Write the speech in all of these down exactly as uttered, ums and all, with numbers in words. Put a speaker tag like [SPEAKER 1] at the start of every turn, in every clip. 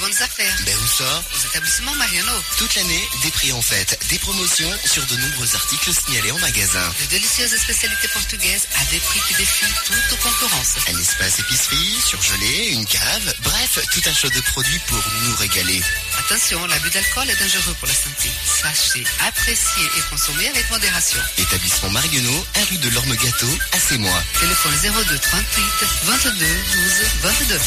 [SPEAKER 1] bonnes affaires.
[SPEAKER 2] Ben où ça?
[SPEAKER 1] Aux établissements Mariano.
[SPEAKER 2] Toute l'année, des prix en fête, des promotions sur de nombreux articles signalés en magasin.
[SPEAKER 1] De délicieuses spécialités portugaises à des prix qui défient toute concurrence.
[SPEAKER 2] Un espace épicerie, surgelé, une cave, bref, tout un choix de produits pour nous régaler.
[SPEAKER 1] Attention, l'abus d'alcool est dangereux pour la santé. Sachez, apprécier et consommer avec modération.
[SPEAKER 2] Établissement Marionneau, un rue de l'Orme Gâteau, à Sémois.
[SPEAKER 1] Téléphone zéro deux trente-huit vingt-deux douze vingt-deux.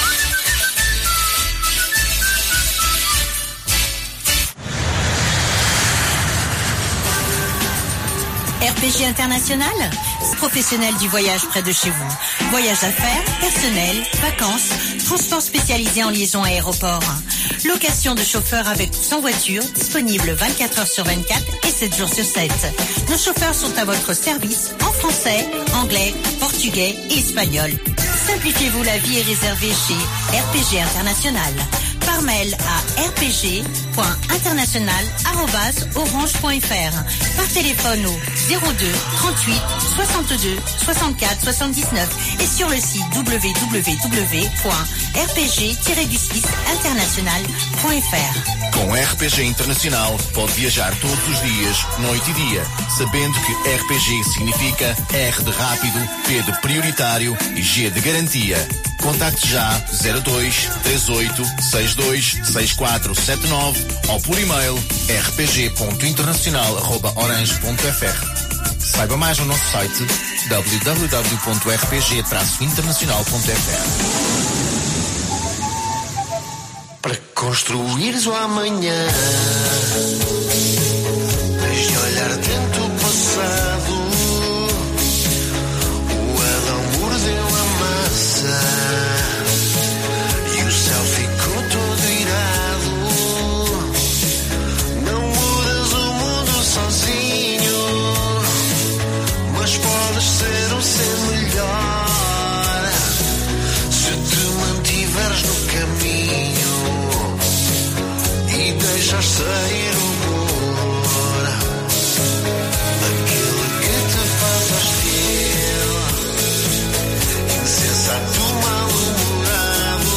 [SPEAKER 3] R P G International, professionnel du voyage près de chez vous. Voyage d'affaires, personnel, vacances, transport spécialisé en liaison aéroport. Location de chauffeurs avec ou sans voiture, disponible vingt-quatre heures sur vingt-quatre et sept jours sur sept. Nos chauffeurs sont à votre service en français, anglais, portugais et espagnol. Simplifiez-vous la vie et réservez chez R P G International. Par mail à r p g point international arobase orange point f r. Par téléphone au zéro deux trente-huit soixante-deux soixante-quatre soixante-dix-neuf et sur le site w w w point r p g tiret du six international point f r.
[SPEAKER 4] Com R P G Internacional pode viajar todos os dias, noite e dia, sabendo que R P G significa R de rápido, P de prioritário e G de garantia. Contacte já zero dois três oito seis dois seis quatro sete nove ou por e-mail r p g ponto internacional arroba orange ponto f r. Saiba mais no nosso site w w w ponto r p g traço internacional ponto f r.
[SPEAKER 5] Para construires o amanhã, tens de olhar dentro do passado. O Adão mordeu a maçã e o céu ficou todo irado. Não mudas o mundo sozinho, mas podes ser um ser melhor se te mantiveres no caminho e deixas sair o amor, aquele que te faz hostil, insensato, mal-humorado.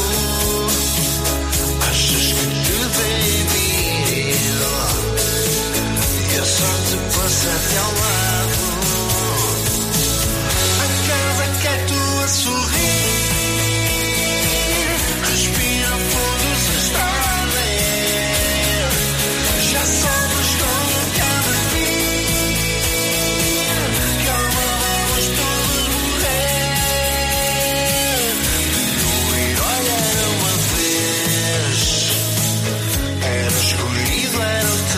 [SPEAKER 5] Achas que te vem vir e a sorte passa-te ao lado. A casa que é tua sorrir, respira fundo se está. Já somos como cada dia, calma, vamos todos morrer. O herói era uma vez, era escolhido, era o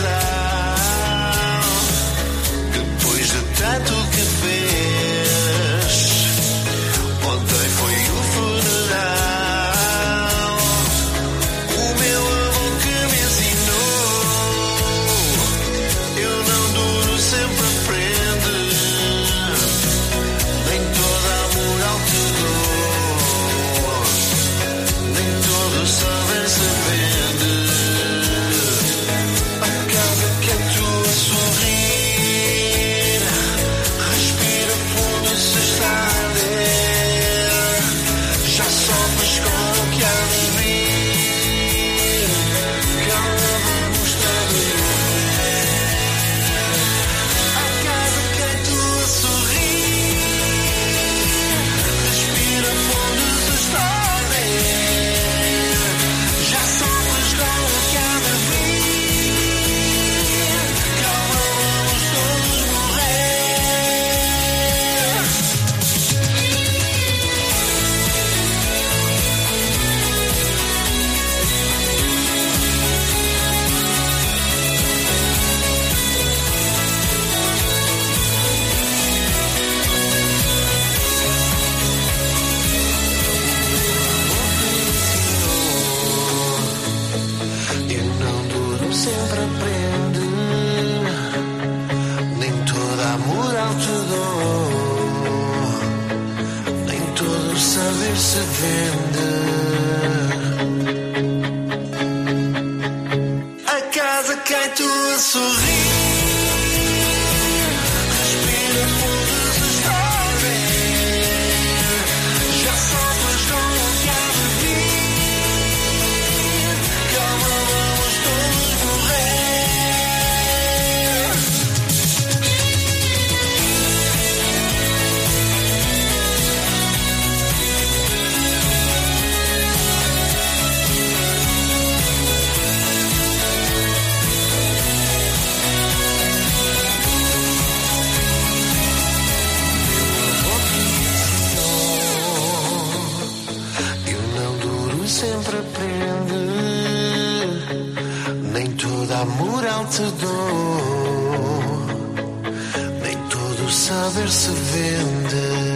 [SPEAKER 5] tal. Depois de tanto que fez, ontem foi o funeral. O meu avô que me ensinou, sempre aprende, nem toda a moral te dou, nem todo saber se vende. A casa que é tua sorrir, respira fundo se está a arder. Já sofres com o que há de vir, calma, vamos todos morrer. Respira fundo se está a ver. Já sofres com o que há de vir. Calma, vamos todos morrer. E não duro sempre aprende, nem toda a moral te dou, nem todo saber se vende. A casa cai tu a sorrir, respira fundo se está a ver. Já sofres com o que há de vir. sempre aprende. Nem toda a moral te dou, nem todo saber se vende.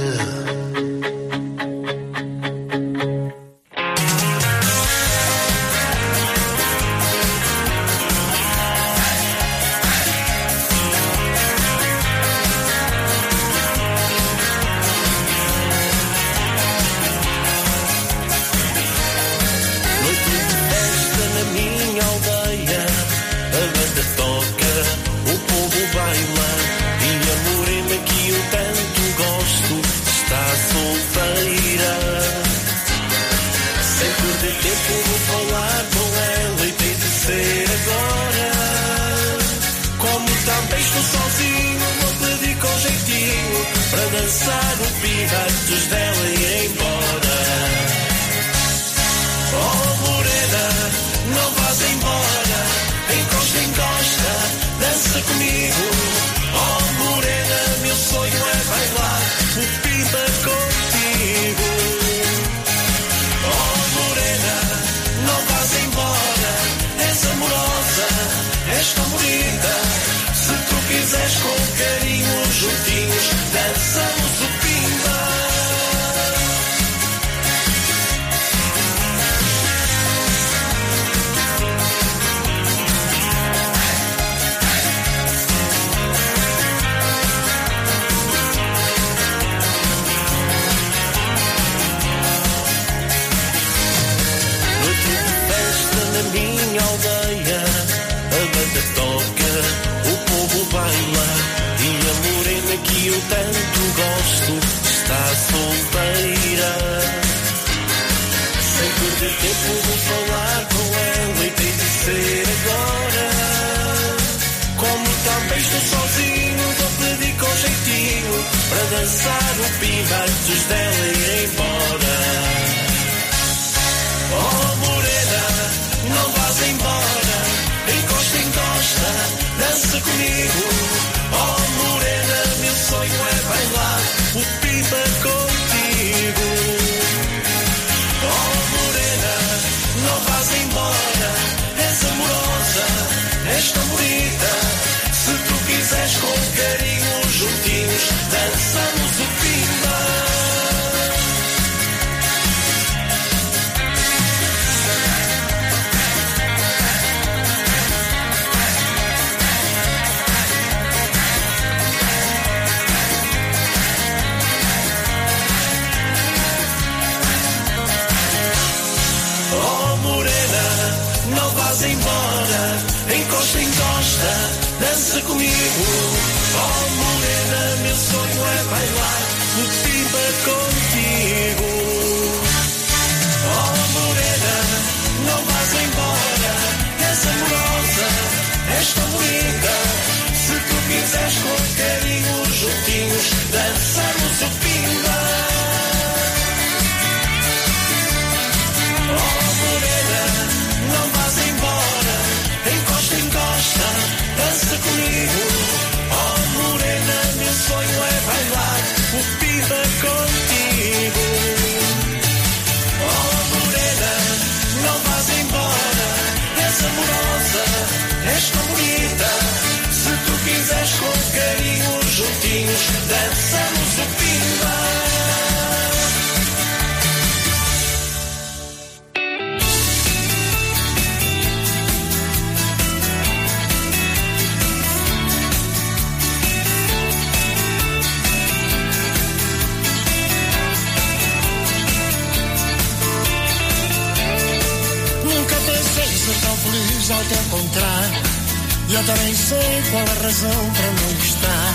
[SPEAKER 6] Ao te encontrar, eu também sei qual a razão para não gostar.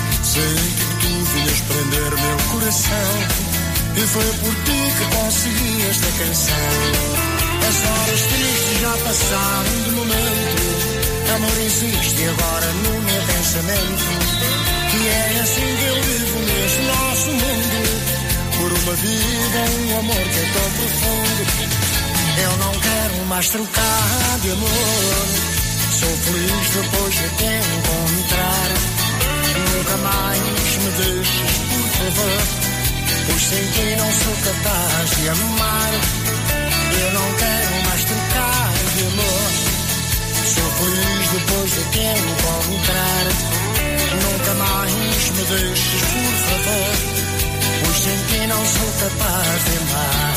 [SPEAKER 6] Sei que tu vinhas prender meu coração e foi por ti que consegui esta canção. As horas tristes já passaram de momento, amor existe agora no meu pensamento. E é assim que eu vivo neste nosso mundo, por uma vida, um amor que é tão profundo. Eu não quero mais trocar de amor, sou feliz depois de te encontrar. Nunca mais me deixes, por favor, pois sem ti não sou capaz de amar. sou capaz de amar.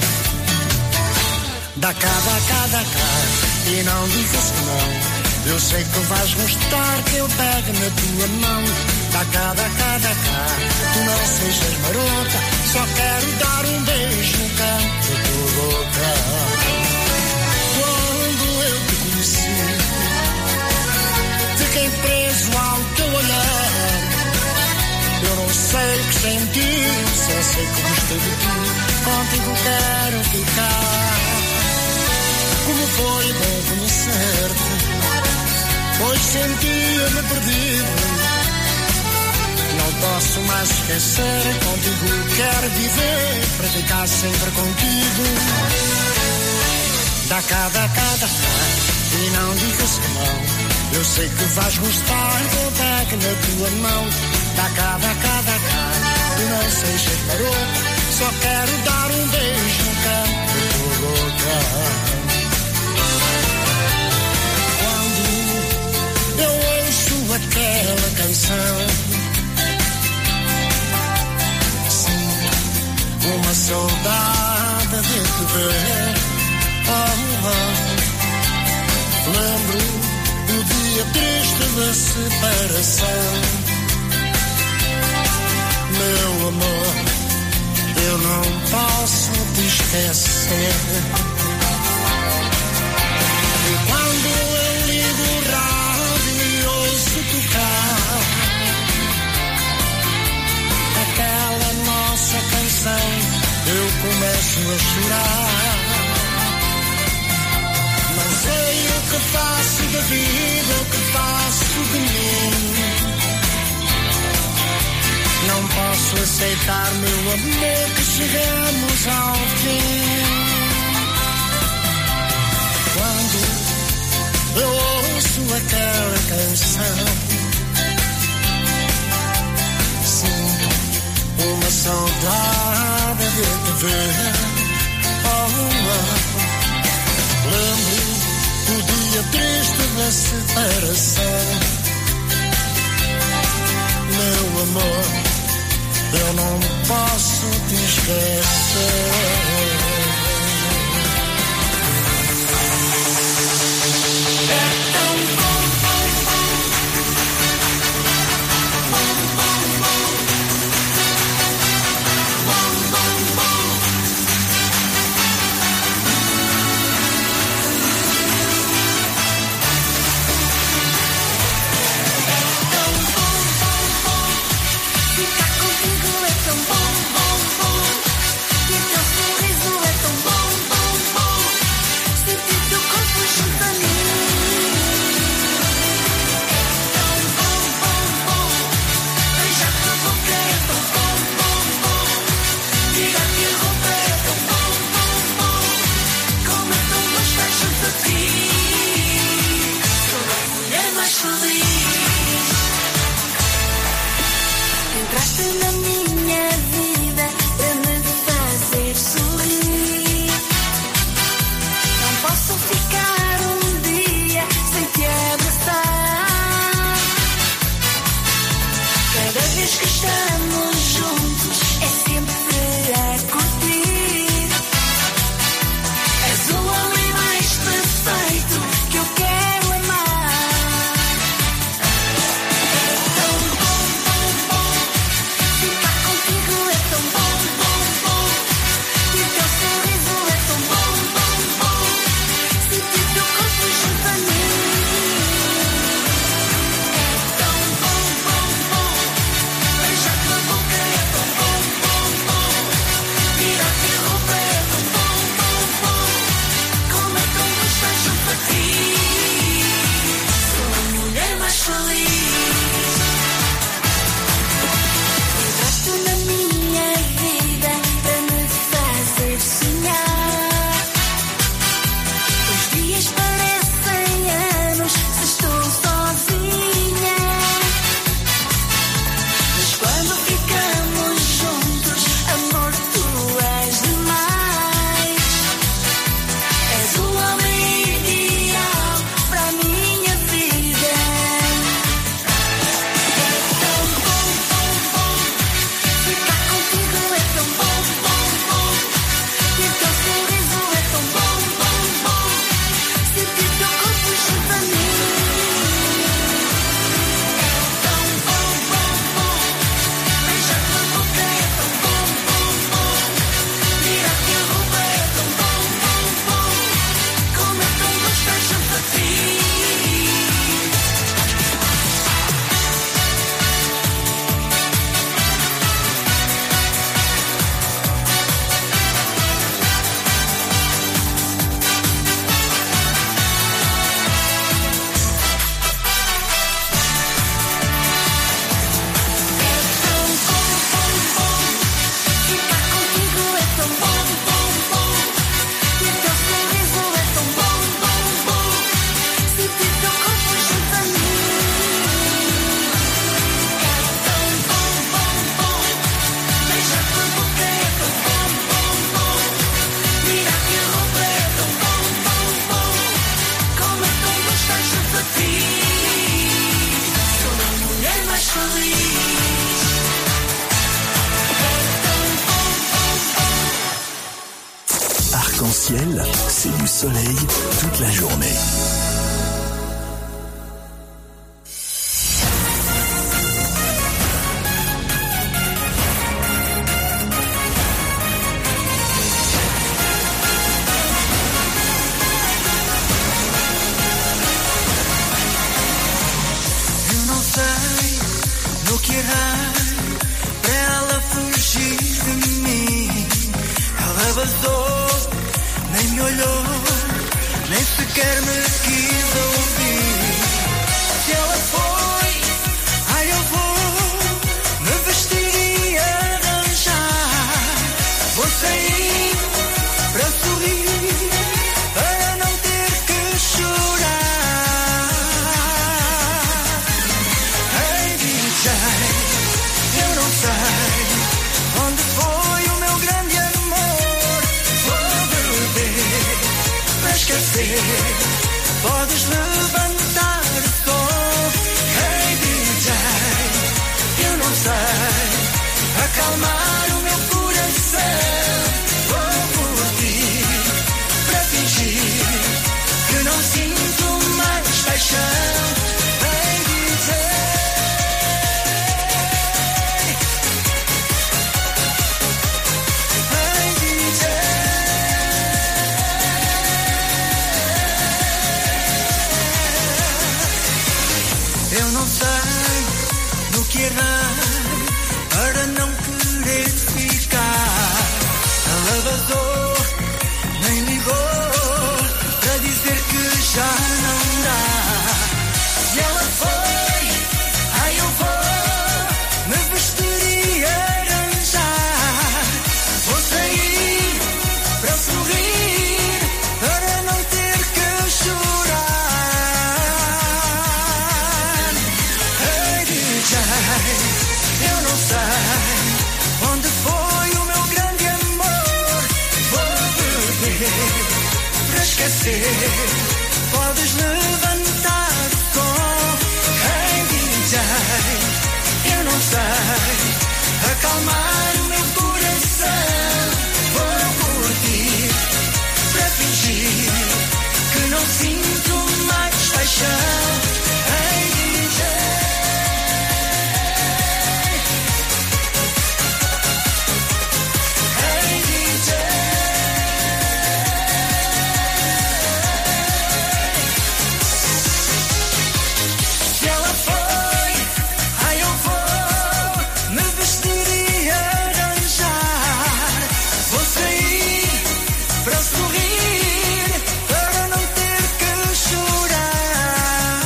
[SPEAKER 6] Dá cá, dá cá, dá cá, e não digas que não. Eu sei que vais gostar que eu pegue na tua mão. Dá cá, dá cá, dá cá, tu não sejas marota, só quero dar um beijo no canto da tua boca. Quando eu te conheci, fiquei preso ao teu olhar. Eu não sei o que senti, só sei que gostei de ti, contigo quero ficar. Como foi bom conhecer-te, pois sentia-me perdido. Não posso mais esquecer, contigo quero viver, para ficar sempre contigo. Dá cá, dá cá, dá cá, e não digas que não. Eu sei que vais gostar, eu pego na tua mão. Dá cá, dá cá, dá cá, tu não sejas marota, só quero dar um beijo no canto da tua boca. Quando eu ouço aquela canção, uma saudade de te ver. Oh, oh. Lembro o dia triste da separação. Meu amor, eu não posso te esquecer. E quando eu ligo o rádio e ouço tocar aquela nossa canção, eu começo a chorar. Não sei o que faço da vida, o que faço de mim. Não posso aceitar, meu amor, que chegamos ao fim. Quando eu ouço aquela canção, uma saudade de te ver. Oh, oh. Lembro o dia triste da separação. Meu amor, eu não posso te esquecer. É tão bom, bom, bom.
[SPEAKER 7] Ficar contigo é tão bom, bom, bom. E o teu sorriso ciel, c'est du soleil toute la journée.
[SPEAKER 5] Eu não sei no que errei para ela fugir de mim. Ela vazou, nem me olhou, nem sequer me quis ouvir. Se ela foi, ai eu vou me vestir e arranjar. Vou sair para sorrir, para não ter que chorar. Ei D J, eu não sei onde foi o meu grande amor. Vou beber para esquecer, podes levantar o som. Ei D J, eu não sei acalmar o meu coração. Vou curtir para fingir que não sinto mais paixão. Ei D J, ei D J, eu não sei no que errei para não querer ficar. Ela vazou, nem ligou para dizer que já não dá. Se ela foi, ai eu vou me vestir e arranjar. Vou sair para sorrir, para não ter que chorar. Ei D J, eu não sei onde foi o meu grande amor. Vou beber para esquecer, podes levantar o som. Ei D J, eu não sei acalmar o meu coração. Vou curtir para fingir que não sinto mais paixão. Ei D J, ei D J, se ela foi, ai eu vou me vestir e arranjar. Vou sair para sorrir, para não ter que chorar.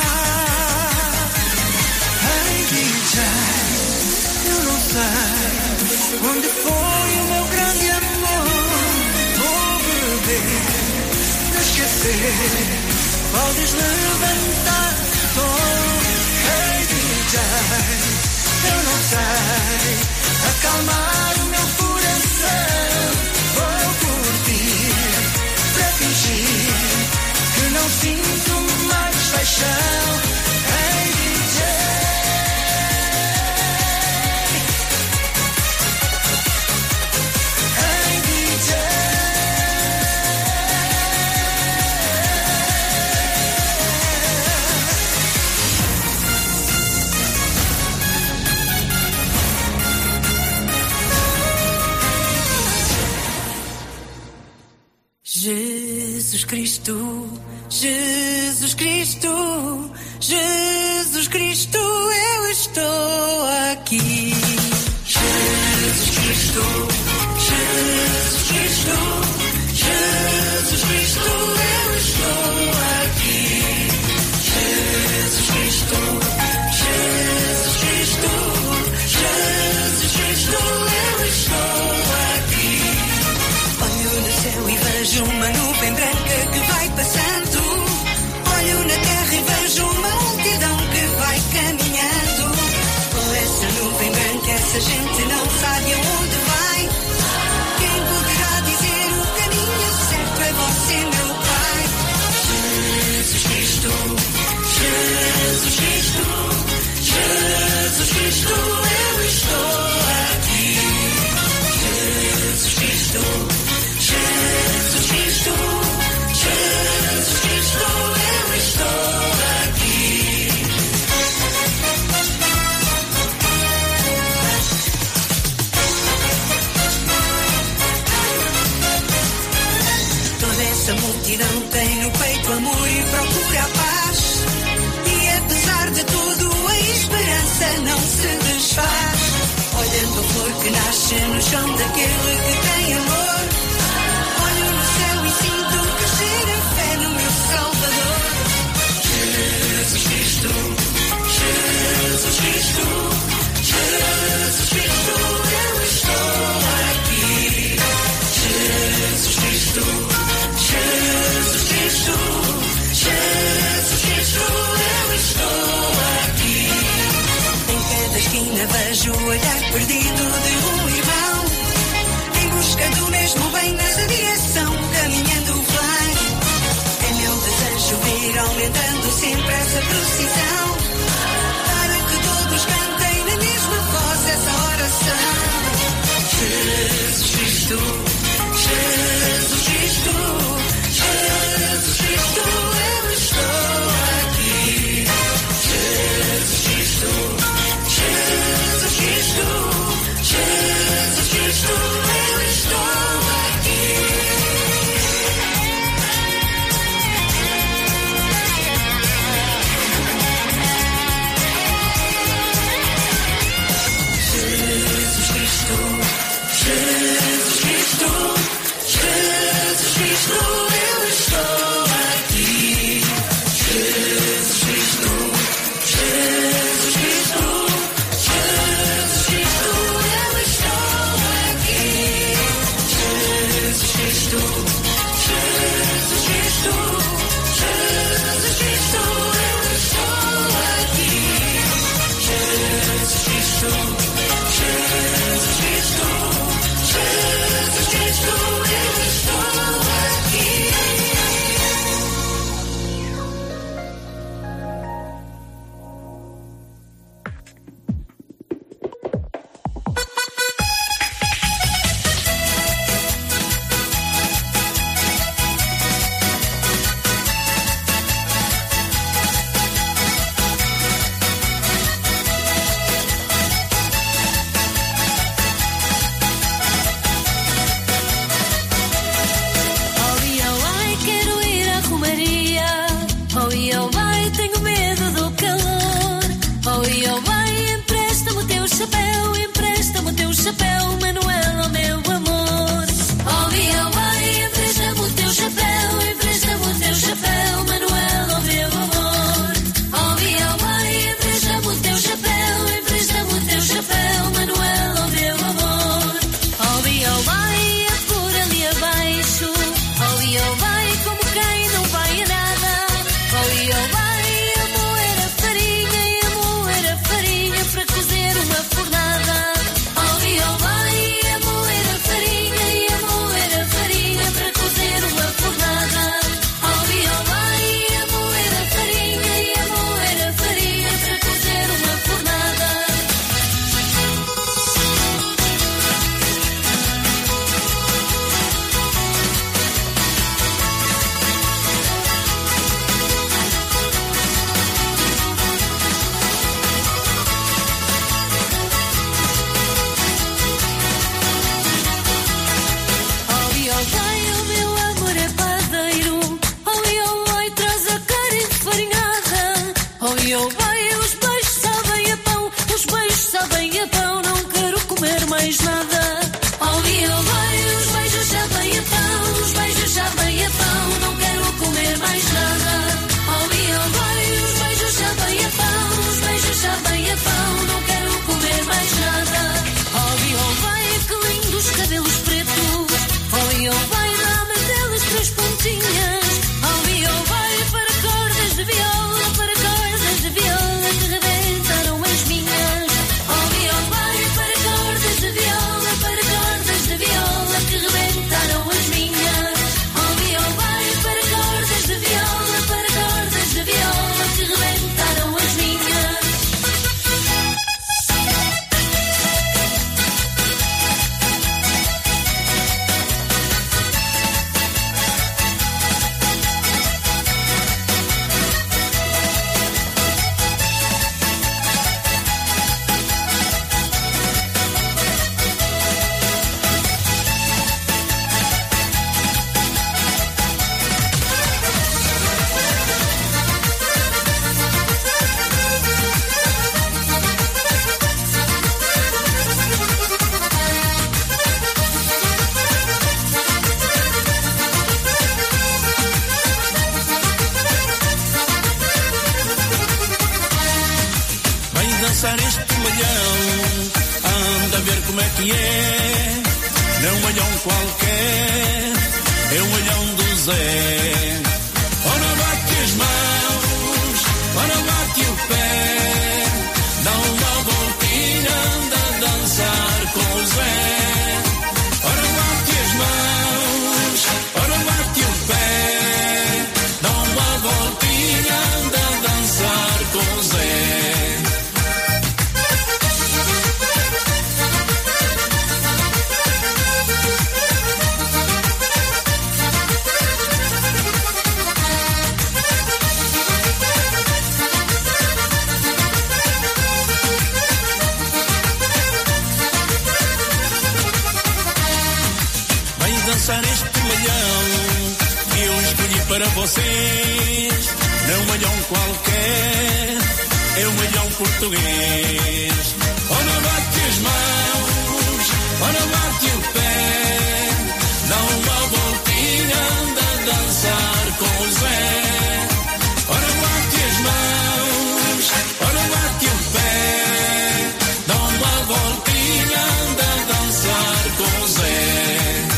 [SPEAKER 5] Ai D J, eu não sei onde foi o meu grande amor. Vou beber para esquecer, podes levantar o tom. Ei D J, eu não sei acalmar o meu coração. Vou curtir para fingir que não sinto mais paixão. Ei D J, ei D J,
[SPEAKER 8] Jesus Cristo, Jesus Cristo, Jesus Cristo, eu estou aqui. Jesus Cristo, Jesus Cristo, Jesus Cristo, eu estou aqui. Jesus Cristo, Jesus Cristo, Jesus Cristo, eu estou aqui. Olho no céu e vejo uma nuvem branca que vai passando. Olho na terra e vejo uma multidão que vai caminhando. Por essa nuvem branca essa gente não sabe aonde vai. Quem poderá dizer o caminho certo é você, meu Pai. Jesus Cristo, Jesus Cristo, Jesus Cristo, eu estou aqui. Jesus Cristo, Jesus Cristo. imensa multidão tem no peito amor e procura a paz. E apesar de tudo, a esperança não se desfaz. Olhando a flor que nasce no chão daquele que tem amor, olho no céu e sinto crescer a fé no meu Salvador. Jesus Cristo, Jesus Cristo, Jesus Cristo, eu estou aqui. Jesus Cristo, Jesus Cristo, Jesus Cristo, eu estou aqui. Em cada esquina vejo o olhar perdido de um irmão, em busca do mesmo bem nessa direção, caminhando bem. É meu desejo ver aumentando sempre essa procissão, para que todos cantem na mesma voz essa oração. Jesus Cristo, Jesus Cristo, Jesus Cristo, eu estou aqui. Jesus Cristo, Jesus Cristo, Jesus Cristo, eu estou aqui. Jesus Cristo, Jesus Cristo, Jesus
[SPEAKER 9] quem é, não é olhão qualquer, é o olhão do Zé. Ora bate as mãos, ora bate o pé, dá uma voltinha, anda a dançar com o Zé. Ora bate as mãos, ora bate o pé, dá uma voltinha, anda a dançar com o Zé. Dançar este malhão que eu escolhi para vocês. Não é um malhão qualquer, é um malhão português. Ora bate as mãos, ora bate o pé, dá uma voltinha, anda a dançar com o Zé. Ora bate as mãos, ora bate o pé, dá uma voltinha, anda a dançar com o Zé.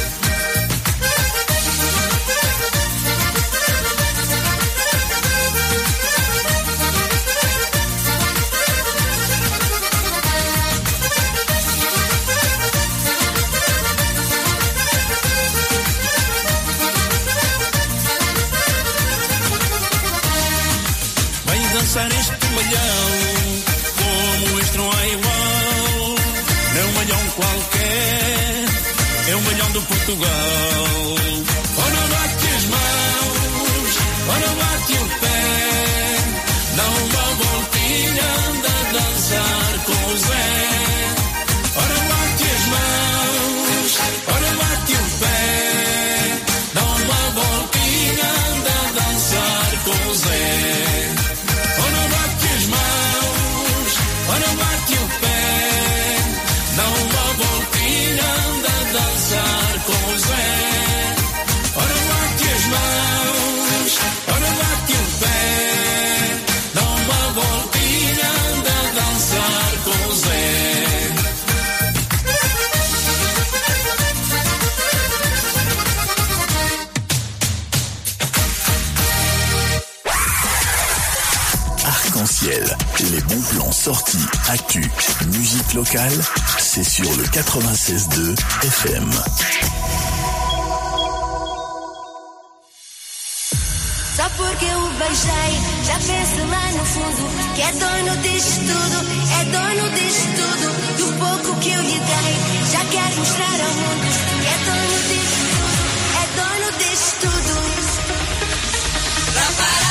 [SPEAKER 9] Dançar este malhão, como este não é igual. Não é um malhão qualquer, é um malhão do Portugal. Ora bate as mãos, ora bate o pé, dá uma voltinha, anda a dançar com o Zé. Ora bate as mãos, ora bate o pé, dá uma voltinha, anda a dançar com o Zé. Ora bate as mãos, ora bate o pé, dá uma voltinha, anda a dançar com o Zé. Ora bate as mãos, ora bate o pé, dá uma voltinha, anda a dançar com o Zé.
[SPEAKER 7] Arc-en-ciel, les bons plans sortis, actu, musique locale, c'est sur le quatre-vingt-seize deux F M.
[SPEAKER 10] Só porque eu o beijei, já penso lá no fundo que é dono disto tudo, é dono disto tudo. Do pouco que eu lhe dei, já quer mostrar ao mundo que é dono disto tudo, é dono disto tudo. Pra parar.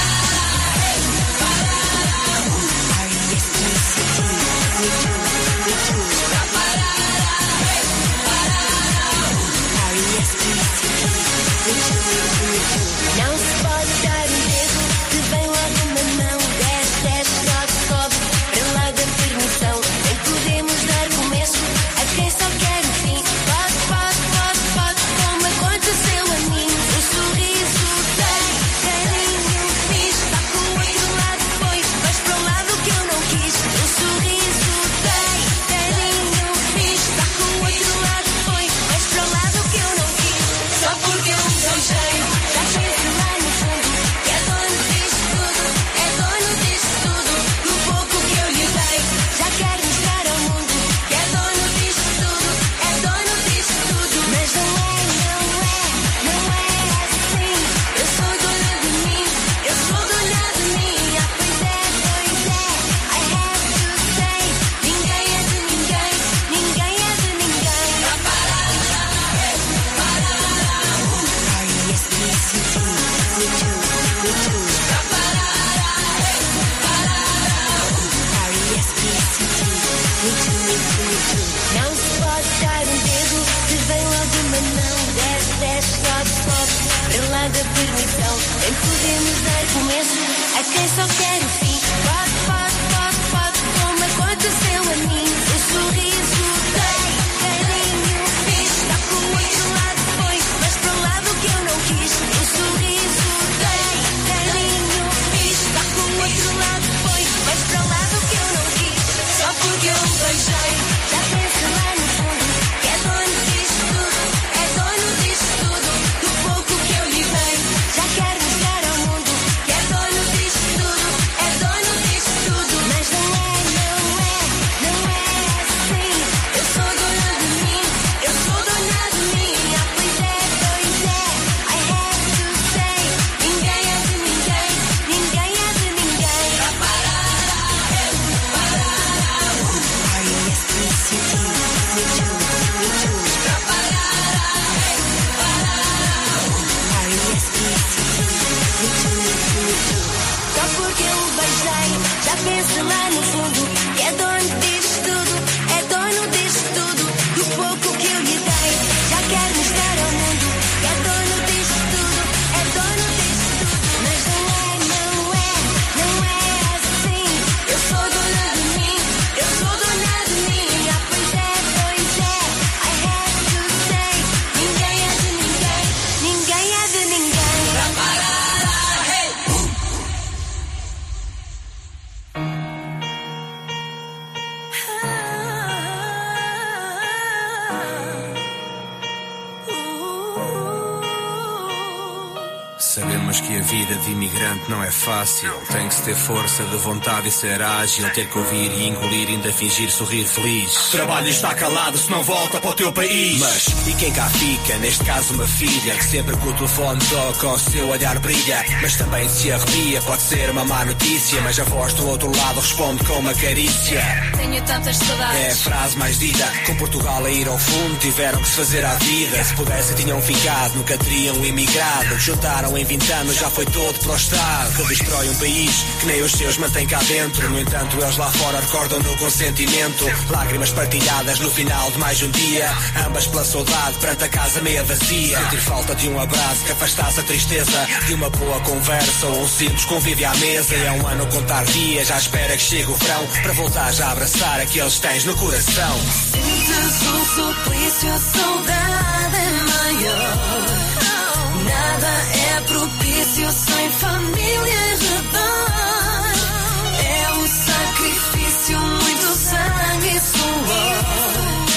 [SPEAKER 10] Não se pode dar um dedo, que vem logo uma mão. Dez, dez, sobe, sobe, para lá da permissão. Nem podemos dar começo a quem só quer o fim. Pode, pode, pode, pode, como aconteceu a mim. O sorriso dei, carinho fiz, está com o outro lado foi, mas para o lado que eu não quis. O sorriso dei, carinho fiz, está com o outro lado foi, mas para o lado que eu não quis. Só porque eu me beijei, já penso lá no fundo que é dono disto tudo, é dono disto tudo. Do pouco que eu lhe dei, já quer mostrar ao mundo que é dono disto tudo, é dono disto tudo. Mas não é, não é, não é assim. Eu sou dona de mim, eu sou dona de mim. Ah, pois é, pois é, I have to say. Ninguém é de ninguém, ninguém é de ninguém. Pra parar, parar. Yes, yes, you do, you do, you do. Pra parar, parar. Yes, yes, you do, you do, you do, you do. Não se pode dar um dedo, que vem logo uma mão. Desce, desce, sobe, sobe, para lá da permissão. Nem podemos dar começo a quem só quer o fim. Pode, pode, pode, pode, como aconteceu a mim. O sorriso dei, carinho fiz, está com o outro lado foi, mas para o lado que eu não quis. O sorriso dei, carinho fiz, está com o outro lado foi, mas para o lado que eu não quis. Só porque eu beijei, já penso lá no fundo disse lá no fundo que é dono disto tudo, é dono disto tudo. Do pouco que eu lhe dei, já quer mostrar ao mundo que é dono disto tudo, é dono disto tudo. Mas não é, não é, não é assim. Eu sou dona de mim, eu sou dona de mim. Ah, pois é, pois é, I have to say. Ninguém é de ninguém, ninguém é de ninguém.
[SPEAKER 11] Sabemos que a vida de imigrante não é fácil. Tem que se ter força de vontade e ser ágil. Ter que ouvir e engolir, ainda fingir sorrir feliz. Trabalha e está calado se não volta para o teu país. Mas, e quem cá fica? Neste caso uma filha que sempre que o telefone toca o seu olhar brilha. Mas também se arrepia, pode ser uma má notícia. Mas a voz do outro lado responde com uma carícia.
[SPEAKER 10] Tenho tantas saudades.
[SPEAKER 11] É a frase mais dita. Com Portugal a ir ao fundo, tiveram que se fazer à vida. Se pudessem tinham ficado, nunca teriam imigrado. O que juntaram em vinte anos já foi todo prostrado. Que destrói um país que nem os seus mantém cá dentro. No entanto eles lá fora recordam do consentimento. Lágrimas partilhadas no final de mais um dia. Ambas pela saudade perante a casa meia vazia. Sentir falta de um abraço que afastasse a tristeza. De uma boa conversa ou um simples convívio à mesa. E é um ano a contar dias à espera que chegue o verão. Para voltar já a abraçar aqueles que tens no coração.
[SPEAKER 10] Sentes um suplício, a saudade é maior. Nada é propício sem família em redor. É um sacrifício, muito sangue e suor.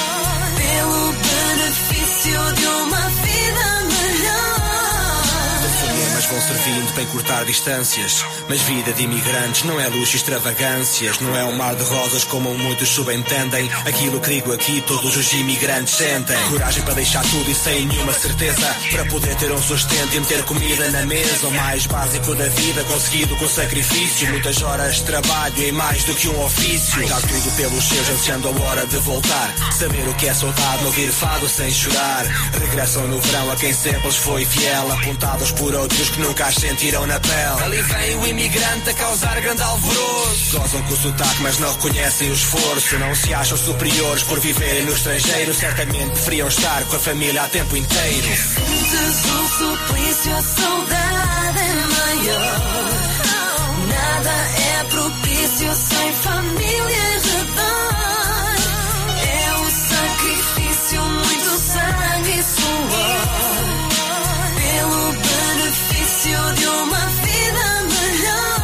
[SPEAKER 10] Pelo benefício de uma vida melhor.
[SPEAKER 11] Telefonemas vão servindo para encurtar distâncias. Mas vida de imigrantes não é luxo e extravagâncias. Não é um mar de rosas como muitos subentendem. Aquilo que digo aqui todos os imigrantes sentem. Coragem para deixar tudo e sem nenhuma certeza. Para poder ter um sustento e meter comida na mesa. O mais básico da vida conseguido com sacrifício. Muitas horas de trabalho e mais do que um ofício. Dar tudo pelos seus ansiando a hora de voltar. Saber o que é saudade, ouvir fado sem chorar. Regressam no verão a quem sempre lhes foi fiel. Apontados por outros que nunca as sentiram na pele. Ali vem o imigrante a causar grande alvoroço. Gozam com o sotaque mas não reconhecem o esforço. Não se acham superiores por viverem no estrangeiro. Certamente preferiam estar com a família a tempo inteiro.
[SPEAKER 10] Sentes um suplício, a saudade é maior. Nada é propício sem família em redor. É um sacrifício, muito sangue e suor. Pelo benefício de uma vida melhor.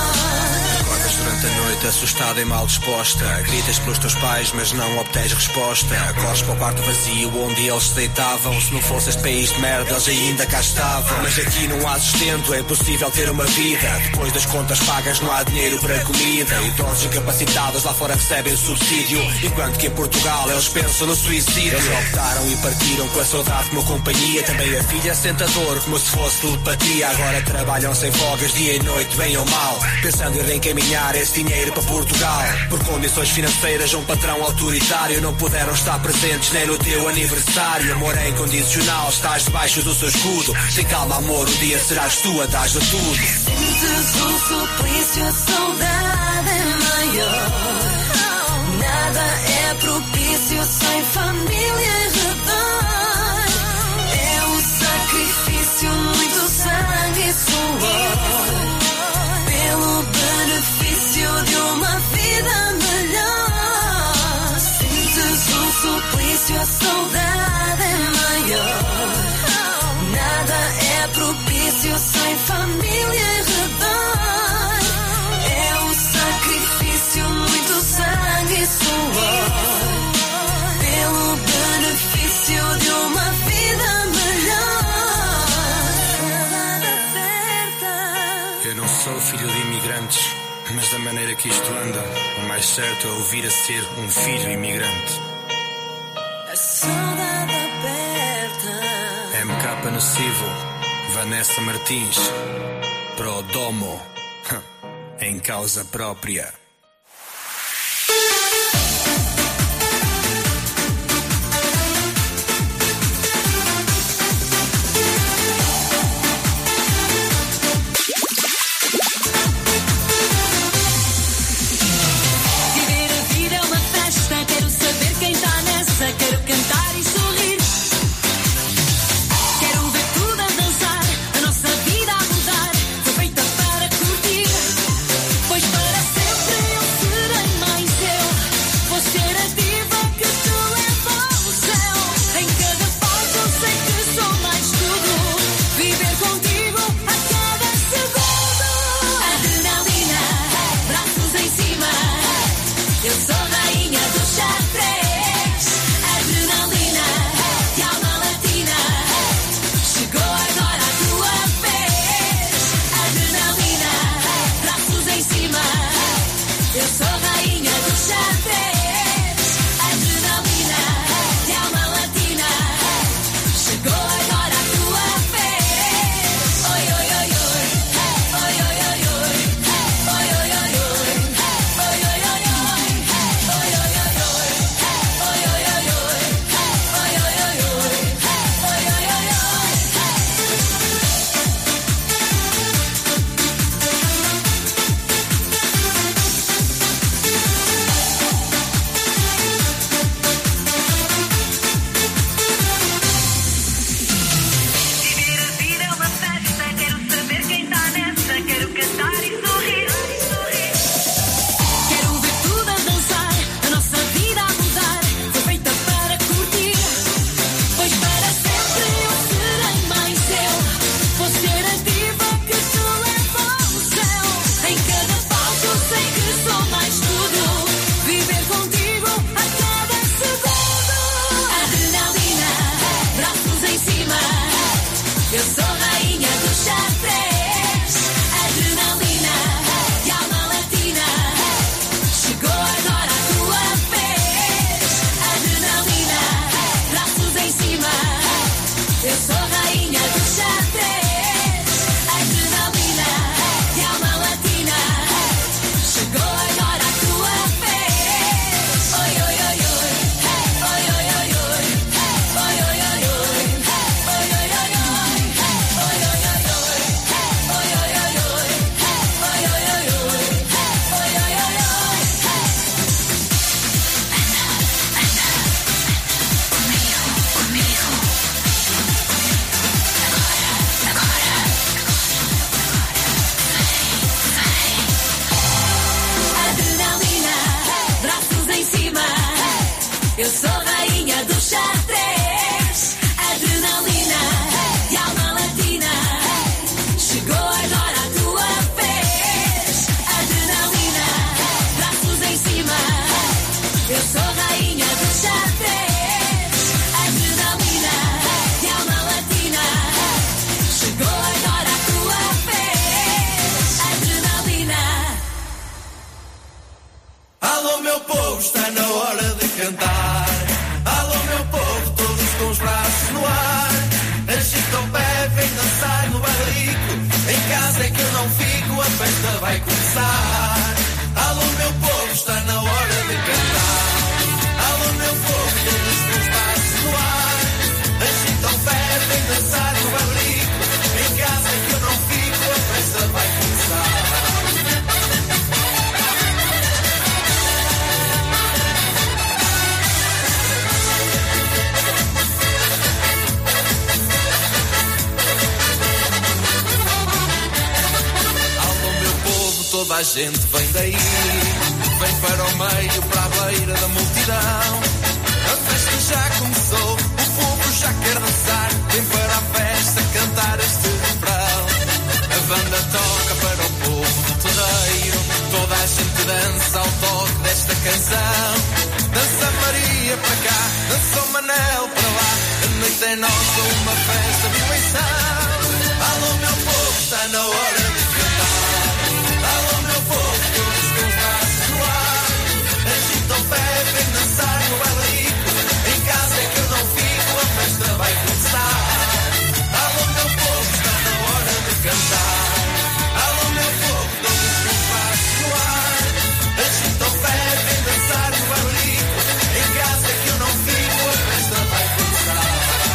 [SPEAKER 11] Acordas durante a noite assustada e mal disposta. Gritas pelos teus pais mas não obtens resposta. Corres para o quarto vazio onde eles se deitavam. Se não fosse este país de merda eles ainda cá estavam. Mas aqui não há sustento, é impossível ter uma vida. Depois das contas pagas não há dinheiro para comida. Idosos incapacitados lá fora recebem o subsídio. Enquanto que em Portugal eles pensam no suicídio. Eles optaram e partiram com a saudade como companhia. Também a filha sente a dor como se fosse telepatia. Agora trabalham sem folgas dia e noite, bem ou mal. Pensando em reencaminhar esse dinheiro para Portugal. Por condições financeiras um patrão autoritário. Não puderam estar presentes nem no teu aniversário. Amor é incondicional, estás debaixo do seu escudo. Tem calma amor, um dia serás tu a dar de tudo.
[SPEAKER 10] Sentes um suplício, a saudade é maior. Nada é propício sem família em redor. É um sacrifício, muito sangue e suor. Pelo benefício de uma vida melhor. Sentes um suplício, a saudade é maior. Nada é propício sem família em redor. É um sacrifício, muito sangue e suor. Pelo benefício de uma vida melhor.
[SPEAKER 11] Eu não sou filho de imigrantes, mas da maneira que isto anda, o mais certo é ouvir a ser um filho imigrante.
[SPEAKER 10] A saudade aperta.
[SPEAKER 11] M K Nocivo, Vanessa Martins, Pro Domo, em causa própria.
[SPEAKER 9] cantar. Alô meu povo, todos com os braços no ar. Agita o pé, vem dançar no bailico. Em casa é que eu não fico, a festa vai começar. Alô meu povo, está na hora de cantar. Alô meu povo, todos com os braços no ar. Agita o pé, vem dançar no bailico. Em casa é que eu não fico, a festa vai começar. Toda a gente vem daí, vem para o meio, para a beira da multidão. A festa já começou, o povo já quer dançar. Vem para a festa cantar este refrão. A banda toca para o povo do terreiro. Toda a gente dança ao toque desta canção. Dança Maria para cá, dança o Manel para lá. A noite é nossa, uma festa de eleição. Alô meu povo, está na hora de cantar. Alô meu povo, todos com os braços no ar. Agita o pé, vem dançar no bailico. Em casa é que eu não fico, a festa vai começar. Alô meu povo, está na hora de cantar. Alô meu povo, todos com os braços no ar. Agita o pé, vem dançar no bailico. Em casa é que eu não fico, a festa vai começar.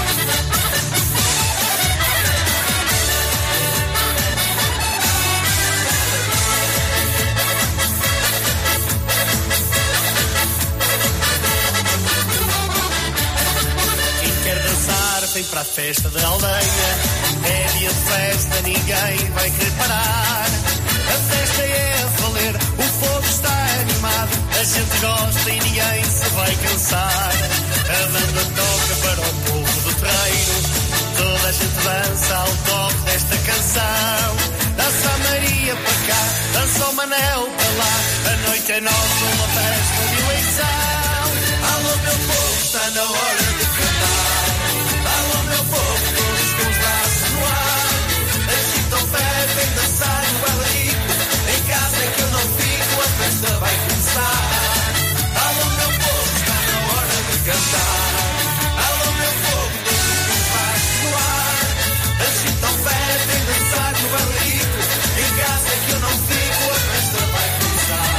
[SPEAKER 12] Vem para a festa da aldeia. É dia de festa, ninguém vai querer parar. A festa é a valer, o fogo está animado. A gente gosta e ninguém se vai cansar. A banda toca para o povo do terreiro. Toda a gente dança ao toque desta canção. Dança a Maria para cá, dança o Manel para lá. A noite é nossa, uma festa de eleição.
[SPEAKER 9] Alô meu povo, está na hora de cantar. Alô meu povo, todos com os braços no ar. Agita o pé, vem dançar no bailico. Em casa é que eu não fico, a festa vai começar. Alô meu povo, está na hora de cantar. Alô meu povo, todos com os braços no ar. Agita o pé, vem dançar no bailico. Em casa é que eu não fico, a festa vai começar.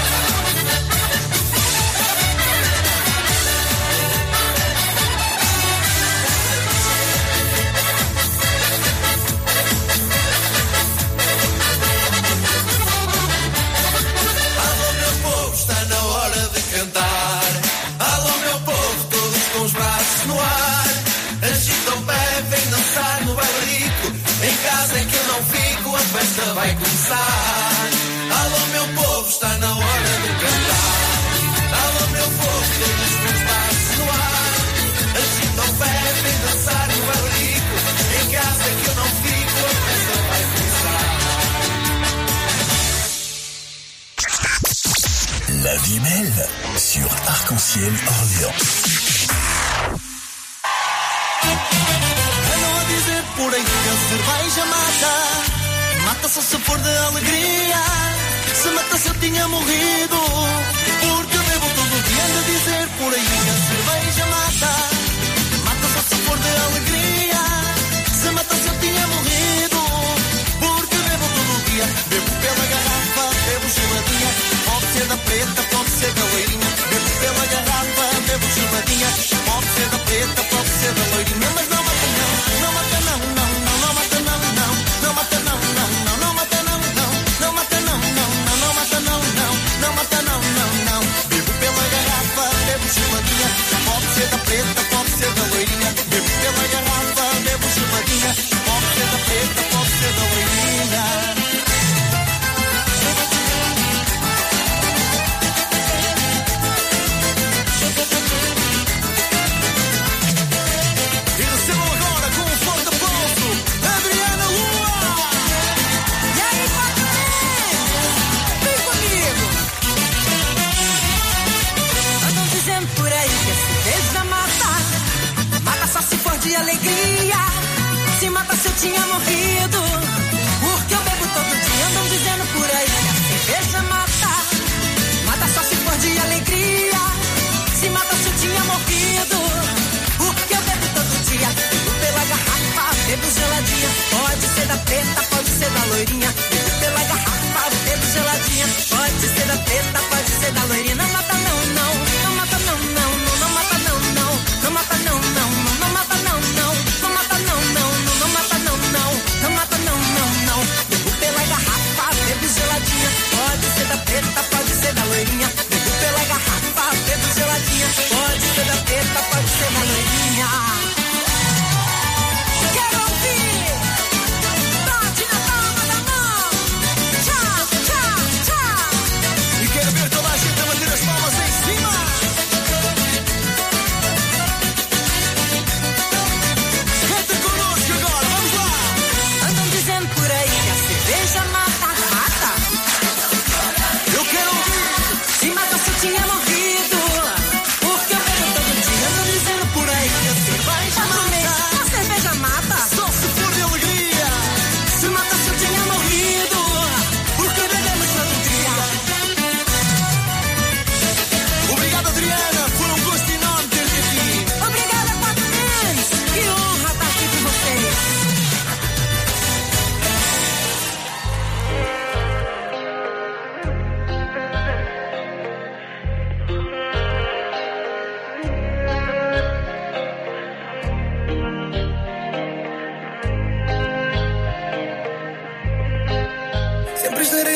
[SPEAKER 9] Cantar. Alô meu povo, todos com os braços no ar. Agita o pé, vem dançar no bailico. Em casa é que eu não fico, a festa vai começar. Alô meu povo, está na hora de cantar. Alô meu povo, todos com os braços no ar. Agita o pé, vem dançar no bailico. Em casa é que eu não fico, a festa vai começar.
[SPEAKER 7] La vie belle sur Arc-en-Ciel Orléans.
[SPEAKER 13] Andam a dizer por aí que a cerveja mata. Mata só se for de alegria. Se mata se eu tinha morrido. Porque bebo todo dia. Anda a dizer por aí que a cerveja mata. Mata só se for de alegria. Se mata se eu tinha morrido. Porque bebo todo dia. Bebo pela garrafa, bebo geladinha. Pode ser da preta, pode ser da loirinha. Bebo pela garrafa, bebo geladinha. Pode ser da preta, pode ser da loirinha. Mas não mata não, não mata não, não, não, não mata não, não. Não mata não, não, não, não mata não, não. Não mata não, não, não, não mata não, não. Não mata não, não, não. Bebo pela garrafa, bebo geladinha. Pode ser da preta, pode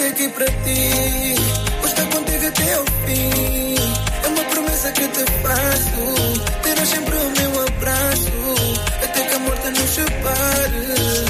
[SPEAKER 14] aqui pra ti. Vou estar contigo até ao fim. É uma promessa que te faço. Terás sempre o meu abraço. Até que a morte nos separe.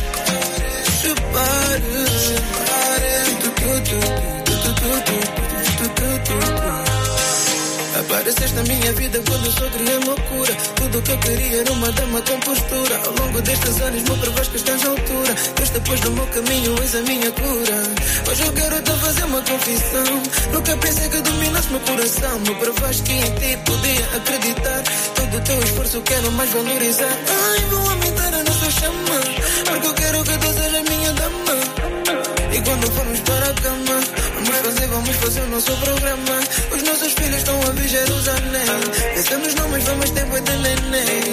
[SPEAKER 14] Separe. Tu, tu, tu, tu, tu, tu, tu, tu, tu, tu. Apareceste na minha vida quando só queria loucura. Tudo que eu queria era uma dama com postura. Ao longo destes anos me provaste que estás à altura. Deus depois do meu caminho és a minha cura. Hoje eu quero te fazer uma confissão. Nunca pensei que dominasse meu coração. Me provaste que em ti podia acreditar. Todo o teu esforço quero mais valorizar. Ai, vou aumentar a nossa chama, porque eu quero que tu sejas minha dama. E quando formos para a cama, vamos fazer, vamos fazer o nosso programa. Os nossos filhos estão a ver Jerusalém. Pensamos não, mas vamos ter boi de neném.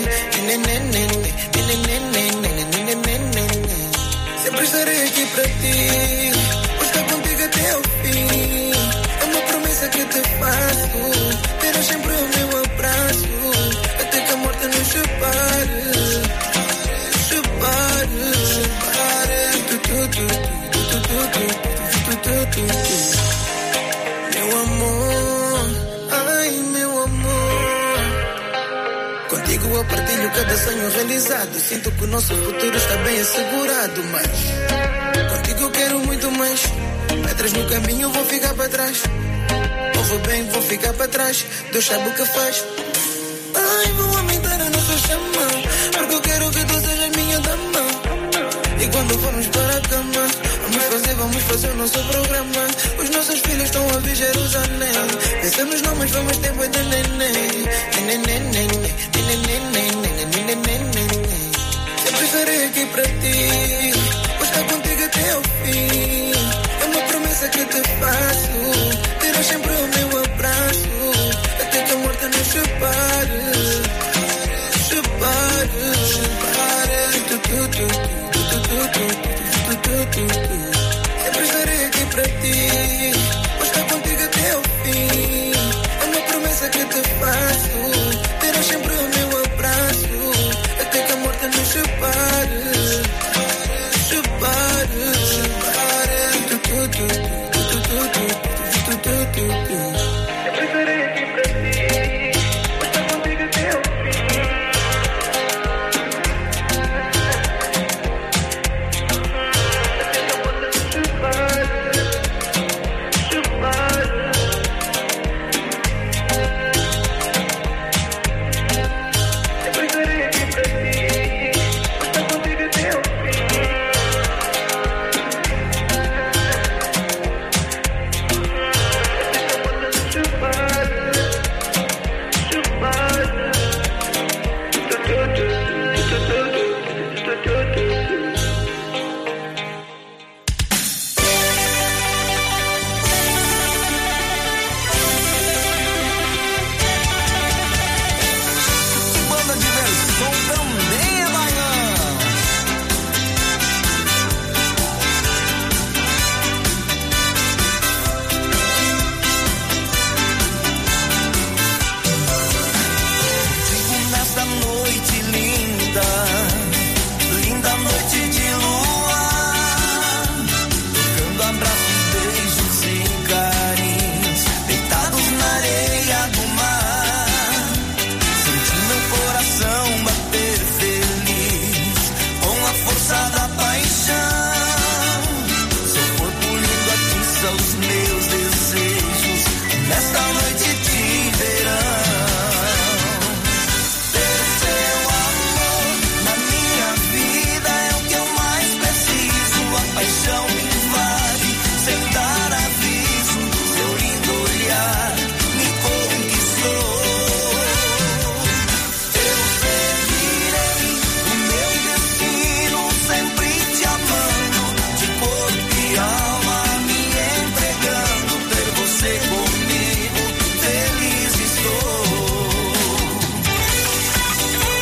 [SPEAKER 14] Sempre estarei aqui para ti. Vou estar contigo até ao fim. É uma promessa que te faço. Terás sempre o meu abraço. Até que a morte nos separe. Separe, separe. Tu, tu, tu. Meu amor, ai meu amor. Contigo eu partilho cada sonho realizado. Sinto que o nosso futuro está bem assegurado. Mas contigo eu quero muito mais. Pedras no caminho vou ficar para trás. Ou vou bem, vou ficar para trás. Deus sabe o que faz. Ai, vou aumentar a nossa chama, porque eu quero que tu sejas minha dama. E quando formos para a cama, vamos fazer, vamos fazer o nosso programa. Os nossos filhos estão a ver Jerusalém. Pensamos não, mas vamos ter boi de neném. Sempre estarei aqui para ti. Vou estar contigo até ao fim. É uma promessa que te faço. Terás sempre o meu abraço. Até que a morte nos separe. Separe, separe. Tu, tu, tu. Sempre estarei aqui para ti. Vou estar contigo até ao fim. É uma promessa que te faço. Terás sempre o meu abraço. Até que a morte nos separe. Separe, separe. Tu, tu, tu, tu, tu, tu, tu, tu, tu. Sempre estarei aqui para ti. Vou estar contigo até ao fim.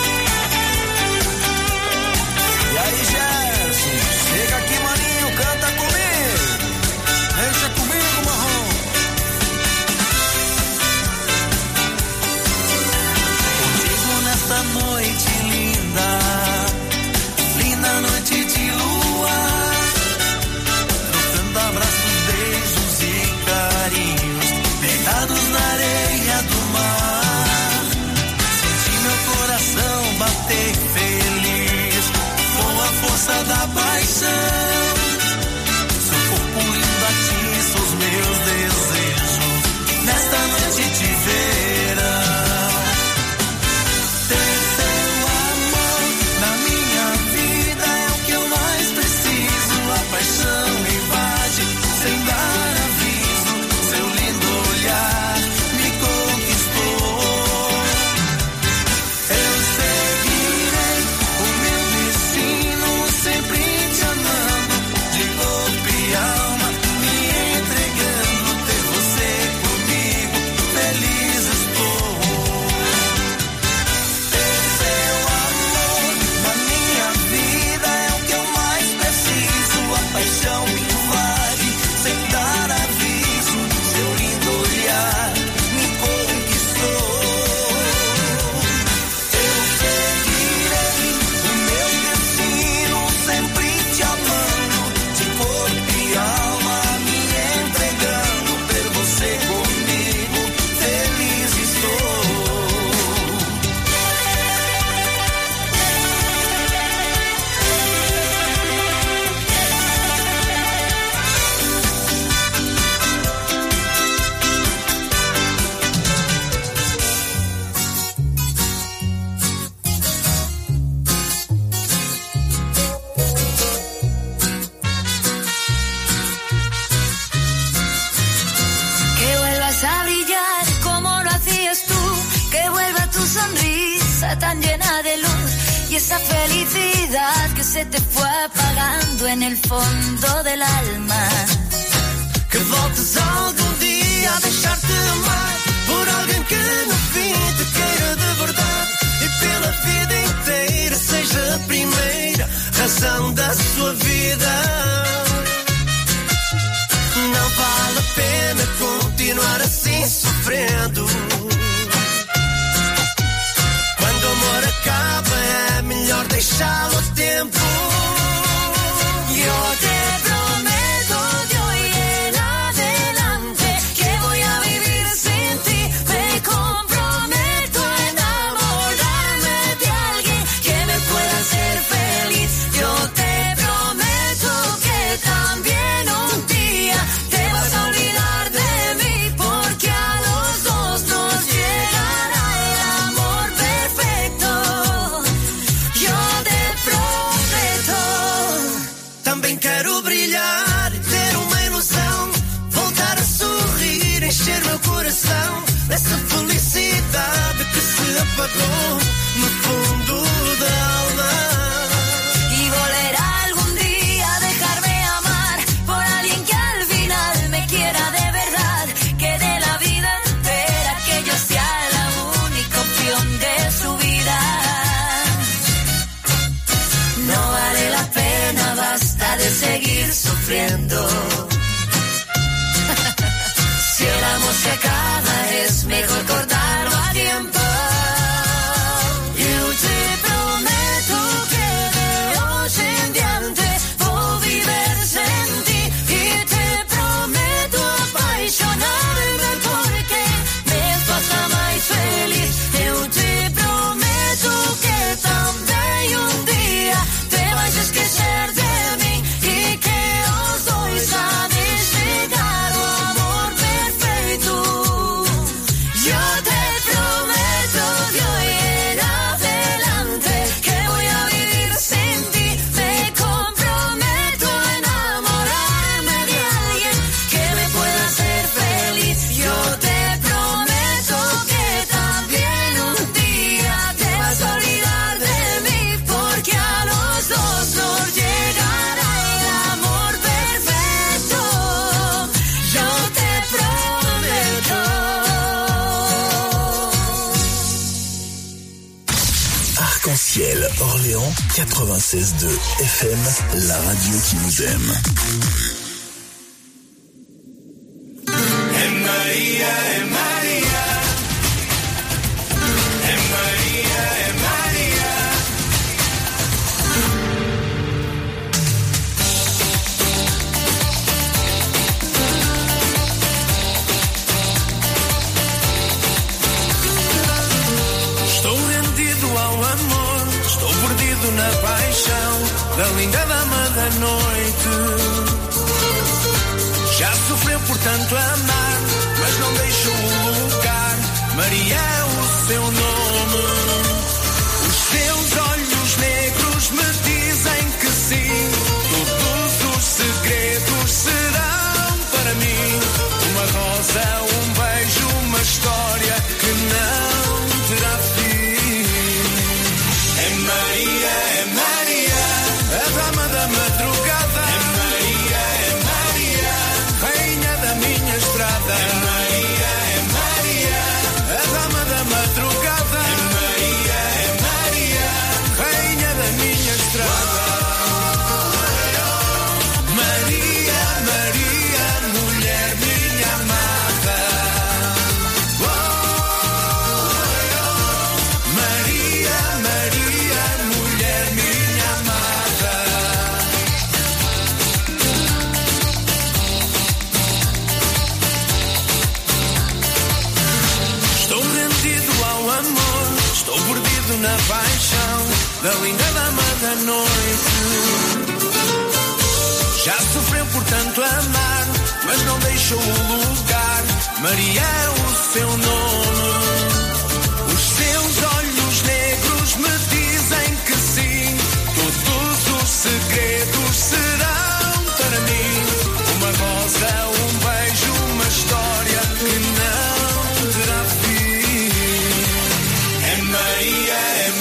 [SPEAKER 14] Canta
[SPEAKER 15] sonrisa tan llena de luz y esa felicidad que se te fue apagando en el fondo del alma.
[SPEAKER 13] Que voltes algum dia a deixar-te amar por alguém que no fim te queira de verdade e pela vida inteira seja a primeira razão da sua vida. Não vale a pena continuar assim sofrendo. Quando o amor acaba é melhor deixá-lo ao tempo. E eu te prometo de hoy en adelante que voy a vivir sin ti. Me comprometo a enamorarme de alguien que me pueda hacer feliz. Yo te prometo que también un día te vas a olvidar de mí, porque a los dos nos llegará el amor perfecto. Yo te prometo. Também quero brilhar, ter uma ilusão, voltar a sorrir, encher meu coração dessa felicidade que se apagou no fundo da alma.
[SPEAKER 15] Y volver algún día a dejarme amar por alguien que al final me quiera de verdad, que de la vida entera que yo sea la única opción de su vida. No vale la pena, basta de seguir sufriendo. Si el amor se acaba es mejor cortarlo a tiempo. Eu te prometo que de hoy en diante voy a vivir sin ti. Y te prometo apaixonar-me porque me faça mais feliz. Eu te prometo que também um dia te vais esquecer de mim e que os dois há de chegar o amor perfeito. Eu te prometo de hoy en adelante que voy a vivir sin ti. Me comprometo a enamorarme de alguien que me pueda hacer feliz. Yo te prometo que también un día te vas a olvidar de mí, porque a los dos nos llegará el amor perfecto. Yo te prometo.
[SPEAKER 7] Arc-en-ciel, Orléans, quatre-vingt-seize deux F M, la radio qui nous aime.
[SPEAKER 5] É Maria, é Maria. É Maria, é Maria.
[SPEAKER 13] Estou rendido ao amor, estou perdido na paixão da linda dama da noite. Já sofreu por tanto amar, mas não deixou o lugar. Maria é o seu nome. Os seus olhos negros me dizem que sim. Todos os segredos serão para mim uma rosa, um beijo, uma história que não terá fim. É Maria, é Maria, a dama da madrugada. É Maria, é Maria, rainha da minha estrada. É Maria, é Maria, a dama da madrugada. É Maria, é Maria, rainha da minha estrada. Maria, Maria, mulher minha amada. Maria, Maria, mulher minha amada. Estou rendido ao amor, estou perdido na paixão da linda dama da noite. Já sofreu por tanto amar, mas não deixou o lugar. Maria é o seu nome. Os seus olhos negros me dizem que sim. Todos os segredos serão para mim uma rosa, um beijo, uma história que não terá fim. É Maria, é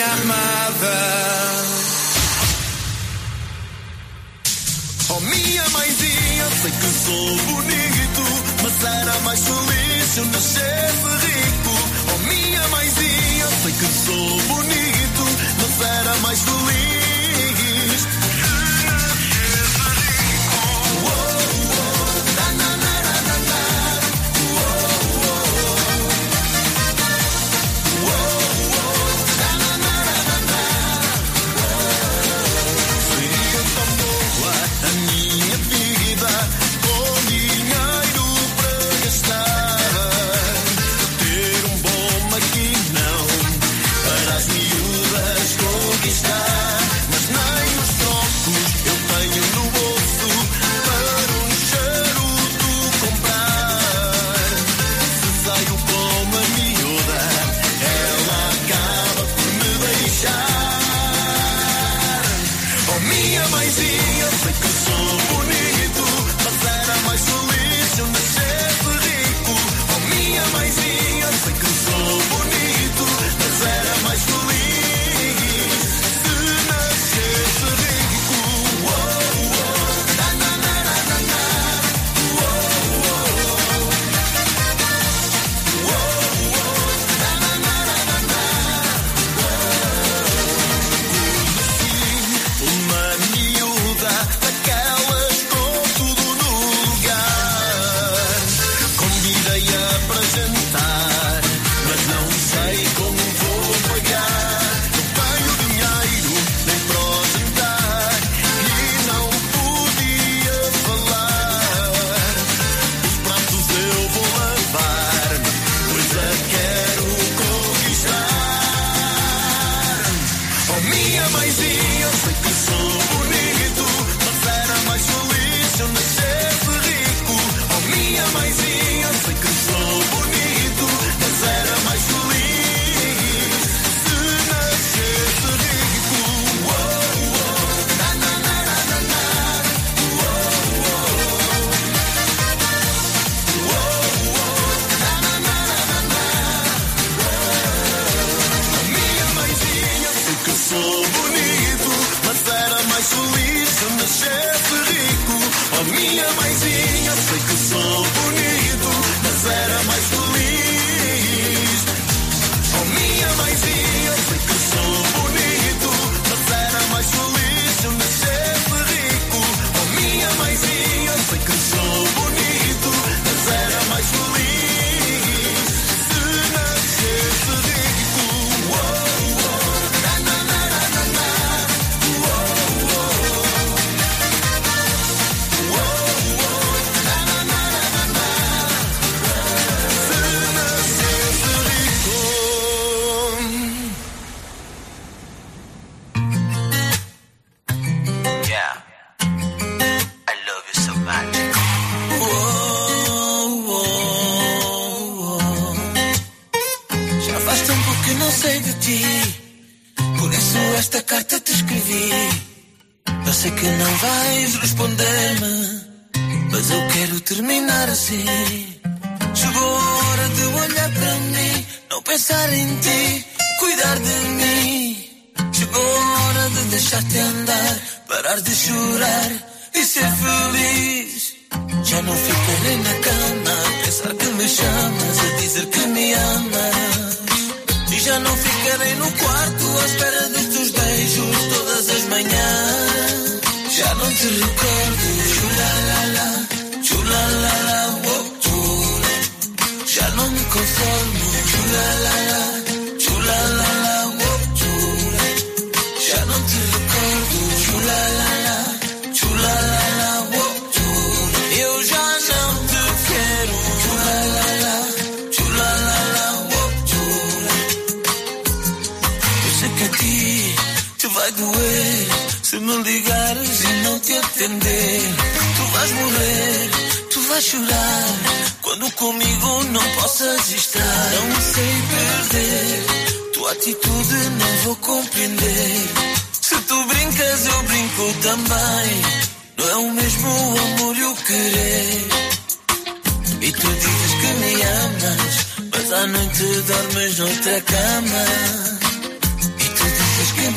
[SPEAKER 9] minha amada.
[SPEAKER 13] Oh minha mãezinha, sei que sou bonito, mas era mais feliz se eu nascesse rico. Oh minha mãezinha, sei que sou bonito, mas era mais feliz. à noite dormes noutra cama. E tu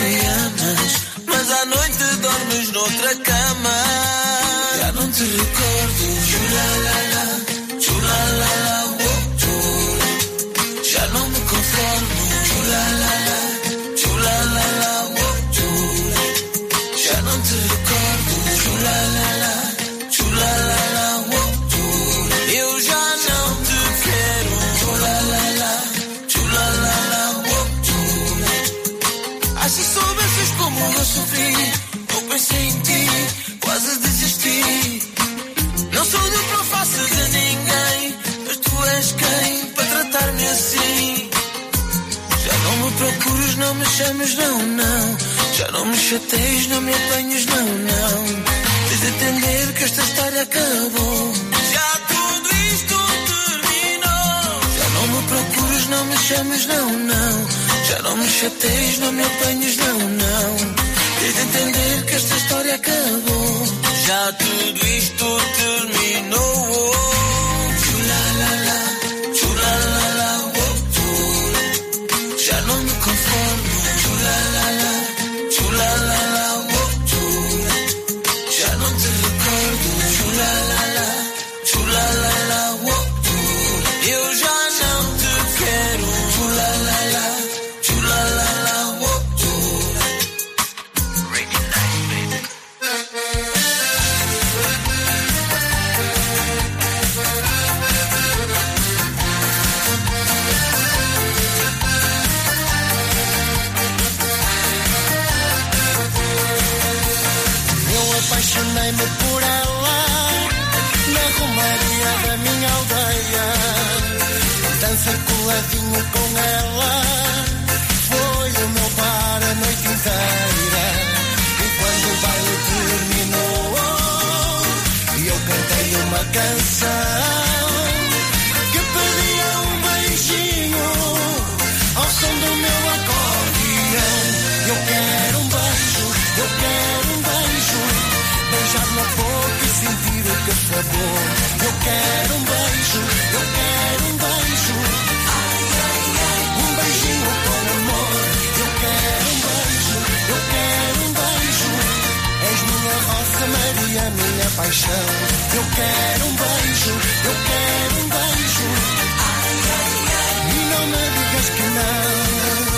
[SPEAKER 13] me amas, mas à noite dormes noutra cama. Já não te recordo, chulalala, chulalala, oh, oh. Já não me conformo, chulalala, chulalala, oh, oh. Já não te recordo, chulalala, chulalala, oh, oh. Eu já não te quero, chulalala, chulalala, oh, oh. Ah, se soubesses como eu sofri, eu pensei em ti, quase desisti. Não sou de profácio de ninguém, mas tu és quem para tratar-me assim. Já não me procures, não me chames, não, não. Já não me chateies, não me apanhes, não, não. Tens de entender que esta história acabou. Já tudo isto terminou. Já não me procures, não me chames, não, não. Já não me chateies, não me apanhes, não, não. Tens de entender que esta história acabou. Já tudo isto terminou. Chulalala, chulalala, oh, oh. Já não me conformo. Chulalala, chulalala, oh, oh. Já não te recordo. Chulalala, chulalala, oh, oh. Eu já não te quero. Chulalala, chulalala, oh, oh.
[SPEAKER 6] Apaixonei-me por ela na romaria da minha aldeia. Dancei coladinho com ela, foi o meu par a noite inteira. E quando o baile terminou, eu cantei uma canção que pedia um beijinho ao som do meu acordeão. Eu quero um beijo, eu quero um beijo, beijar na boca e sentir o que sabor. Eu quero um beijo, eu quero um beijo, ai, ai, ai. Um beijinho com amor. Eu quero um beijo, eu quero um beijo. És minha Rosa Maria, minha paixão. Eu quero um beijo, eu quero um beijo, ai, ai, ai. E não me digas que não.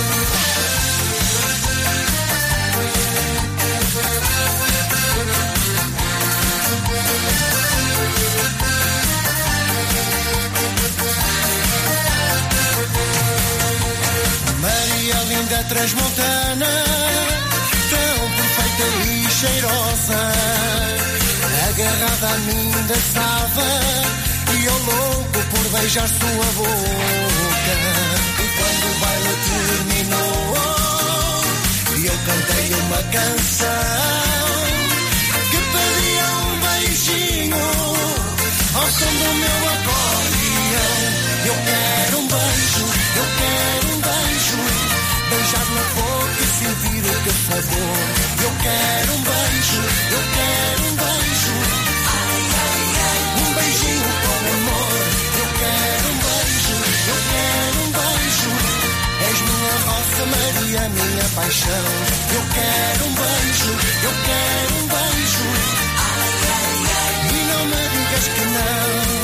[SPEAKER 6] Maria linda transmontana, tão perfeita e cheirosa, agarrada a mim dançava, e eu louco por beijar sua boca. E quando o baile terminou, eu cantei uma canção que pedia um beijinho ao som do meu acordeão. Eu quero um beijo, eu quero um beijo, beijar na boca e sentir o que sabor. Eu quero um beijo, eu quero um beijo, ai, ai, ai. Um beijinho com amor. Eu quero um beijo, eu quero um beijo. És minha Rosa Maria, minha paixão. Eu quero um beijo, eu quero um beijo, ai, ai, ai. E não me digas que não.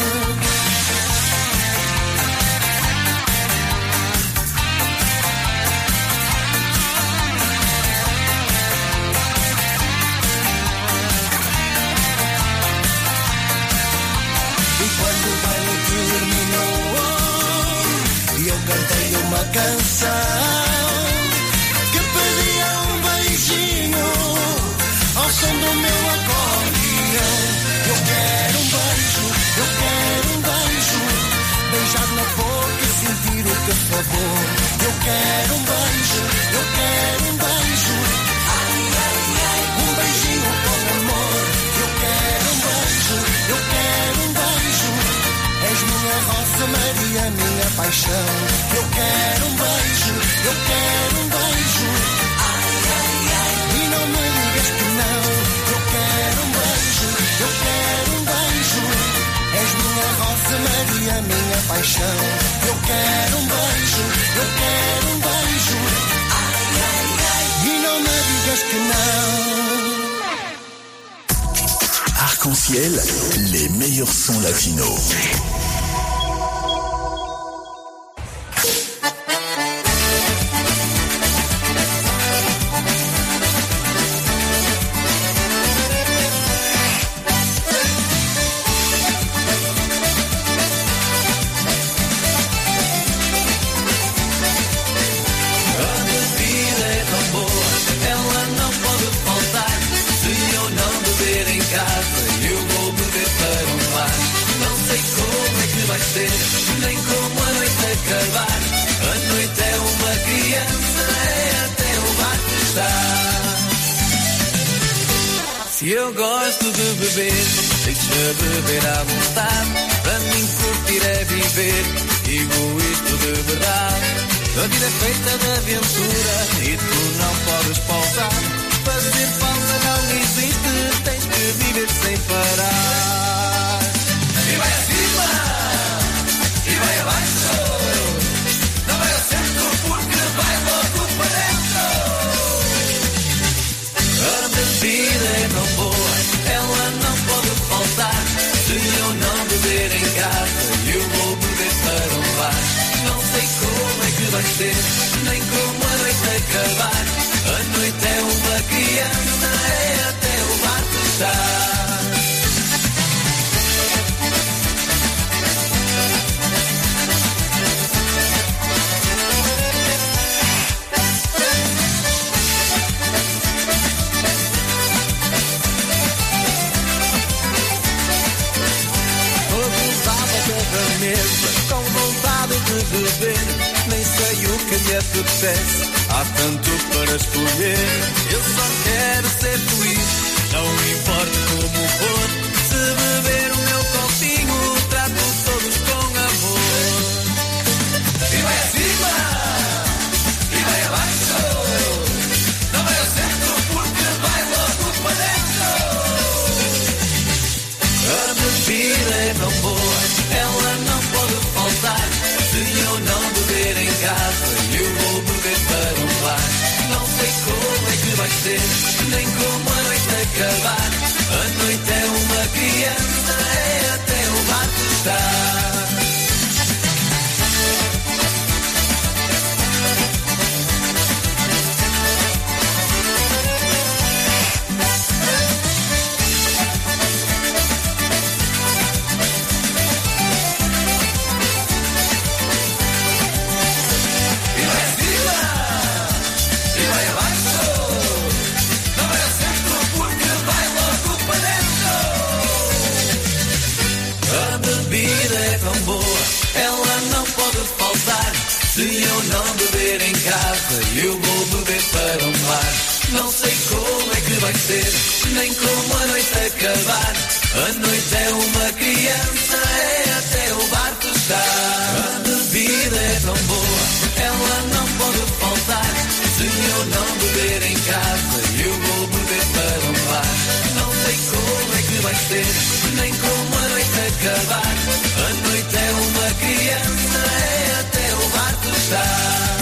[SPEAKER 6] Quando o baile terminou, eu cantei uma canção que pedia um beijinho ao som do meu acordeão. Eu quero um beijo, eu quero um beijo, beijar na boca e sentir o que sabor. Eu quero um beijo, eu quero um beijo, ai, ai, ai. Um beijinho com amor. Eu quero um beijo, eu quero um beijo. És minha Rosa Maria, minha paixão. Eu quero um beijo, eu quero um beijo, ai, ai, ai. E não me digas que não. Eu quero um beijo, eu quero um beijo. És minha Rosa Maria, minha paixão. Eu quero um beijo, eu quero um beijo, ai, ai, ai. E não
[SPEAKER 7] Essentiel, les meilleurs sons latinos.
[SPEAKER 16] Nem como a noite acabar. A noite é uma criança, é até o barco estar. Se eu gosto de beber, deixa beber à vontade. Para mim curtir é viver, digo isto de verdade. A vida é feita de aventura e tu não podes pausar. Fazer pausa não existe, tens que viver sem parar. E vai acima! E vai abaixo, não vai ao centro porque vai logo para dentro. A bebida é tão boa, ela não pode faltar. Se eu não beber em casa, eu vou beber para um bar. Não sei como é que vai ser, nem como a noite acabar. A noite é uma criança, é até o barco estar. Com vontade de beber, nem sei o que me apetece. Há tanto para escolher. Eu só quero ser feliz, não importa como for. Se beber o meu copinho, trato todos com amor. E vai acima, e vai abaixo, não vai ao centro porque vai logo para dentro. A bebida é tão boa, ela não pode faltar. Se eu não beber em casa, eu vou beber para um bar. Não sei como é que vai ser, nem como a noite acabar. A noite é uma criança, é até o barco estar. Se eu não beber em casa, eu vou beber para um bar. Não sei como é que vai ser, nem como a noite acabar. A noite é uma criança, é até o barco estar. A bebida é tão boa, ela não pode faltar. Se eu não beber em casa, eu vou beber para um bar. Não sei como é que vai ser, nem como a noite acabar. A noite é uma criança, é até o barco estar.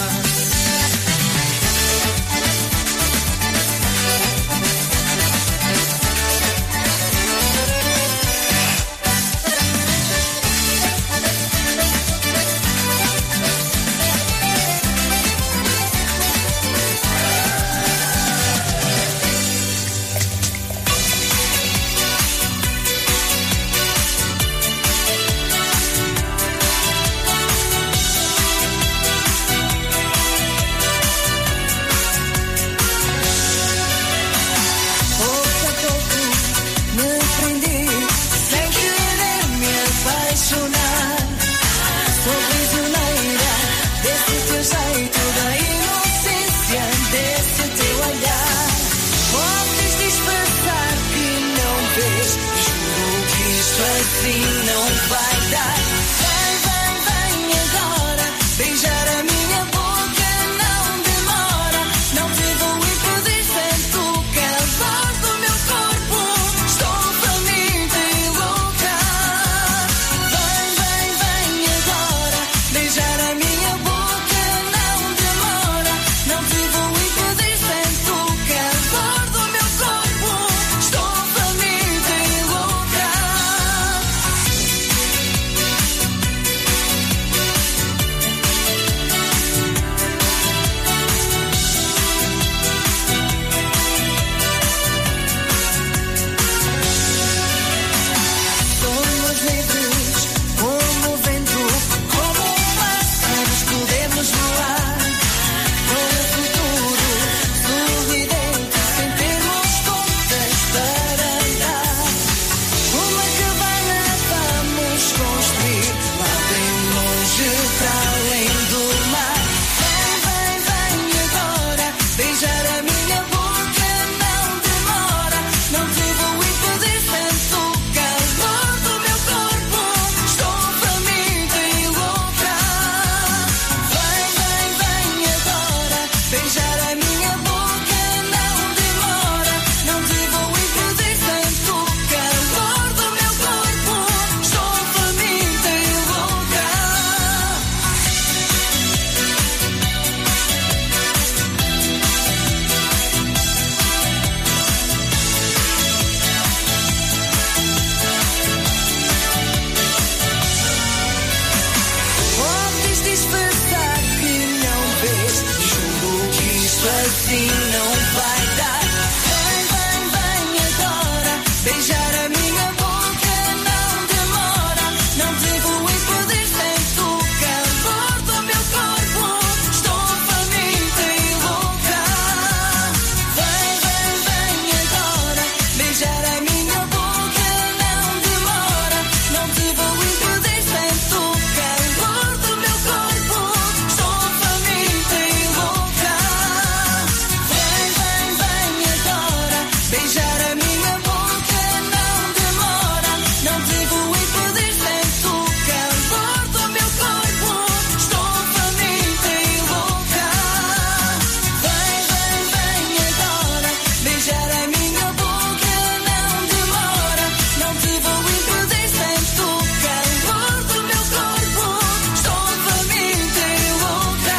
[SPEAKER 8] Isto assim não vai dar. Vem, vem, vem agora, beijar a minha boca não demora. Não te vou impedir, sento o calor do meu corpo. Estou faminta e louca. Vem, vem, vem agora, beijar a minha boca não demora. Não te vou impedir, sento o calor do meu corpo. Estou faminta e louca. Vem, vem, vem agora, beijar a minha boca não demora. Não te vou impedir, sento o calor do meu corpo. Estou faminta e louca. Vem, vem, vem agora, beijar a minha boca não demora. Não te vou impedir, sento o calor do meu corpo. Estou faminta e louca.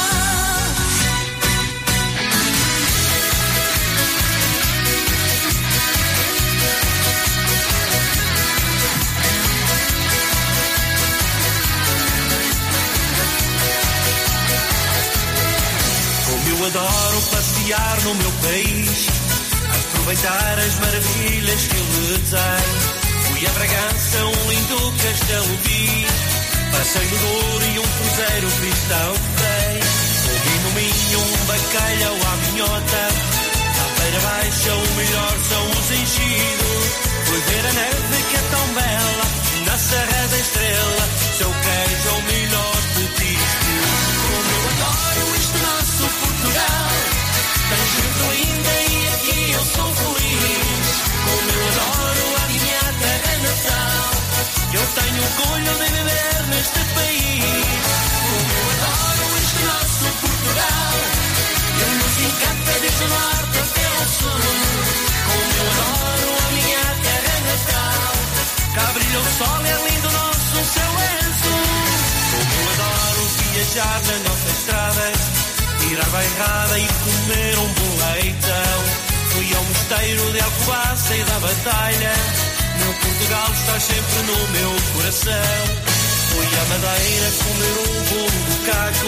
[SPEAKER 12] Como eu adoro passear no meu país, aproveitar as maravilhas que ele tem. Fui a Bragança, um lindo castelo vi, passei no Douro e um cruzeiro cristão tem. Comi no Minho um bacalhau à minhota, à beira baixa o melhor são os enchidos. Fui ver a neve que é tão bela, na Serra da Estrela, seu queijo é o melhor petisco. Como eu adoro este nosso Portugal, tem gente linda e aqui eu sou feliz. Como eu adoro a minha terra natal, eu tenho orgulho de viver neste país. Como eu adoro este nosso Portugal, ele nos encanta desde o norte até ao sul. Como eu adoro a minha terra natal, cá brilha o sol e é lindo o nosso céu azul. Como eu adoro viajar na nossa estrada, ir à bairrada e comer um bom leitão. Fui ao mosteiro de Alcobaça e da Batalha, meu Portugal está sempre no meu coração. Fui à Madeira comer um bolo do caco,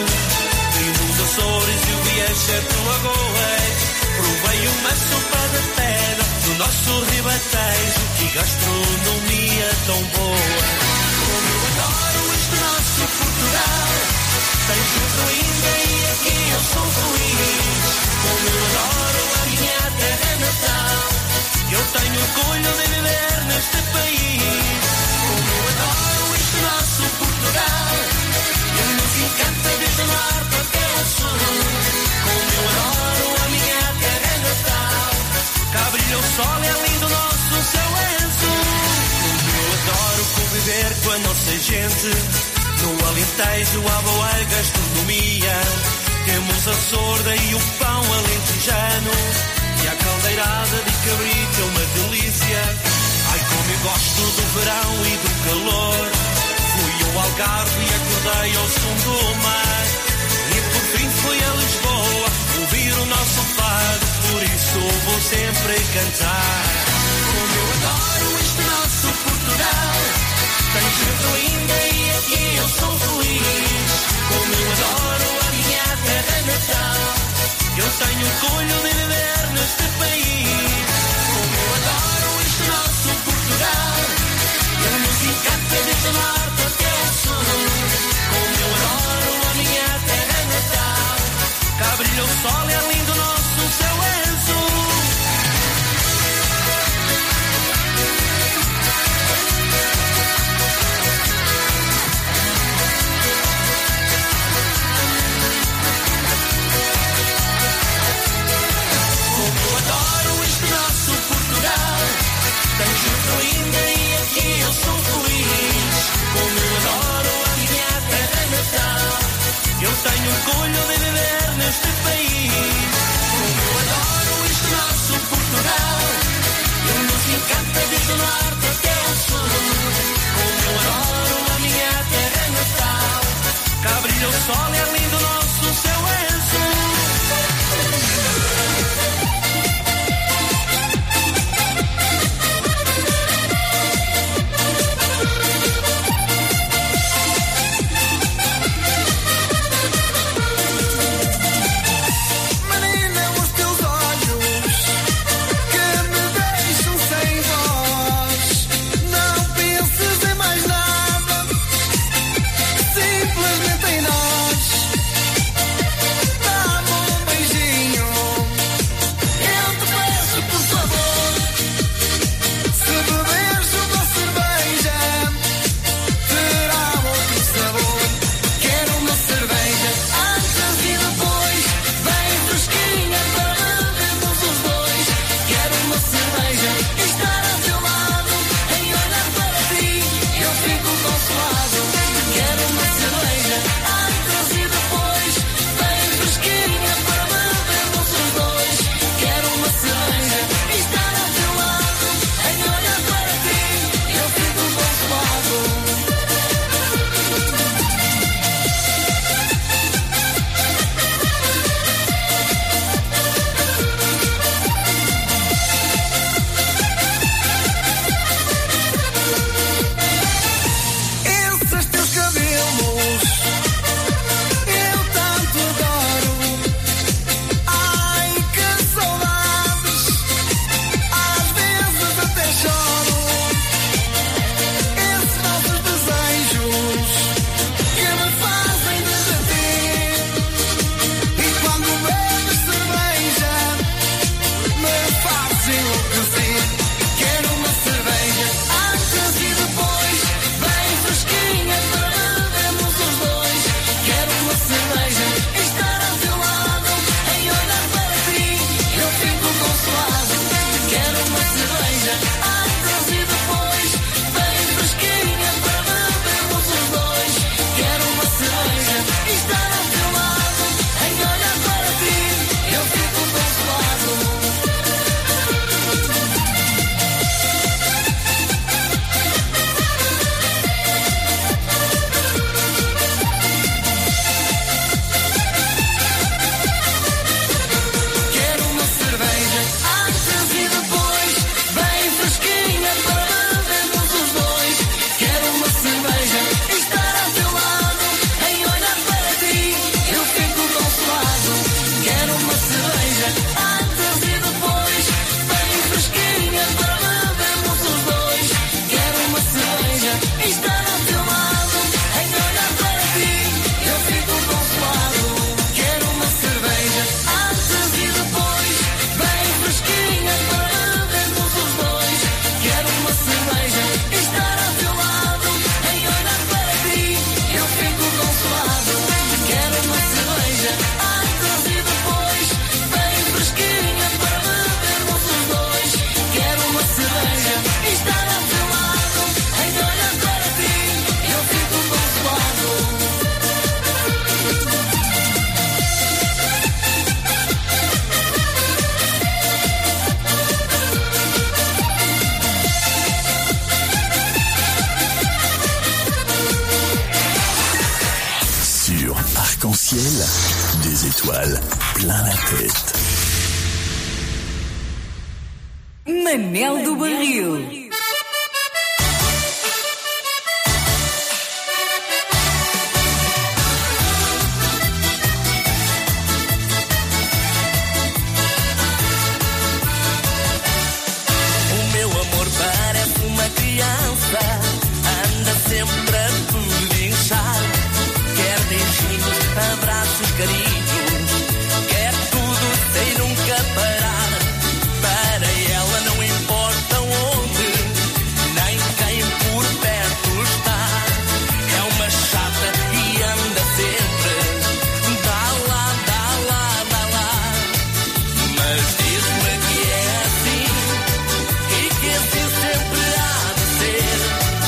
[SPEAKER 12] e nos Açores e o Vieixa de Lagoas. Provei uma sopa de pedra do nosso Ribatejo, que gastronomia tão boa. Como eu adoro este nosso Portugal, tem gente linda e aqui eu sou feliz. Como eu adoro a minha terra natal, eu tenho orgulho de viver neste país. Como eu adoro este nosso Portugal, ele nos encanta desde o norte até ao sul. Como eu adoro a minha terra natal, cá brilha o sol e é lindo o nosso céu azul. Como eu adoro conviver com a nossa gente, no Alentejo há boa gastronomia. Temos a sorda e o pão alentejano, e a caldeirada de cabrito é uma delícia. Ai, como eu gosto do verão e do calor. Fui ao Algarve e acordei ao som do mar, e por fim fui a Lisboa ouvir o nosso fado, por isso vou sempre cantar. Como eu adoro este nosso Portugal, tem gente linda e aqui eu sou feliz. Como eu adoro a minha terra natal, eu tenho orgulho de viver neste país. Como eu adoro este nosso Portugal, ele nos encanta desde o norte até ao sul. Como eu adoro a minha terra natal, cá brilha o sol e é lindo o nosso céu azul. Tem gente linda e aqui eu sou feliz. Como eu adoro a minha terra natal, eu tenho orgulho de viver neste país.
[SPEAKER 7] Des étoiles plein la tête.
[SPEAKER 17] Manel do Barril.
[SPEAKER 18] Sempre a pedinchar, quer beijinhos, abraços, carinhos, quer tudo sem nunca parar. Para ela não importa onde, nem quem por perto está. É uma chata e anda sempre, dá lá, dá lá, dá lá. Mas diz-me que é assim, e que assim sempre há de ser.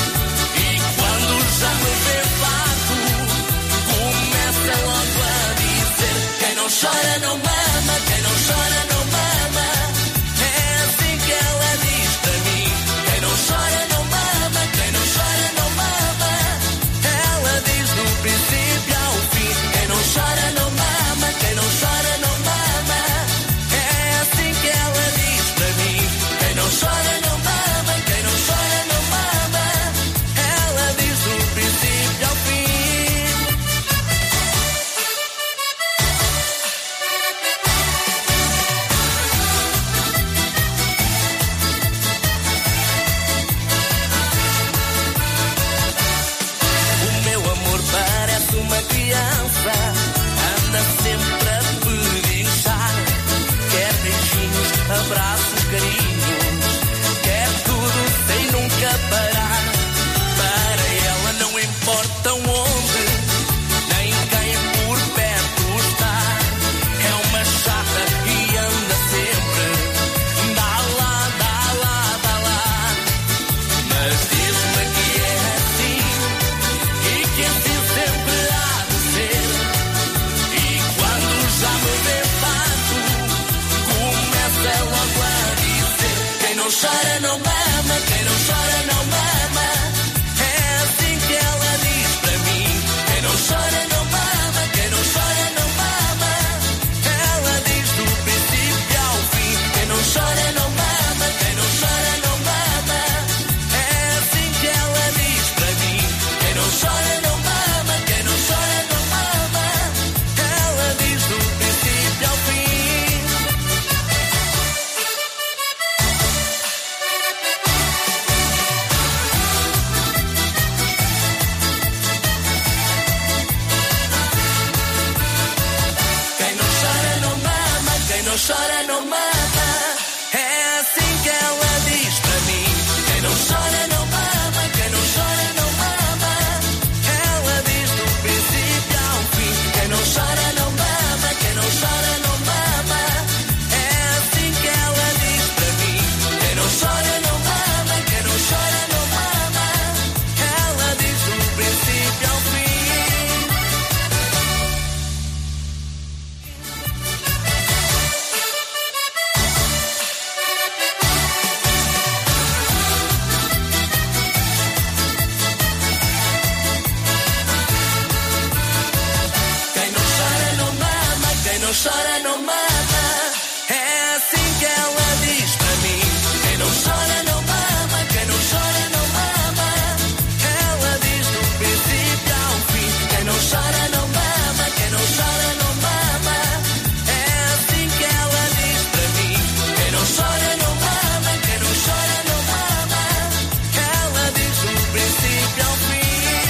[SPEAKER 18] Já me vê vago, começa logo a dizer: quem não chora não mama, quem não chora não mama. É assim que ela diz para mim: quem não chora não mama, quem não chora não mama. Ela diz do princípio ao fim: quem não chora não mama, quem não chora não mama. É assim que ela diz para mim: quem não chora não mama, quem não chora não mama. Ela diz do princípio ao fim. O meu amor parece uma criança, anda sempre a pedinchar, quer beijinhos, abraços, carinhos, quer tudo sem nunca parar. Para ela não importa onde, nem quem por perto está. É uma chata e anda sempre, dá lá, dá lá, dá lá. Mas diz-me que é assim, e que assim sempre há de ser. E quando já me vê fato, começa logo a dizer: quem não chora não mama, quem não chora não mama. Que ela diz para mim: quem não chora não mama, quem não chora não mama. Ela diz do princípio ao fim: quem não chora não mama, quem não chora não mama. É assim que ela diz para mim: quem não chora não mama, quem não chora não mama. Ela diz do princípio ao fim. Quem não chora não mama, é assim que ela diz para mim: quem não chora não mama, quem não chora não mama. Ela diz do princípio ao fim: quem não chora não mama, quem não chora não mama. É assim que ela diz para mim: quem não chora não mama, quem não chora não mama. Ela diz do princípio ao fim. Não chora, não mama, é assim que ela diz para mim: quem não chora, não mama, quem não chora, não mama. Ela diz do princípio ao fim: quem não chora, não mama, quem não chora, não mama. É assim que ela diz para mim: quem não chora, não mama, quem não chora, não mama. Ela diz do princípio ao fim.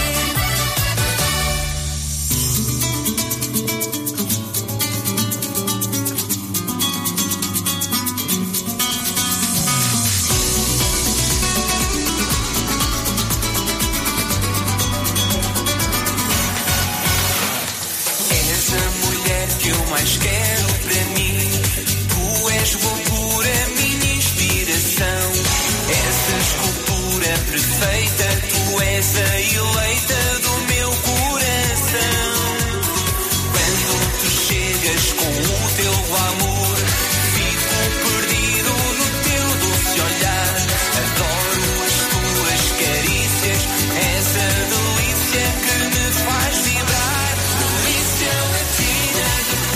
[SPEAKER 19] Mais quero para mim, tu és loucura, minha inspiração. Essa escultura perfeita, tu és a eleita do meu coração. Quando tu chegas com o teu glamour, fico perdido no teu doce olhar. Adoro as tuas carícias, essa delícia que me faz vibrar. Delícia latina de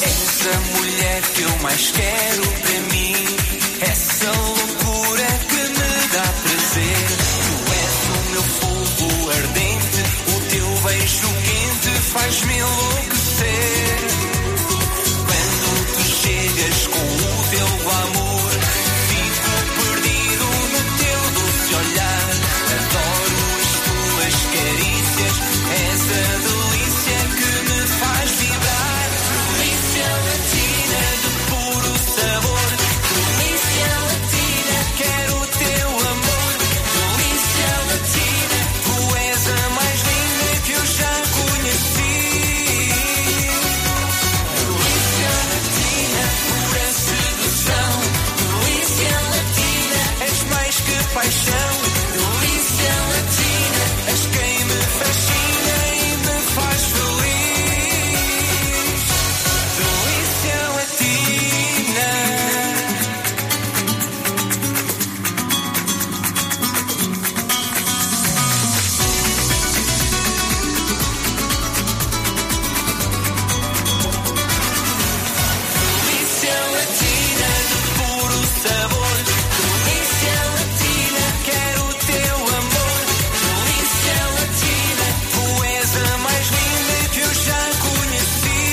[SPEAKER 19] És a mulher que eu mais quero para mim. Essa loucura que me dá prazer. Tu és o meu fogo ardente. O teu beijo quente faz-me enlouquecer. Quando tu chegas com o teu glamour, fico perdido no teu doce olhar. Adoro as tuas carícias. És a delícia que me faz vibrar. Delícia latina de puro sabor. Delícia latina, quero o teu amor. Delícia latina, tu és a mais linda que eu já conheci. Delícia latina, pura sedução. Delícia latina, és mais que paixão. Delícia latina, és quem me fascina e me faz feliz. Delícia latina. Delícia latina de puro sabor. Delícia latina, quero o teu amor. Delícia latina, tu és a mais linda que eu já conheci.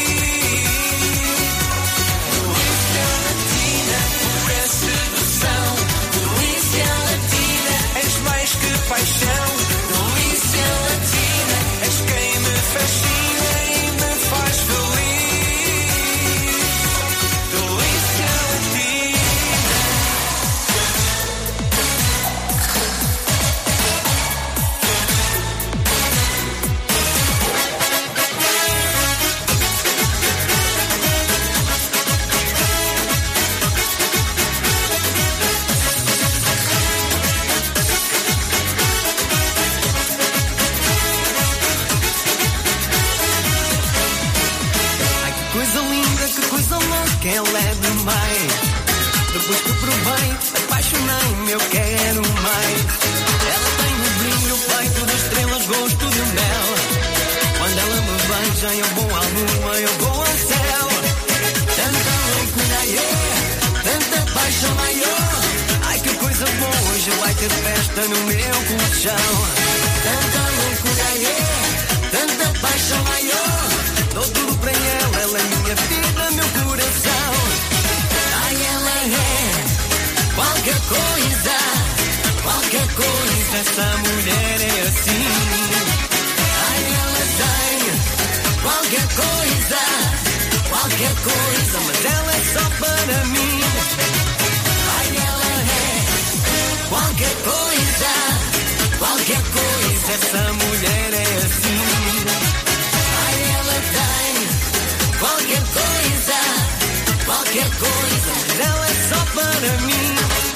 [SPEAKER 19] Delícia latina, pura sedução. Delícia latina, és mais que paixão. Delícia latina, és quem me fascina e me faz feliz. Delícia latina.
[SPEAKER 13] Ai, que coisa linda, que coisa louca, ela é demais. Depois que provei, apaixonei-me, eu quero mais. Ela tem o brilho, peito de estrelas, gosto de mel. Quando ela me beija, eu vou à lua, eu vou ao céu. Tanta loucura, yeah, tanta paixão maior. Ai, que coisa boa, hoje vai ter festa no meu colchão. Tanta loucura, yeah, tanta paixão maior. Dou tudo pra ela, ela é minha vida, meu coração. Ai, ela é qualquer coisa, qualquer coisa, essa mulher é assim. Ai, ela tem qualquer coisa, qualquer coisa, mas ela é só para mim. Ai, ela é qualquer coisa, qualquer coisa, essa mulher é assim. Ai, ela tem qualquer coisa, qualquer coisa, mas ela é só para mim.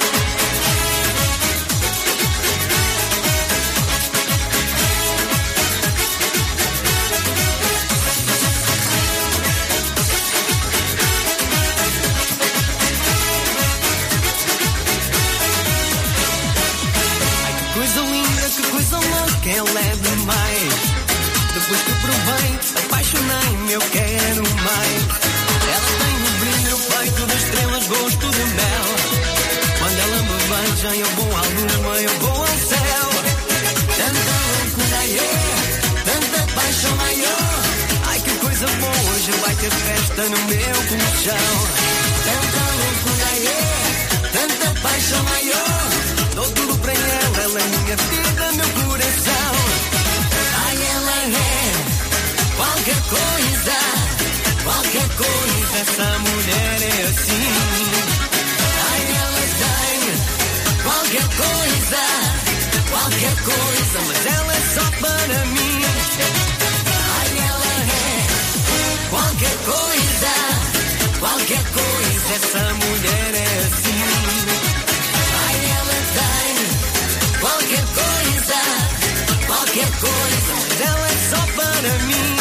[SPEAKER 13] Ai, que coisa linda, que coisa louca, ela é demais. Depois que provei, apaixonei-me, eu quero mais. Ela tem o brilho, peito de estrelas, gosto de mel. Quando ela me beija, eu vou à lua, eu vou ao céu. Tanta loucura, yeah, tanta paixão maior. Ai, que coisa boa, hoje vai ter festa no meu colchão. Tanta loucura, yeah, tanta paixão maior. Dou tudo pra ela, ela é minha vida, meu coração. Ai, ela é qualquer coisa, qualquer coisa, essa mulher é assim. Ai, ela tem qualquer coisa, qualquer coisa, mas ela é só para mim. Ai, ela é qualquer coisa, qualquer coisa, essa mulher é assim. Ai, ela tem qualquer coisa, qualquer coisa, mas ela é só para mim.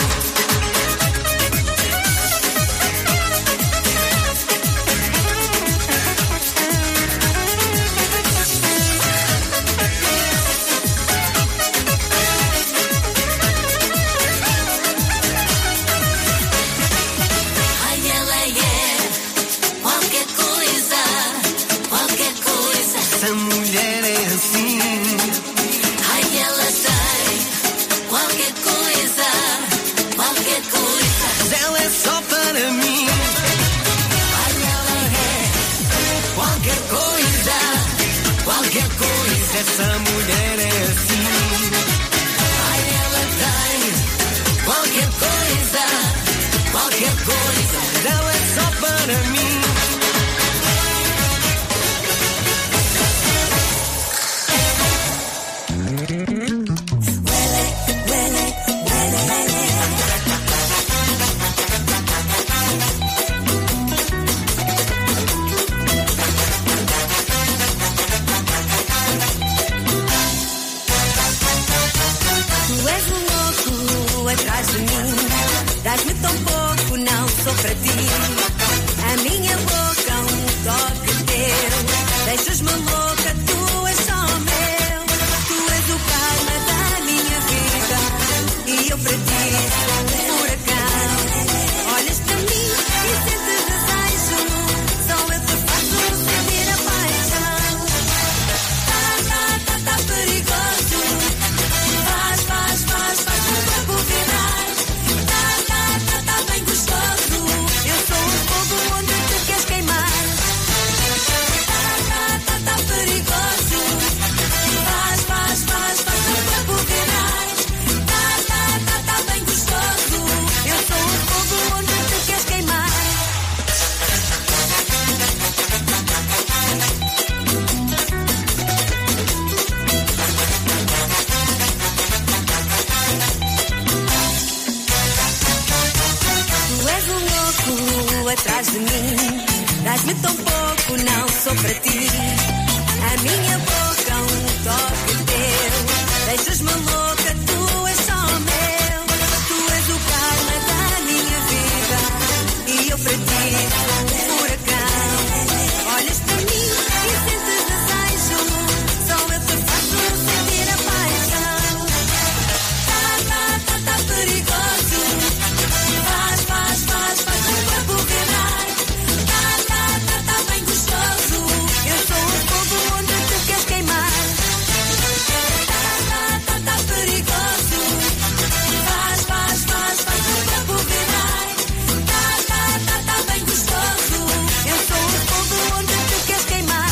[SPEAKER 10] Ai, ela
[SPEAKER 8] atrás de mim. Dás-me tão pouco, não sou para ti. A minha boca, um toque teu. Deixas-me louca, tu és só meu. Tu és o karma da minha vida. E eu para ti, um furacão. Olhas para mim e sentes desejo. Só eu te faço sentir a paixão. Tá, tá, tá, tá perigoso. Faz, faz, faz, faz o corpo vibrar. Tá, tá, tá, tá bem gostoso. Eu sou o fogo onde tu queres queimar. Tá, tá, tá, tá perigoso. Faz, faz, faz, faz o corpo vibrar. Tá, tá, tá, tá bem gostoso. Eu sou o fogo onde tu queres queimar.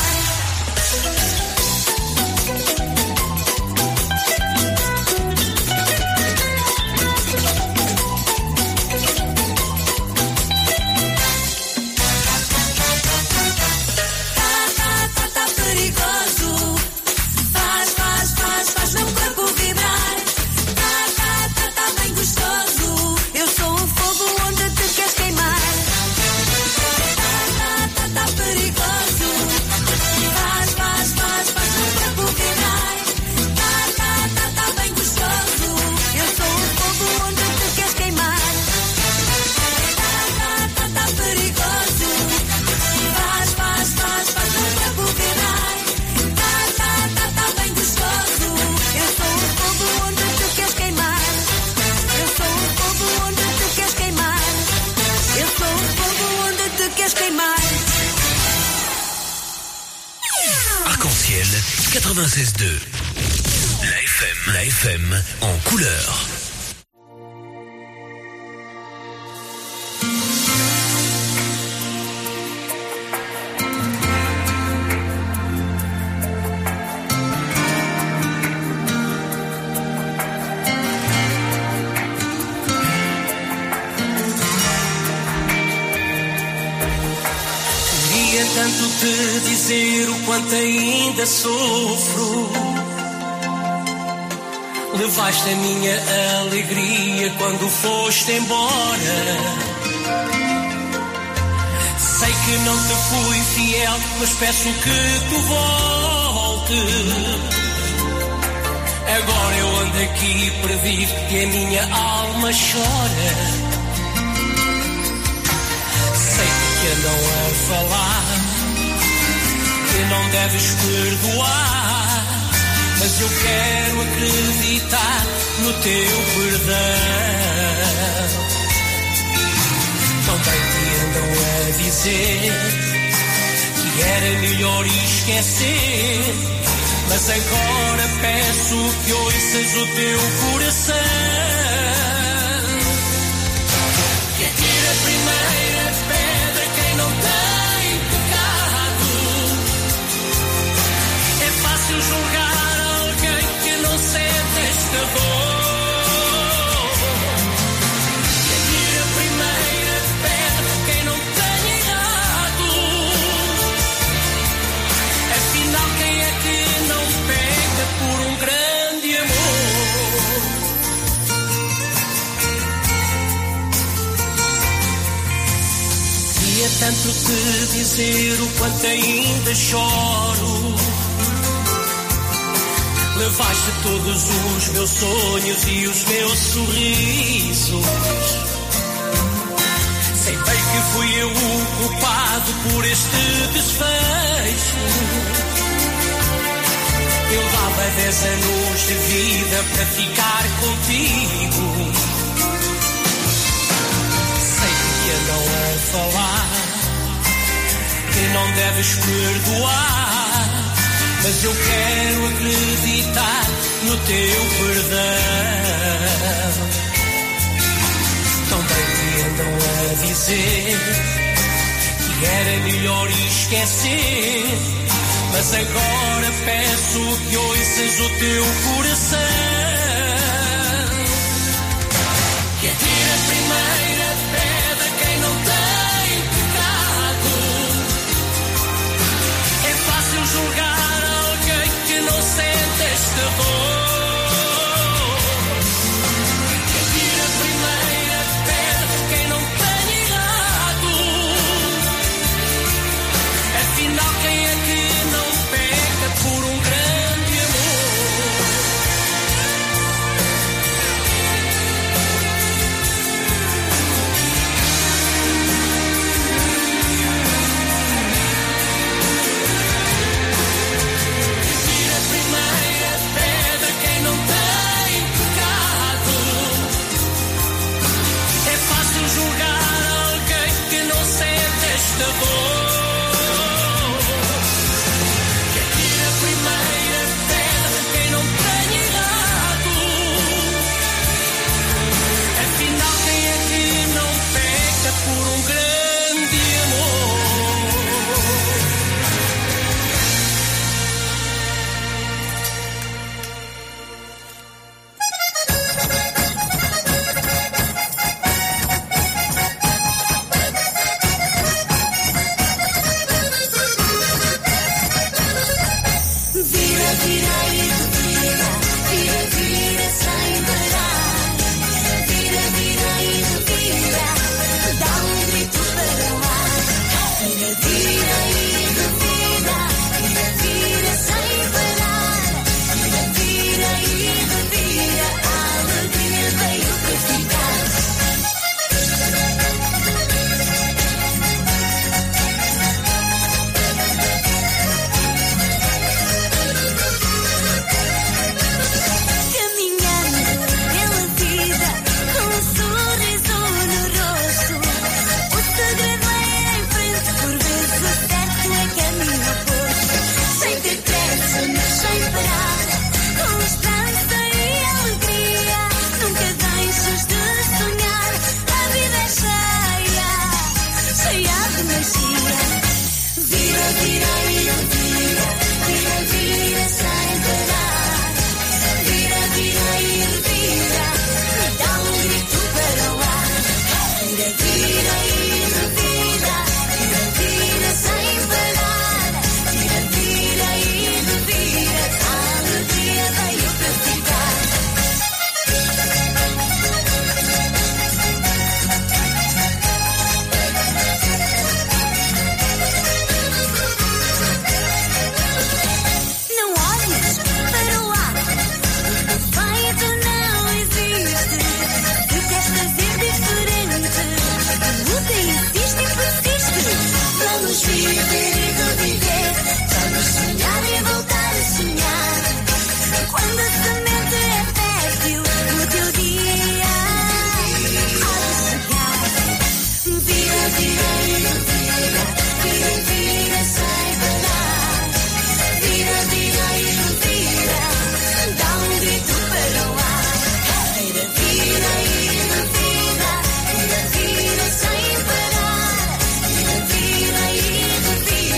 [SPEAKER 8] Tá, tá, tá, tá perigoso. Faz, faz, faz, faz meu corpo vibrar. Tá, tá, tá, tá bem gostoso. Eu sou o fogo onde tu queres queimar. Tá, tá, tá, tá perigoso. Faz, faz, faz, faz meu corpo vibrar. Tá, tá, tá, tá bem gostoso. Eu sou o fogo onde tu queres queimar. Tá, tá, tá, tá perigoso. Faz, faz, faz, faz meu corpo vibrar. Tá, tá, tá, tá bem gostoso. Eu sou o fogo onde tu queres queimar. Eu sou o fogo onde tu queres queimar. Eu sou o fogo onde tu queres queimar.
[SPEAKER 20] Arc-en-ciel quatre-vingt-seize deux. La F M, la F M en couleur.
[SPEAKER 21] Queria tanto te dizer o quanto ainda sofro. Levaste a minha alegria quando foste embora. Sei que não te fui fiel, mas peço que tu voltes. Agora eu ando aqui perdido e a minha alma chora. Sei que andam a falar que não deves perdoar, mas eu quero acreditar no teu perdão. Também te andam a dizer que era melhor esquecer, mas agora peço que ouças o teu coração. Que atire a primeira pedra quem não tem pecado. É fácil julgar alguém que não sente esta dor. Que atire a primeira pedra quem não tem errado. Afinal, quem é que não peca por um grande amor? Queria tanto te dizer o quanto ainda choro. Levaste todos os meus sonhos e os meus sorrisos. Sei bem que fui eu o culpado por este desfecho. Eu dava dez anos de vida para ficar contigo. Sei que andam a falar que não deves perdoar, mas eu quero acreditar no teu perdão. Também te andam a dizer que era melhor esquecer, mas agora peço que ouças o teu coração. Que atire a primeira pedra quem não tem pecado. É fácil julgar alguém que não sente esta dor. Que atire a primeira pedra quem não tem errado. esta dor. Quem tira a primeira pedra, quem não tem errado. Afinal, quem é que não peca por um grande amor?
[SPEAKER 15] Vira, vira e vira, vira, vira sem parar. Vira, vira e vira, dá um grito para o ar. Vira, vira e vira, vira, vira sem parar. Vira, vira e vira, a alegria veio para ficar. Caminhando pela vida com um sorriso no rosto. O segredo é em frente, por vezes o certo é caminho oposto. Sem ter pressa, mas sem parar, com esperança e alegria. Nunca deixes de sonhar, a vida é cheia, cheia de magia. Vira, vira e vira, vira, vira sem parar. Vira, vira e vira, dá um grito para o ar. Vira, vira e vira, vira, vira sem parar. Vira, vira e vira, a alegria veio para ficar. Não olhes para o lado, defeito não existe. Se queres fazer diferente, luta, insiste e persiste. Vamos viver e reviver, vamos sonhar e voltar a sonhar. Quando a semente é fértil, o teu dia há de chegar. Vira, vira e vira, vira, vira sem parar. Vira, vira e vira, dá um grito para o ar. Vira, vira e vira, vira, vira sem parar. Vira, vira e vira,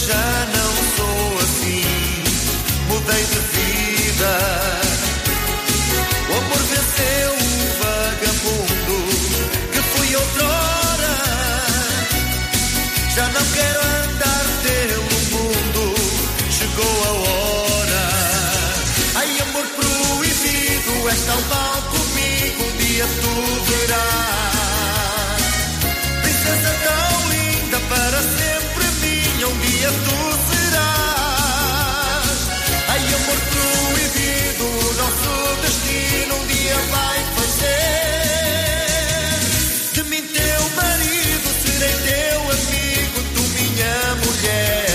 [SPEAKER 5] já não sou assim, mudei de vida. O amor venceu o vagabundo que fui outrora. Já não quero andar pelo mundo, chegou a hora. Ai, amor proibido, és tão mal comigo, um dia tu verás. Princesa tão linda, para sempre minha, um dia tu serás. Ai, amor proibido, o nosso destino um dia vai fazer. De mim teu marido, serei teu amigo, tu minha mulher.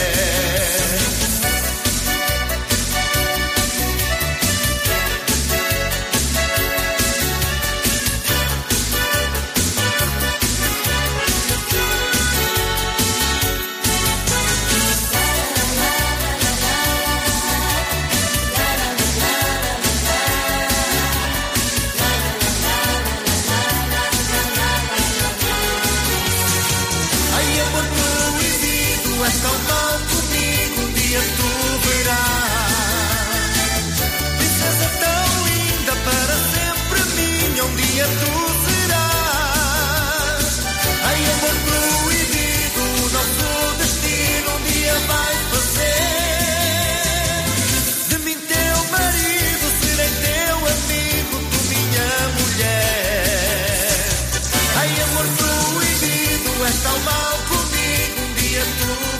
[SPEAKER 5] És tão mal comigo, um dia tu verás. Princesa tão linda, para sempre minha, um dia tu serás. Ai, amor proibido, o nosso destino um dia vai fazer. De mim teu marido, serei teu amigo, tu minha mulher. Ai, amor proibido, és tão mal comigo, um dia tu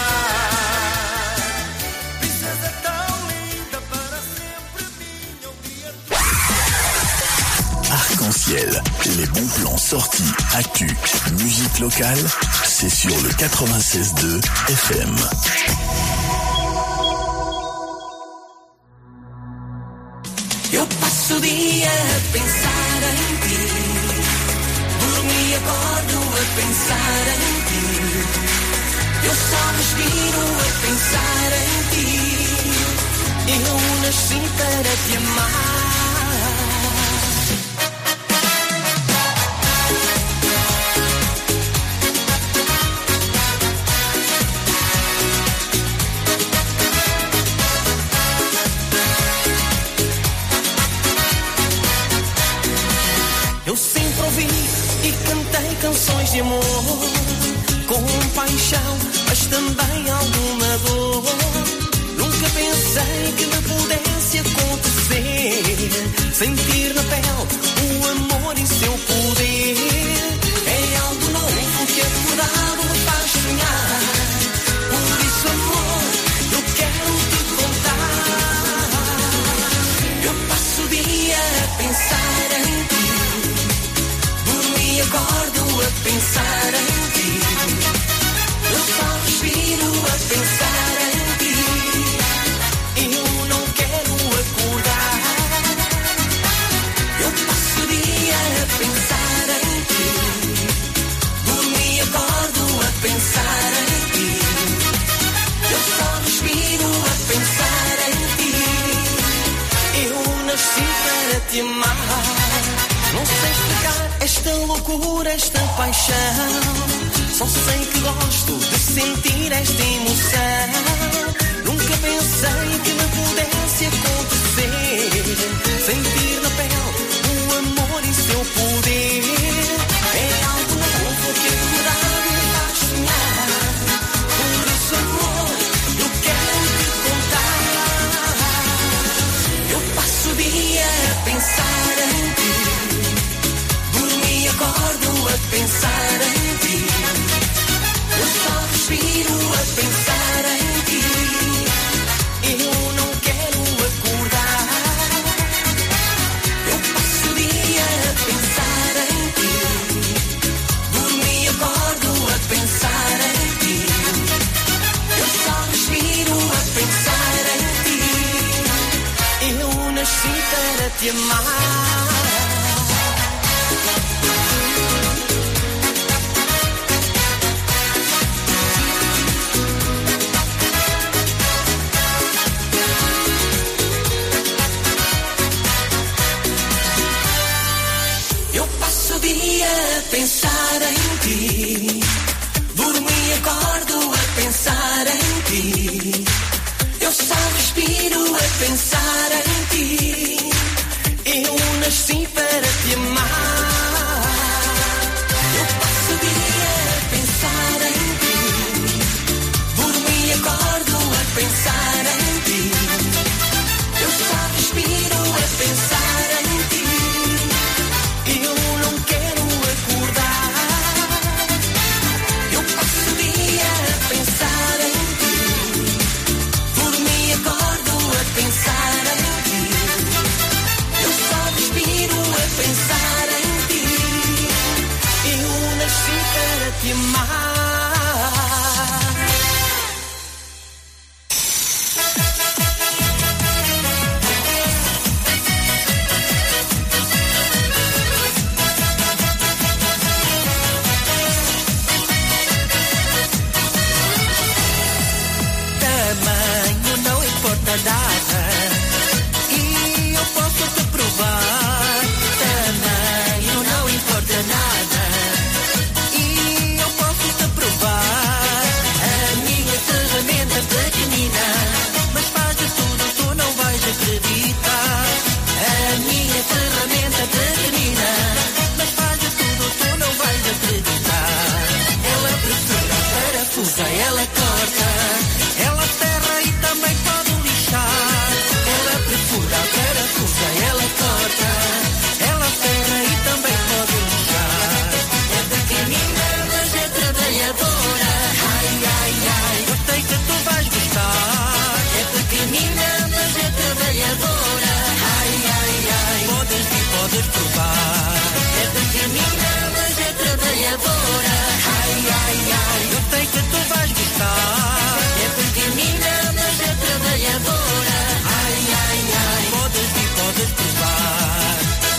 [SPEAKER 7] Arc-en-ciel, les bons plans sortis, actu, musique locale, c'est sur le quatre-vingt-seize deux F M.
[SPEAKER 18] Eu passo o dia a pensar em ti, durmo e acordo a pensar em ti. Eu só respiro a pensar em ti. Eu nasci para te amar. Eu sempre ouvi e cantei canções de amor, com paixão, mas também alguma dor. Nunca pensei que me pudesse acontecer, sentir na pele o amor e seu poder. É algo novo que acordado me faz sonhar. Por isso, amor, eu quero te contar. Eu passo o dia a pensar em ti, e acordo a pensar em ti. Eu só respiro a pensar em ti. Eu não quero acordar. Eu passo o dia a pensar em ti. Durmo e acordo a pensar em ti. Eu só respiro a pensar em ti. Eu nasci para te amar. Não sei explicar esta loucura, esta paixão. Só sei que gosto de sentir esta emoção. Nunca pensei que me pudesse acontecer, sentir na pele o amor e seu poder. É algo novo que acordado me faz sonhar. Por isso, amor, eu quero te contar. Eu passo o dia a pensar em ti, acordo a pensar em ti. Eu só respiro a pensar em ti. Eu não quero acordar. Eu passo o dia a pensar em ti. Durmo e acordo a pensar em ti. Eu só respiro a pensar em ti. Eu nasci para te amar. Pensar em ti, durmo e acordo a pensar em
[SPEAKER 8] pensar em ti. Eu nasci para te amar. Eu passo o dia a pensar em ti. Dormi e acordo a pensar em ti. Eu só respiro a pensar em ti. Eu não quero acordar. Eu passo o dia a pensar em ti. Dormi e acordo a pensar em ti. Eu só respiro a pensar em ti. Eu nasci para te amar. Tamanho não importa nada. E eu posso te provar. Tamanho não importa nada. E eu posso te provar. A minha ferramenta pequenina, mas faz de tudo, tu não vais acreditar. A minha ferramenta pequenina, mas faz de tudo, tu não vais acreditar. Ela perfura, parafusa, ela corta. Ela serra e também pode lixar. Ela perfura, parafusa, ela corta. Ela serra e também pode lixar. É pequenina, mas é trabalhadora. Ai, ai, ai, eu sei que tu vais gostar. É pequenina, mas é trabalhadora. Ai, ai, ai, podes e podes provar. É pequenina, mas é trabalhadora. Ai, ai, ai, eu sei que tu vais gostar. É pequenina, mas é trabalhadora. Ai, ai, ai, podes e podes provar.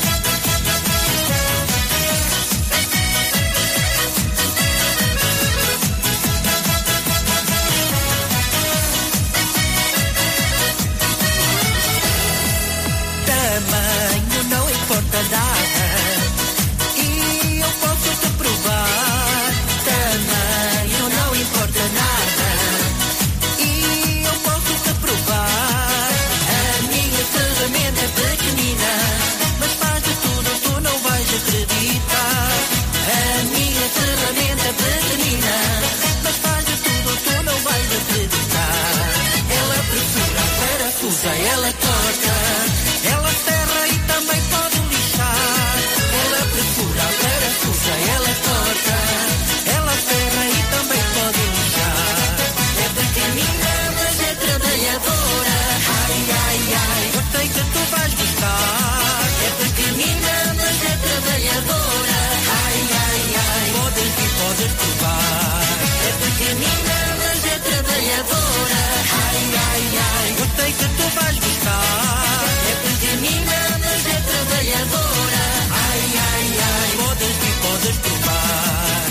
[SPEAKER 8] Tamanho não importa nada. E eu posso te provar. Tamanho não importa nada. E eu posso te provar. A minha ferramenta é pequenina, mas faz de tudo, tu não vais acreditar. A minha ferramenta é pequenina, mas faz de tudo, tu não vais acreditar. Ela perfura, parafusa, ela corta. Ela serra e também pode lixar. Ela perfura, parafusa, ela corta. Ela serra e também pode lixar. É pequenina, mas é trabalhadora. Ai, ai, ai, eu sei que tu vais gostar. É pequenina, mas é trabalhadora. Ai, ai, ai, podes e podes provar. É pequenina, mas é trabalhadora. Ai, ai, ai, eu sei que tu vais gostar. É pequenina, mas é trabalhadora. Ai, ai, ai, podes e podes provar.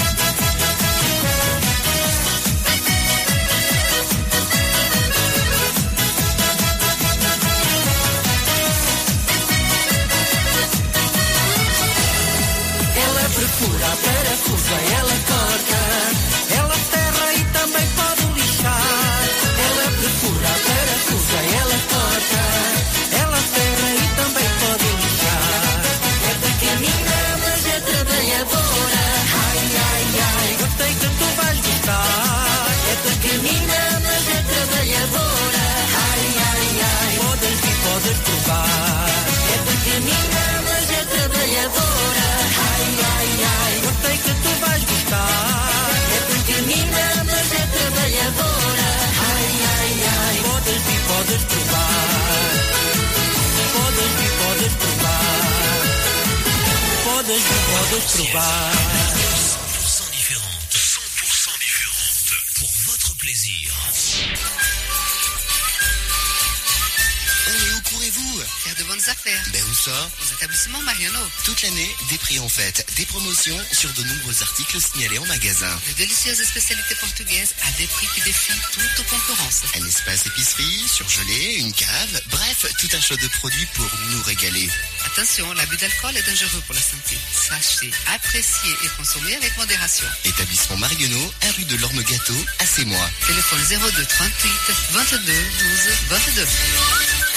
[SPEAKER 8] Ela perfura, parafusa, ela corta. Ela serra e também pode lixar. Ela perfura, parafusa, ela corta. Ela serra e também pode lixar. É pequenina, mas é trabalhadora. Ai, ai, ai, eu sei que tu vais gostar. É pequenina, mas é trabalhadora. Ai, ai, ai, podes e podes provar. É pequenina, mas é trabalhadora. Ai, ai, ai, eu sei que tu vais gostar. É pequenina, mas é trabalhadora. Ai, ai, ai, podes e podes provar. Podes e podes provar. Podes e podes provar.
[SPEAKER 20] cent pour cent différente. cent pour cent différente. Pour votre plaisir.
[SPEAKER 2] Et où courez-vous?
[SPEAKER 1] Faire de bonnes affaires.
[SPEAKER 2] Ben où ça?
[SPEAKER 1] Aux établissements Mariano.
[SPEAKER 2] Toute l'année, des prix en fête, des promotions sur de nombreux articles signalés en magasin.
[SPEAKER 1] De délicieuses spécialités portugaises à des prix qui défient toute concurrence.
[SPEAKER 2] Un espace épicerie, surgelé, une cave, bref, tout un choix de produits pour nous régaler.
[SPEAKER 1] Attention, l'abus d'alcool est dangereux pour la santé. Sachez, apprécier et consommer avec modération.
[SPEAKER 2] Établissement Marionneau, un rue de l'Orme Gâteau, à Sémois.
[SPEAKER 1] Téléphone zéro deux trente-huit vingt-deux douze vingt-deux.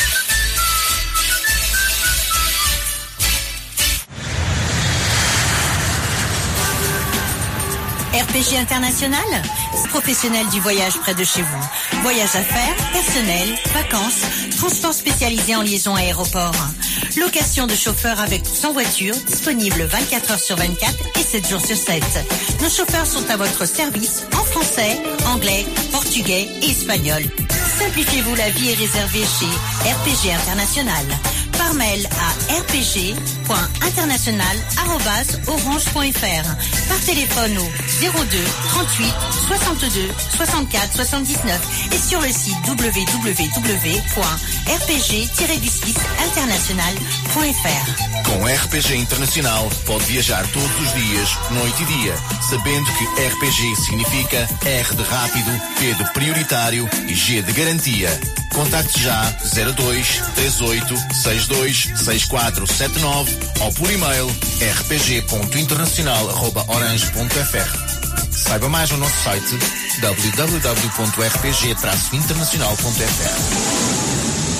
[SPEAKER 3] R P G International, professionnel du voyage près de chez vous. Voyage d'affaires, personnel, vacances, transport spécialisé en liaison aéroport. Location de chauffeurs avec ou sans voiture, disponible vingt-quatre heures sur vingt-quatre et sept jours sur sept. Nos chauffeurs sont à votre service en français, anglais, portugais et espagnol. Simplifiez-vous la vie et réservez chez R P G International. Par mail à r p g point international arobase orange point f r. Par téléphone au zéro deux trente-huit soixante-deux soixante-quatre soixante-dix-neuf et sur le site w w w point r p g tiret du six international point f r.
[SPEAKER 4] Com R P G Internacional pode viajar todos os dias, noite e dia, sabendo que R P G significa R de rápido, P de prioritário e G de garantia. Contacte já zero dois três oito seis dois seis quatro sete nove ou por e-mail r p g ponto internacional arroba orange ponto f r. Saiba mais no nosso site w w w ponto r p g traço internacional ponto f r.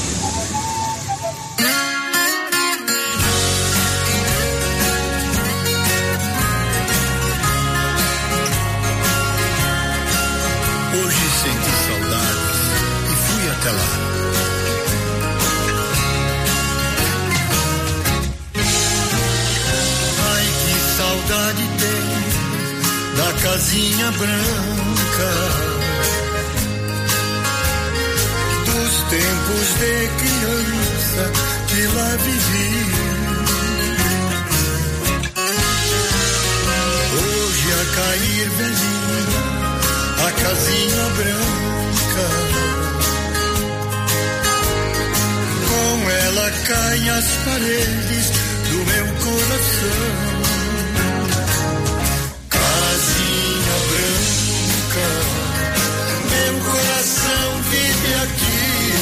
[SPEAKER 6] Até lá. Ai, que saudade tem da casinha branca, dos tempos de criança que lá vivi. Hoje a cair velhinha, a casinha branca, com ela caem as paredes do meu coração. Casinha branca, meu coração vive aqui.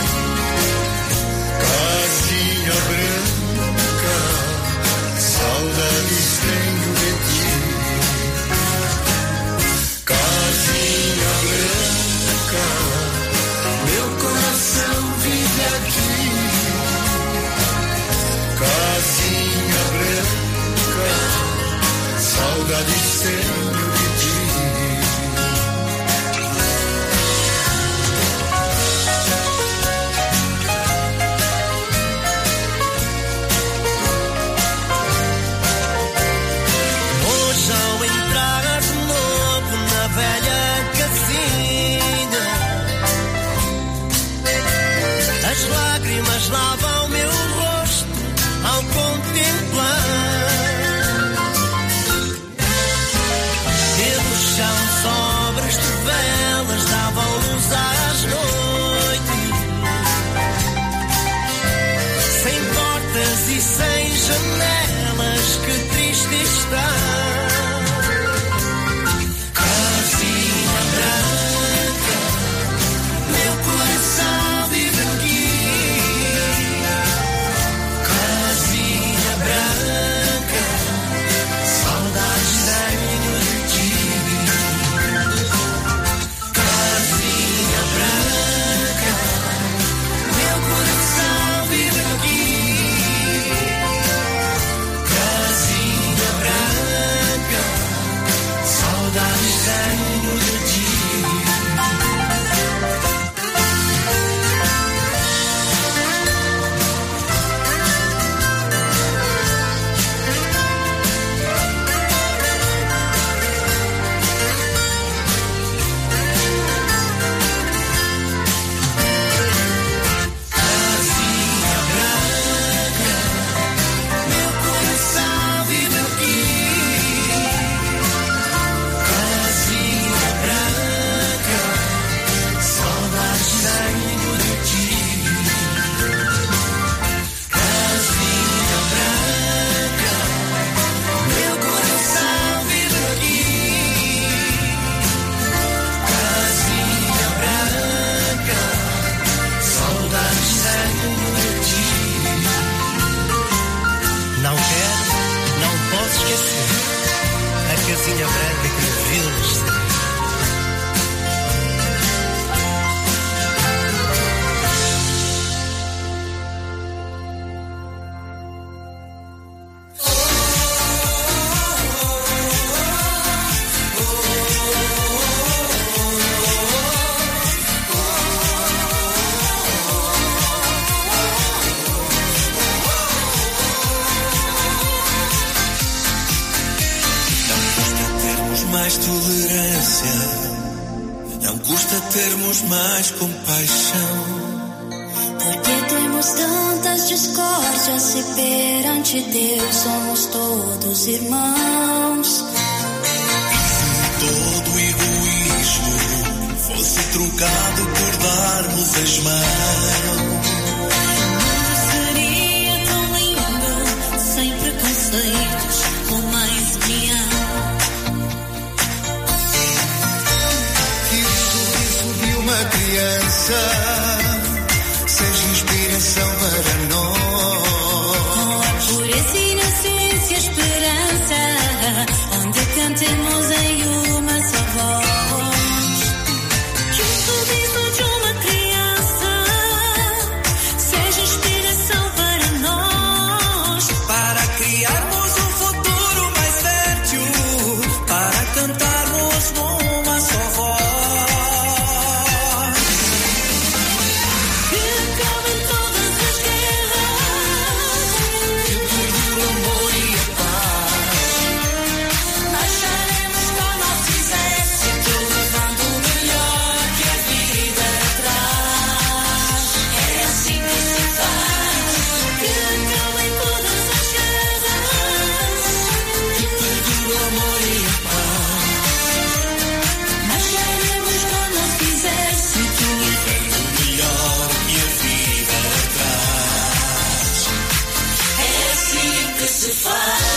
[SPEAKER 6] Casinha branca, saudades tenho de ti. Casinha branca, meu coração vive aqui. Casinha branca, saudades tenho de ti.
[SPEAKER 13] Hoje ao entrar de novo na velha casinha, as lágrimas lavam meu rosto ao contemplar.
[SPEAKER 5] mais tolerância. Não custa termos mais compaixão.
[SPEAKER 15] Porque temos tantas discórdias se perante Deus somos todos irmãos.
[SPEAKER 5] Se todo egoísmo fosse trocado por darmos as mãos,
[SPEAKER 15] O mundo seria tão lindo, sem preconceitos, com mais união.
[SPEAKER 5] que o sorriso de uma criança seja inspiração para nós.
[SPEAKER 15] Pureza, inocência, esperança, onde cantemos em uma só voz. Que o sorriso de uma criança seja inspiração para nós.
[SPEAKER 5] Para criarmos um futuro mais fértil, para cantarmos numa só voz.
[SPEAKER 15] Que acabem todas as guerras,
[SPEAKER 5] que perdure o amor e a paz.
[SPEAKER 15] marcharemos com o nosso exército, levando o melhor que a vida traz. É assim que se faz. Que acabem todas as guerras,
[SPEAKER 5] que perdure o amor e a paz.
[SPEAKER 15] marcharemos com o nosso exército,
[SPEAKER 5] Levando o melhor que a vida traz.
[SPEAKER 15] é assim que se faz.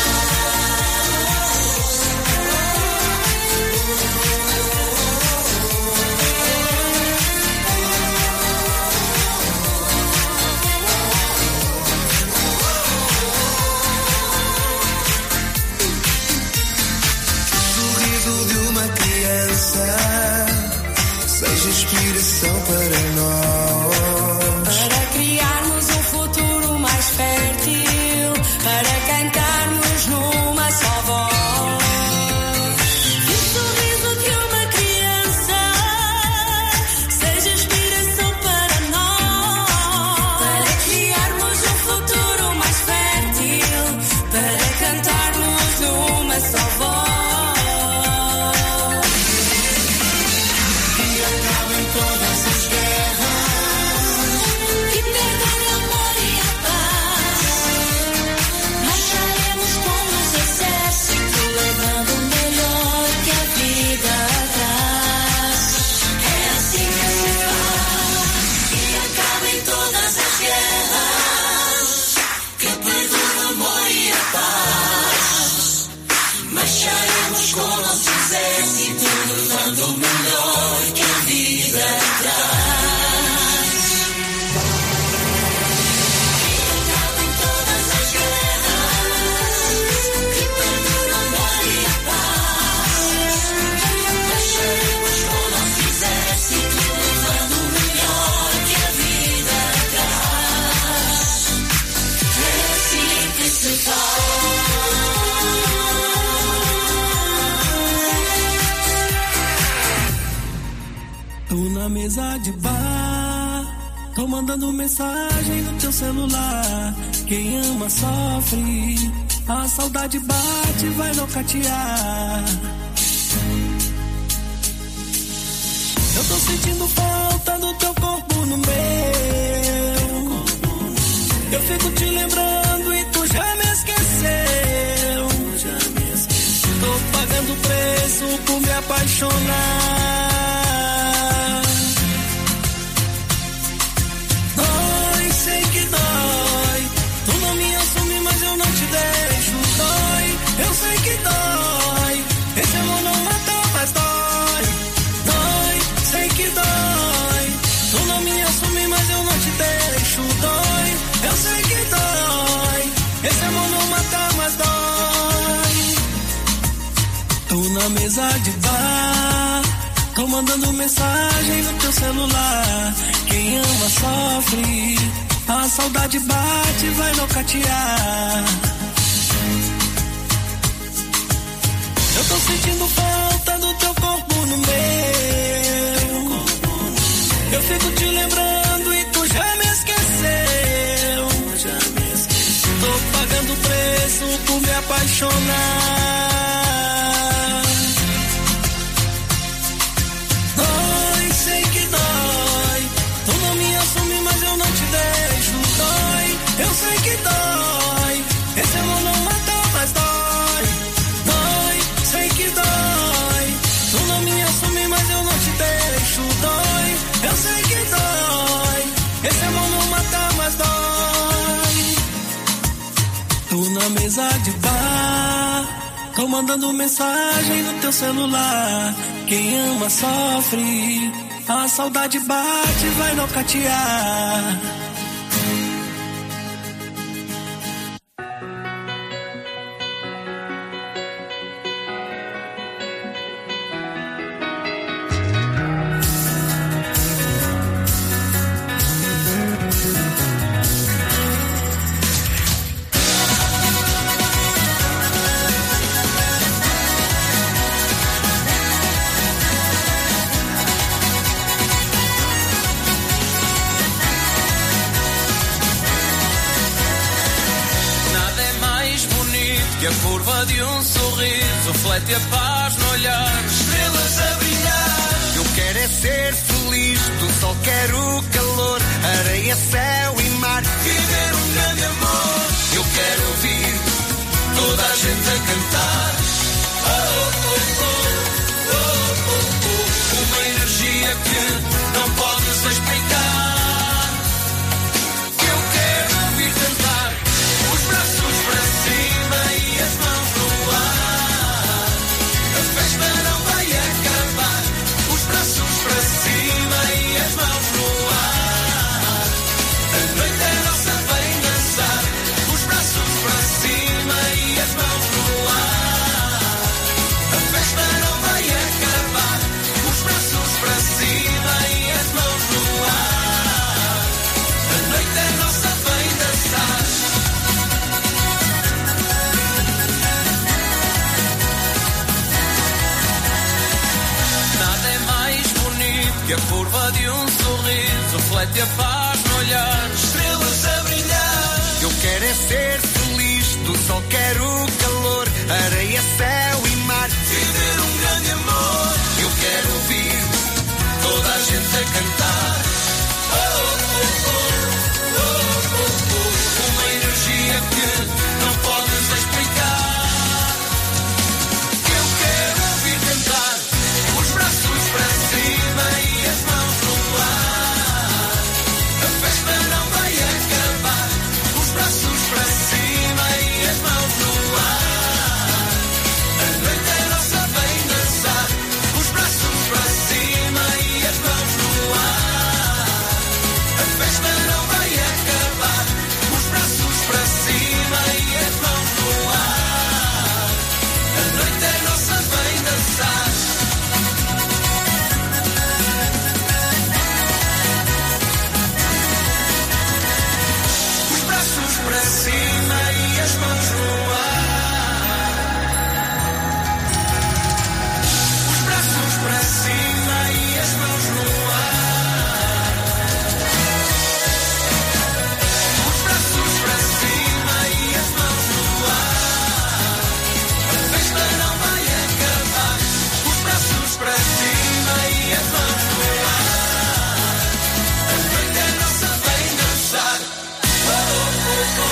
[SPEAKER 5] Sorriso de uma criança seja inspiração para nós.
[SPEAKER 15] Para criarmos um futuro mais fértil, para cantarmos numa só voz. Que o sorriso de uma criança seja inspiração para nós. Para criarmos um futuro mais fértil, para cantarmos numa só voz.
[SPEAKER 5] Que acabem todas as guerras,
[SPEAKER 15] Que perdure o amor e a paz. Marcharemos com o nosso exército, levando o melhor que a vida traz. É assim que se faz. Que acabem todas as guerras, que perdure o amor e a paz. Marcharemos com o nosso exército, levando o melhor que a vida traz. Acabem todas as guerras, que perdure o amor e a paz. Marcharemos com o nosso exército, levando o melhor que a vida traz. É assim que se faz.
[SPEAKER 11] Tô na mesa de bar, tô mandando mensagem no teu celular. Quem ama sofre, a saudade bate, vai nocautear. Eu tô sentindo falta do teu corpo no meu. Eu fico te lembrando e tu já me esqueceu. Tô pagando preço por me apaixonar. Dói, sei que dói. Tu não me assume, mas eu não te deixo. Dói, eu sei que dói. Esse amor não mata, mas dói. Dói, sei que dói. Tu não me assume, mas eu não te deixo. Dói, eu sei que dói. Esse amor não mata, mas dói. Tô na mesa de bar, tô mandando mensagem no teu celular. Quem ama sofre, a saudade bate, vai nocautear. Eu tô sentindo falta do teu corpo no meu. Eu fico te lembrando e tu já me esqueceu. Tô pagando preço por me apaixonar. Tô na mesa de bar, tô mandando mensagem no teu celular. Quem ama sofre, a saudade bate, vai nocautear.
[SPEAKER 21] Que a curva de um sorriso reflete a paz no olhar, estrelas a brilhar.
[SPEAKER 12] Eu quero é ser feliz, do sol quero o calor, areia, céu e mar,
[SPEAKER 21] viver um grande amor. Eu quero ouvir toda a gente a cantar. Oh, oh, oh, oh, oh, oh. Uma energia que não podes explicar. Eu quero ouvir cantar, os braços para cima e as mãos no ar. A festa não vai acabar. Os braços para cima e as mãos no ar. A noite é nossa, vem dançar. Os braços para cima e as mãos no ar. A festa não vai acabar. Os braços para cima e as mãos no ar. A noite é nossa, vem dançar. Que a curva de um sorriso reflete a paz no olhar, estrelas a brilhar.
[SPEAKER 12] Eu quero é ser feliz, do sol quero o calor, areia, céu e mar,
[SPEAKER 21] viver um grande amor. Eu quero ouvir toda a gente a cantar. Oh, oh, oh, oh, oh, oh. Uma energia que não podes explicar. Eu quero ouvir cantar, os braços para cima e as mãos no ar. A festa não vai acabar. Os braços para cima e as mãos no ar. A noite é nossa, vem dançar. Os braços para cima e as mãos no ar. A festa não vai acabar. Os braços para cima e as mãos no ar. A noite é nossa, vem dançar. Para cima e as mãos no ar. Os braços para cima e as mãos no ar. Os braços para cima e as mãos no ar. A festa não vai acabar. Os braços para cima e as mãos no ar. A noite é nossa, vem dançar. Oh, oh, oh.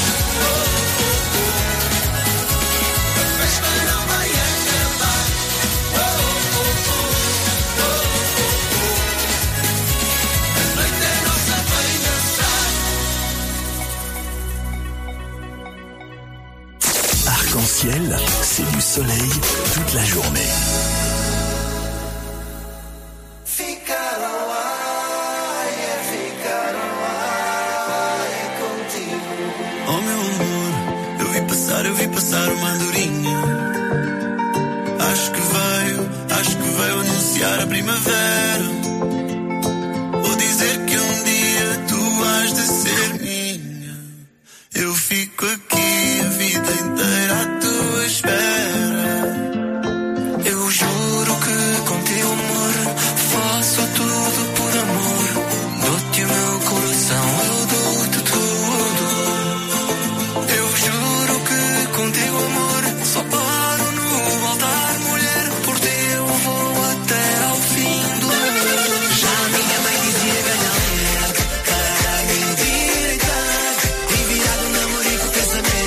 [SPEAKER 7] Arc-en-ciel, c'est du soleil toute la journée.
[SPEAKER 11] Oh meu amor, eu vi passar, eu vi passar uma andorinha. Acho que veio, acho que veio anunciar a primavera. Vou dizer que um dia tu has de ser minha. Eu fico aqui a vida inteira à tua espera. Eu juro que com teu amor faço tudo por amor. Dou-te o meu coração, eu dou-te tudo. Eu juro que com teu amor só paro no altar, mulher. Por teu vou até ao fim do ano. Já minha mãe dizia galera, cara, mentira, cara. Tem virado um namorico, pensamento.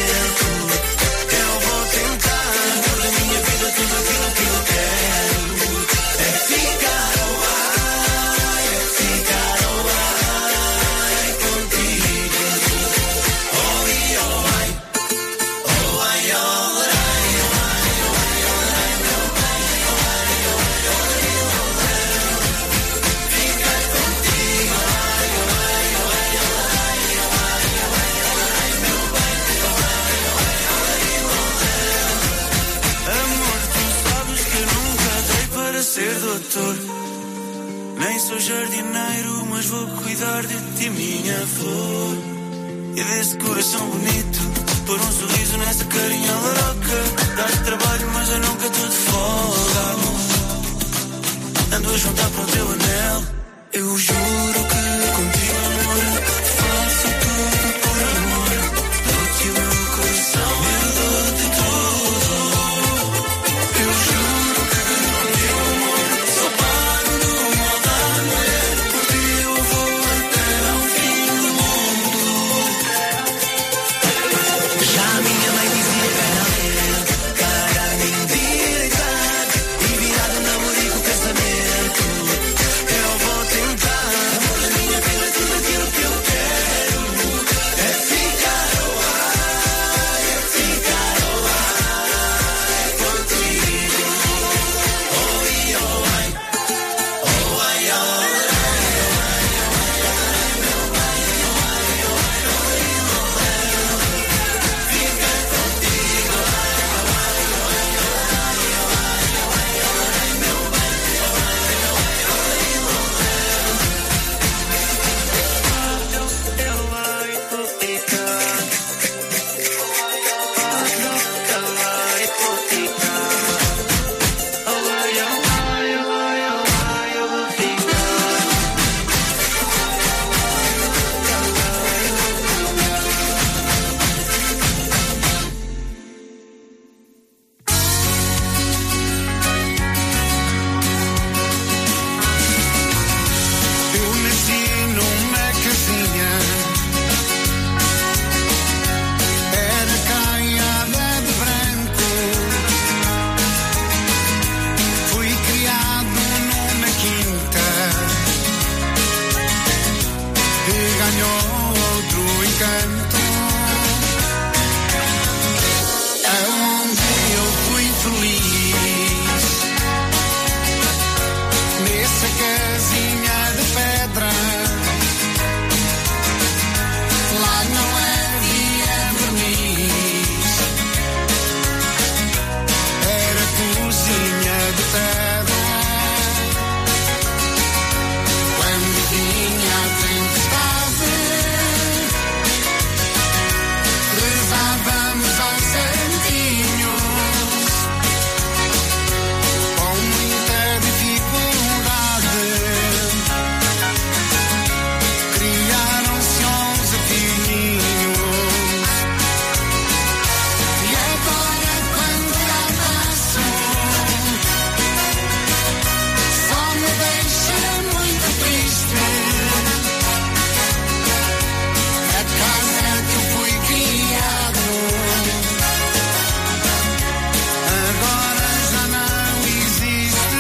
[SPEAKER 11] nem sou jardineiro, mas vou cuidar de ti, minha flor. E desse coração bonito, pôr um sorriso nessa carinha louca. Dar-te trabalho, mas eu nunca estou de folga, amor. Ando a juntar para o teu anel. Eu juro que contigo, amor, faço tudo por amor. Dou-te o meu coração, eu dou-te tudo. Eu juro que contigo, amor, só paro no altar, mulher. Por ti eu vou até ao fim do mundo. Já a minha mãe dizia que era cara de endireitar e virar o namorico pensamento. Eu vou tentar, amor da minha vida, tudo aquilo que eu quero é ficar ao ar, é ficar ao ar contigo. Oh, e oh, ai, oh, ai, oh, ficar contigo. Eu nasci numa casinha, era caiada de branco. Fui criado numa quinta e ganhou outro encanto, aonde eu fui feliz, nessa casinha de pedra. Lá não havia verniz, era cozinha de pedra. Quando vinha a tempestade, levávamos aos santinhos com muita dificuldade. Criaram-se onze filhinhos e agora quando lá passo só me deixa muito triste. A casa que eu fui criado agora já não existe.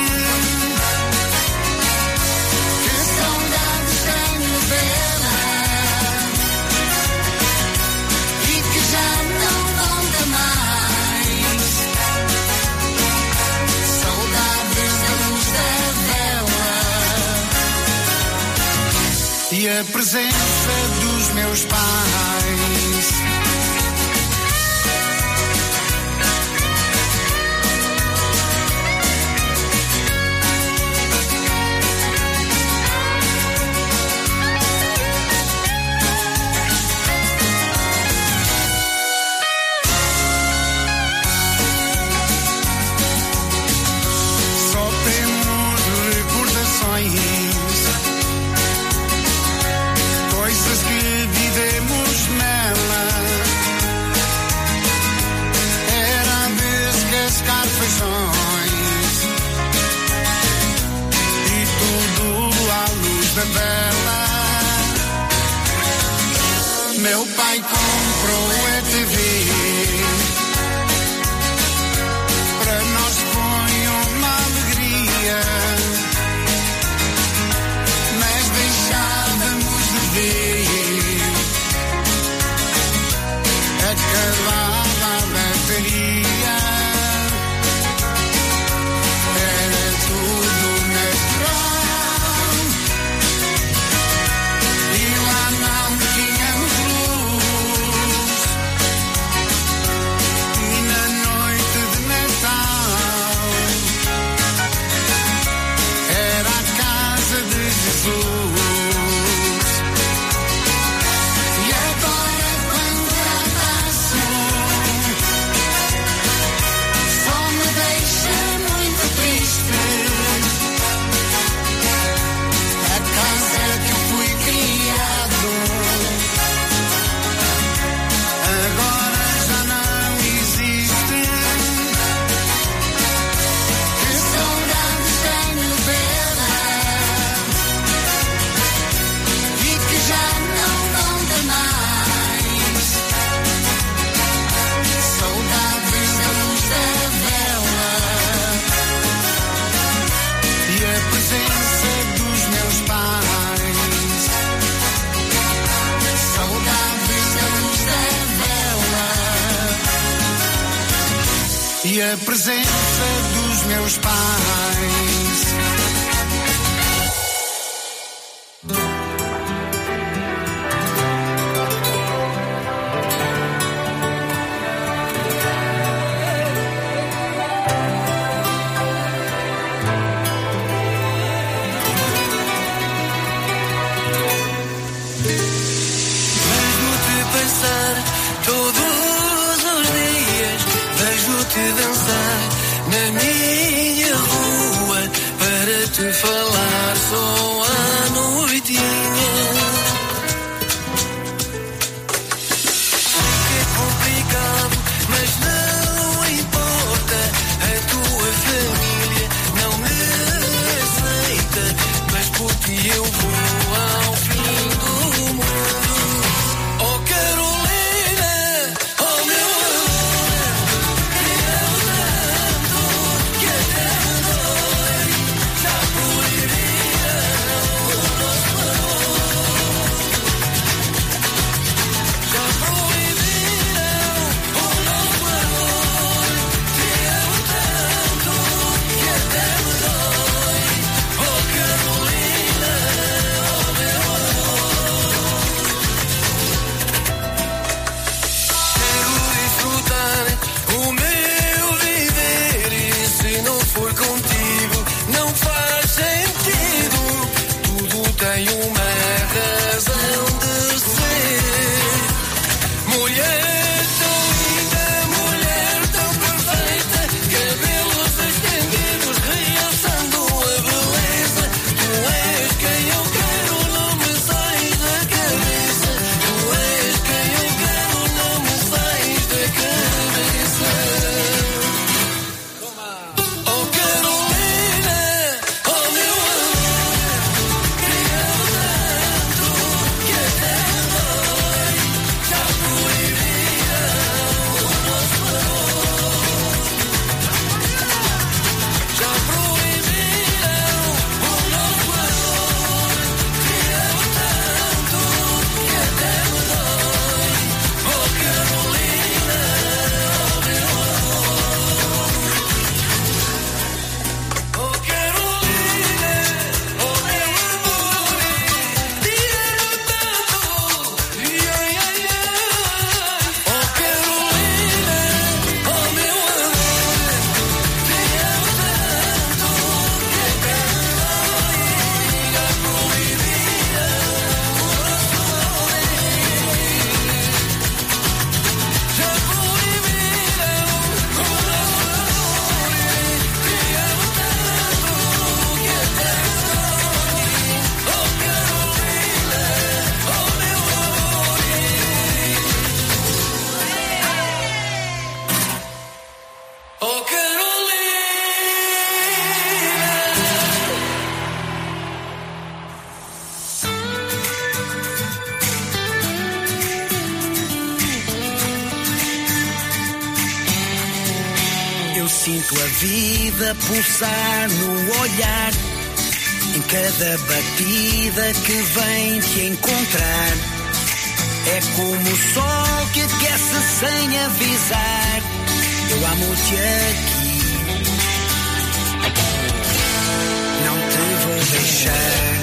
[SPEAKER 11] Que saudades tenho dela e que já não volta mais. Saudades da luz da vela e a presença dos meus pais. Só temos recordações, coisas que vivemos nela. Era descascar feijões e tudo à luz da vela. Meu pai comprou a T V, para nós foi uma alegria, mas deixávamos de ver. Acabava a bateria, era tudo natural e lá não tínhamos luz.
[SPEAKER 6] e a presença dos meus pais.
[SPEAKER 11] Te falar só à noitinha. É complicado, mas não importa. A tua família não me aceita, mas por ti eu vou ao fim do mundo. Oh Carolina, oh meu amor, te amo tanto que até me dói. Já proibiram o nosso amor. Já proibiram o nosso amor. Te amo tanto que até me dói. Oh Carolina, oh meu amor. Quero desfrutar o meu viver e se não for contigo não faz sentido. Tudo tem uma razão de ser. Mulher tão linda, mulher tão perfeita, cabelos estendidos realçando a beleza. Tu és quem eu quero, não me sais da cabeça. Tu és quem eu quero, não me sais da cabeça. Oh Carolina, oh meu amor, te amo tanto que até me dói. Já proibiram o nosso amor. Já proibiram o nosso amor. Te amo tanto que até me dói. Oh Carolina, oh meu amor. Oh Carolina, oh meu amor, te amo tanto, ai, ai, ai. Oh Carolina, oh meu amor, te amo tanto que até me dói. Já proibiram o nosso amor. Já proibiram o nosso amor. Te amo tanto que até me dói. Oh Carolina, oh meu amor. Oh Carolina.
[SPEAKER 14] Eu sinto a vida pulsar no olhar, em cada batida que vem te encontrar. É como o sol que aquece sem avisar. Eu amo-te aqui, não te vou deixar.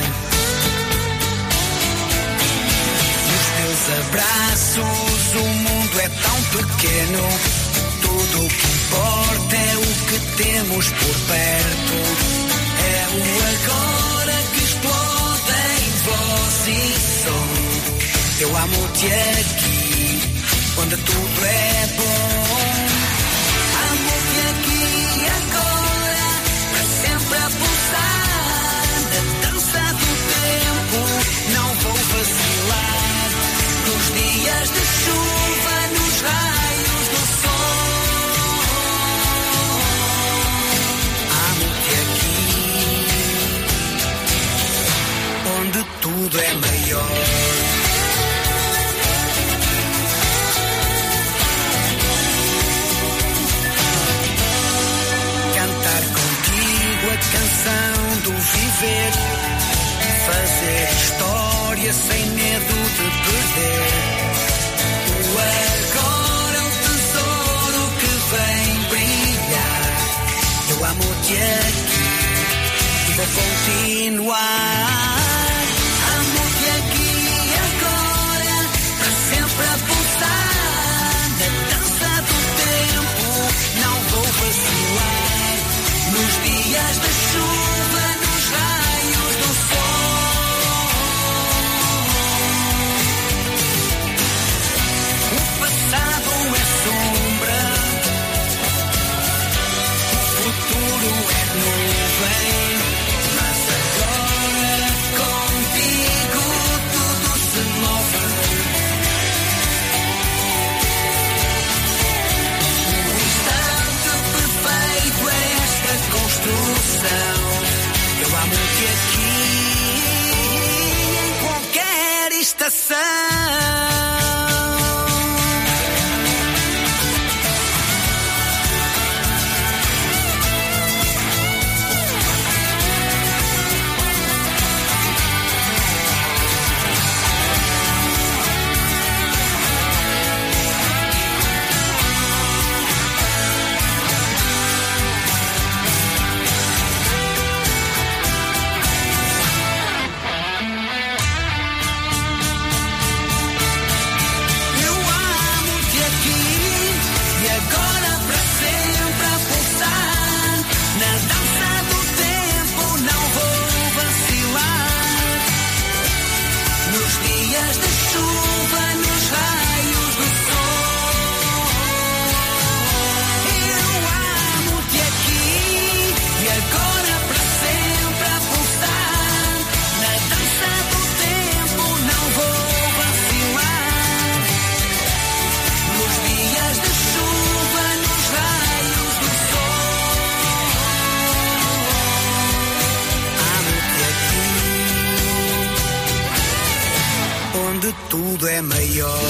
[SPEAKER 14] Nos teus abraços o mundo é tão pequeno. Tudo o que importa é o que temos por perto. É o agora que explode em voz e som. Eu amo-te aqui, onde tudo é bom. Amo-te aqui e agora, para sempre a pulsar. Na dança do tempo, não vou vacilar. Nos dias de chuva, nos raios do sol. Amo-te aqui, onde tudo é maior. A canção do viver, fazer história sem medo de perder. O agora é um tesouro que vem brilhar. ar. Amo-te aqui e agora, para sempre a pulsar. Na dança do tempo, não vou vacilar. Nos dias da chuva, nos raios do sol. O passado é sombra, o futuro é nuvem, mas agora contigo tudo se move. Um instante perfeito é esta construção. Eu amo-te aqui em qualquer estação. Eu amo-te aqui e agora para sempre a pulsar. Na dança do tempo não vou vacilar. Nos dias de chuva, nos raios do sol. Eu amo-te aqui e agora para sempre a pulsar. Na dança do tempo não vou vacilar. Nos dias de chuva, nos raios do sol. Amo-te aqui, onde tudo é maior.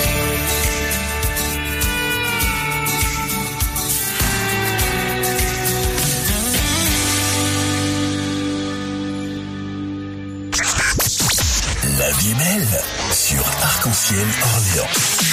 [SPEAKER 7] La vie est belle sur Arc-en-Ciel Orléans.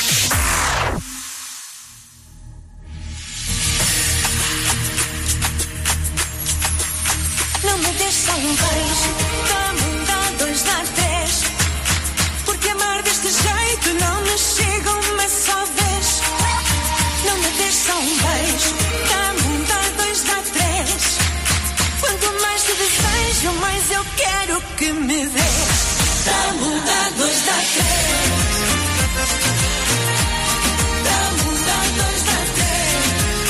[SPEAKER 15] Não me deixa um beijo, dá-me um, dá dois, dá três. Porque amar deste jeito não me chega uma só vez. Não me deixa um beijo, dá-me um, dá dois, dá três. Quanto mais te desejo, mais eu quero que me dês. Dá-me um, dá dois, dá três. Dá-me um, dá dois, dá três.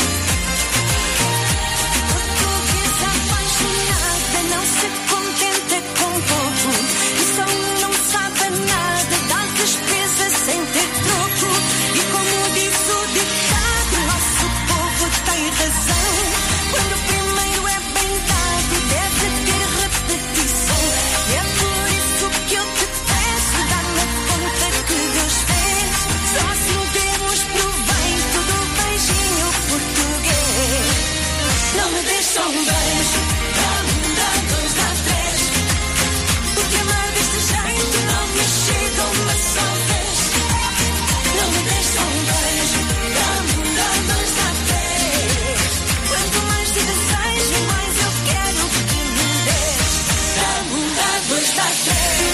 [SPEAKER 15] Portuguesa apaixonada não se contenta com pouco. E só não sabe nada, dá despesa sem ter troco. E como diz o ditado, nosso povo tem razão. Quando o primeiro é bem dado, deve ter repetição. E é por isso que eu te peço, dá-me conta que Deus fez. Só assim temos proveito do beijinho português. Não me deixa um beijo, dá-me um, dá dois, dá três. Porque amar deste jeito não me chega uma só vez. Não me deixa um beijo, dá-me um, dá dois, dá três. Quanto mais te desejo, mais eu quero que me dês. Dá-me um, dá dois, dá três.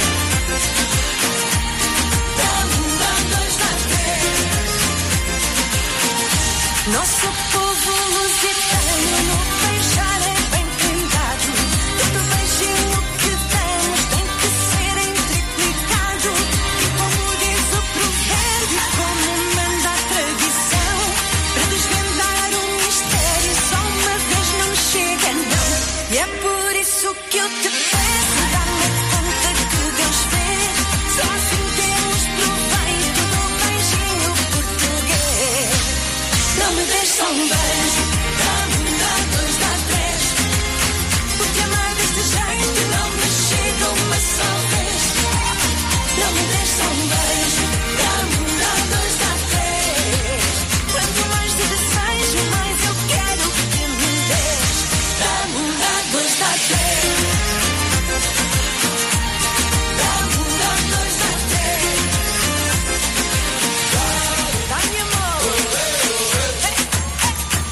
[SPEAKER 15] Dá-me um, dá dois, dá três. Nosso povo lusitano no beijar é bem cuidado. Todo beijinho que damos tem que ser triplicado. E como diz o provérbio, como manda a tradição, para desvendar o mistério só uma vez não chega, não. E é por isso que eu te peço, dá-me conta que Deus fez. Só assim temos proveito do beijinho português. Não me deixa um beijo, dá-me um, dá dois, dá três. Porque amar deste jeito não me chega uma só vez. Não me deixa um beijo, dá-me um, dá dois, dá três. Quanto mais te desejo, mais eu quero que me dês. Dá-me um, dá dois, dá três. Dá-me um, dá dois, dá três. Dá-me amor.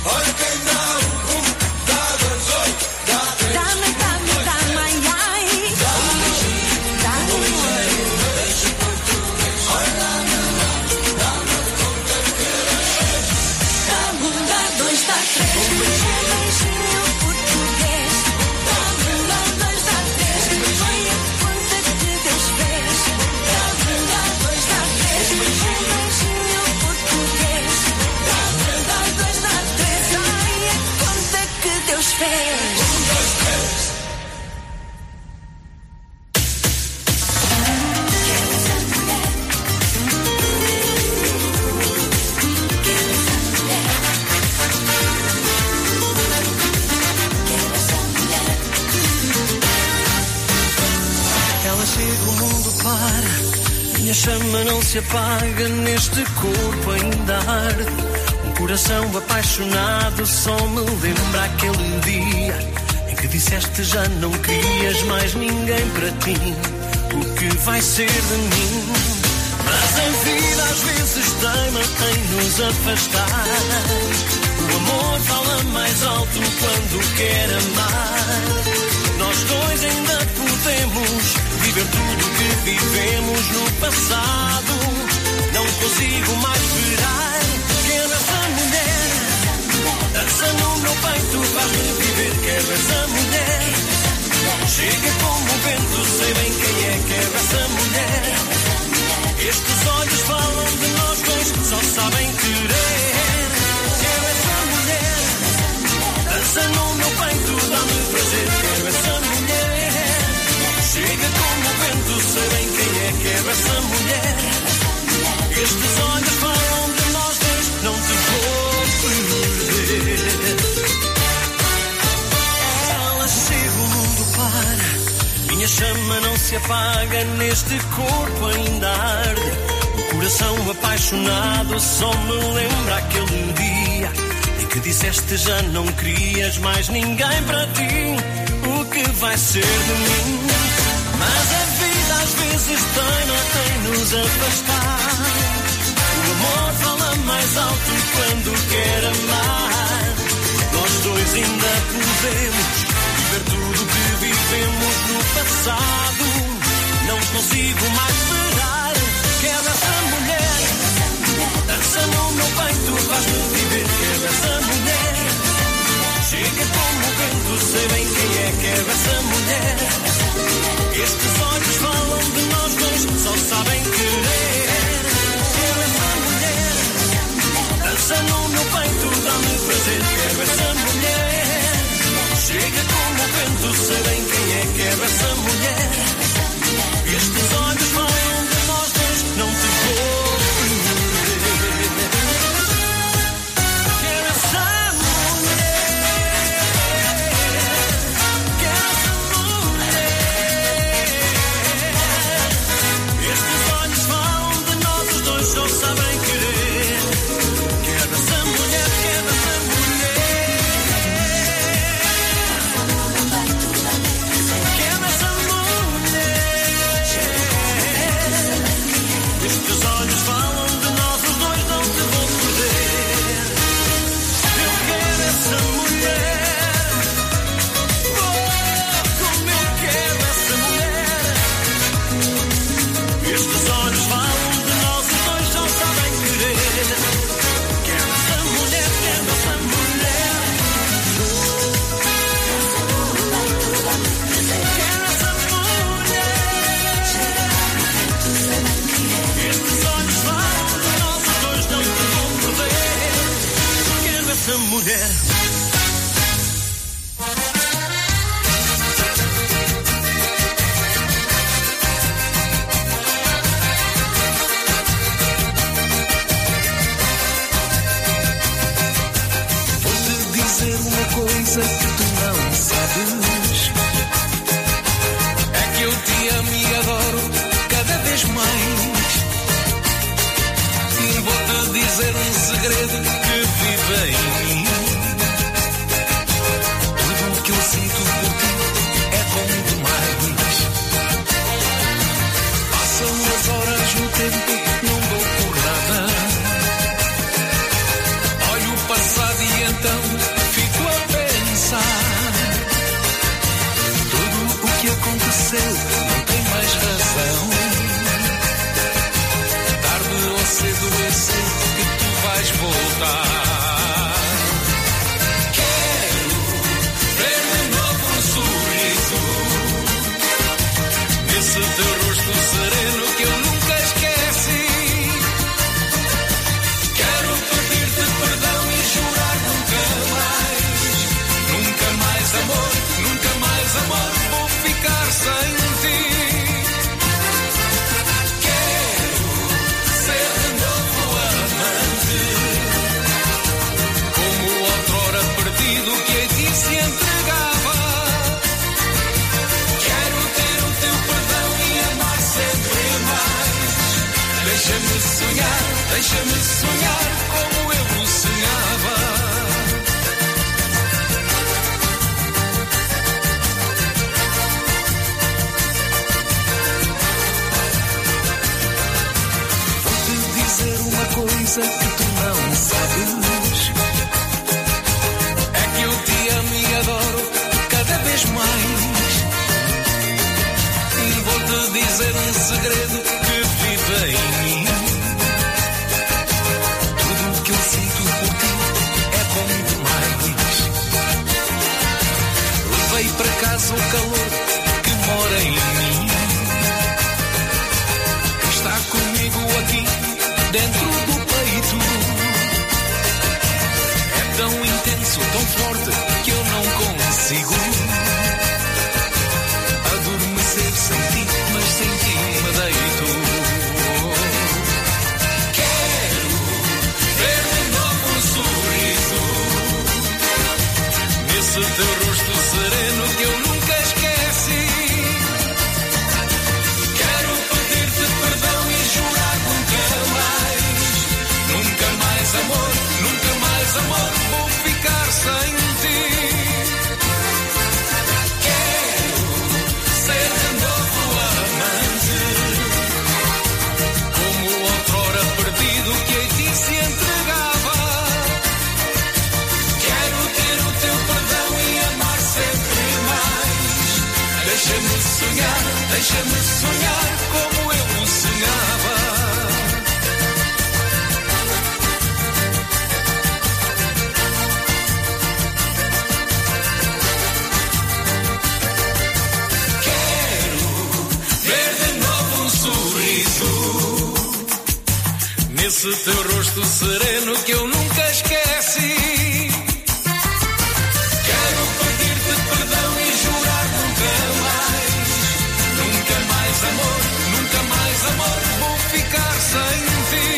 [SPEAKER 11] chama não se apaga, neste corpo ainda arde. Um coração apaixonado só me lembra aquele dia em que disseste já não querias mais ninguém para ti. O que vai ser de mim? Mas a vida às vezes teima em nos afastar. O amor fala mais alto quando quer amar. Nós dois ainda podemos viver tudo que vivemos no passado. Não consigo mais esperar. Quero essa mulher, dança no meu peito, faz-me viver. Quero essa mulher, chega como o vento, sei bem quem é. Quero essa mulher. Estes olhos falam de nós dois, só sabem querer. Quero essa mulher, dança no meu peito, dá-me prazer. Quero essa mulher, chega como o vento, sei bem quem é. Quero essa mulher. Estes olhos falam de nós dois, não te vou perder. Ela chega, o mundo para, minha chama não se apaga, neste corpo ainda arde. O coração apaixonado só me lembra aquele dia em que disseste já não querias mais ninguém para ti. O que vai ser de mim? Mas a vida às vezes teima em nos afastar. O amor fala mais alto quando quer amar. Nós dois ainda podemos viver tudo que vivemos no passado. Não consigo mais esperar. Quero essa mulher, dança no meu peito, faz-me viver. Quero essa mulher, chega como o vento, sei bem quem é. Quero essa mulher. Estes olhos falam de nós dois, só sabem querer. Quero essa mulher, dança no meu peito, dá-me prazer. Quero essa mulher, chega como o vento, sei bem quem é. Quero essa mulher. Estes olhos falam de nós dois, não te vou perder. Quero essa mulher, quero essa mulher. Estes olhos falam de nós, os dois só sabem querer. Quero essa mulher, quero essa mulher. Quero essa mulher. Estes olhos falam de nós, os dois não te vou perder. Eu quero essa mulher. Oh, como eu quero essa mulher. Estes olhos falam de nós, os dois só sabem querer. Quero essa mulher, quero essa mulher. Quero essa mulher. Estes olhos falam de nós, os dois não te vão perder. Quero essa mulher.
[SPEAKER 14] Vou-te dizer uma coisa que tu não sabes. É que eu te amo e adoro cada vez mais. E vou-te dizer um segredo que vive em mim. Tudo o que eu sinto por ti é bom demais. Passam as horas no tempo, não dou por nada. Olho o passado e então fico a pensar. Tudo o que aconteceu não tem mais razão. Tarde ou cedo eu sei que tu vais voltar. Quero ver de novo um sorriso nesse teu rosto sereno que eu nunca esqueci. Quero pedir-te perdão e jurar nunca mais, nunca mais amor, nunca mais amor, vou ficar sem ti. Quero ser de novo amante
[SPEAKER 21] entregava. Quero ter o teu perdão e amar sempre mais. Deixa-me sonhar, deixa-me sonhar como eu sonhava. Nesse teu rosto sereno que eu nunca esqueci. Quero pedir-te perdão e jurar nunca mais. Nunca mais amor, nunca mais amor, vou ficar sem ti.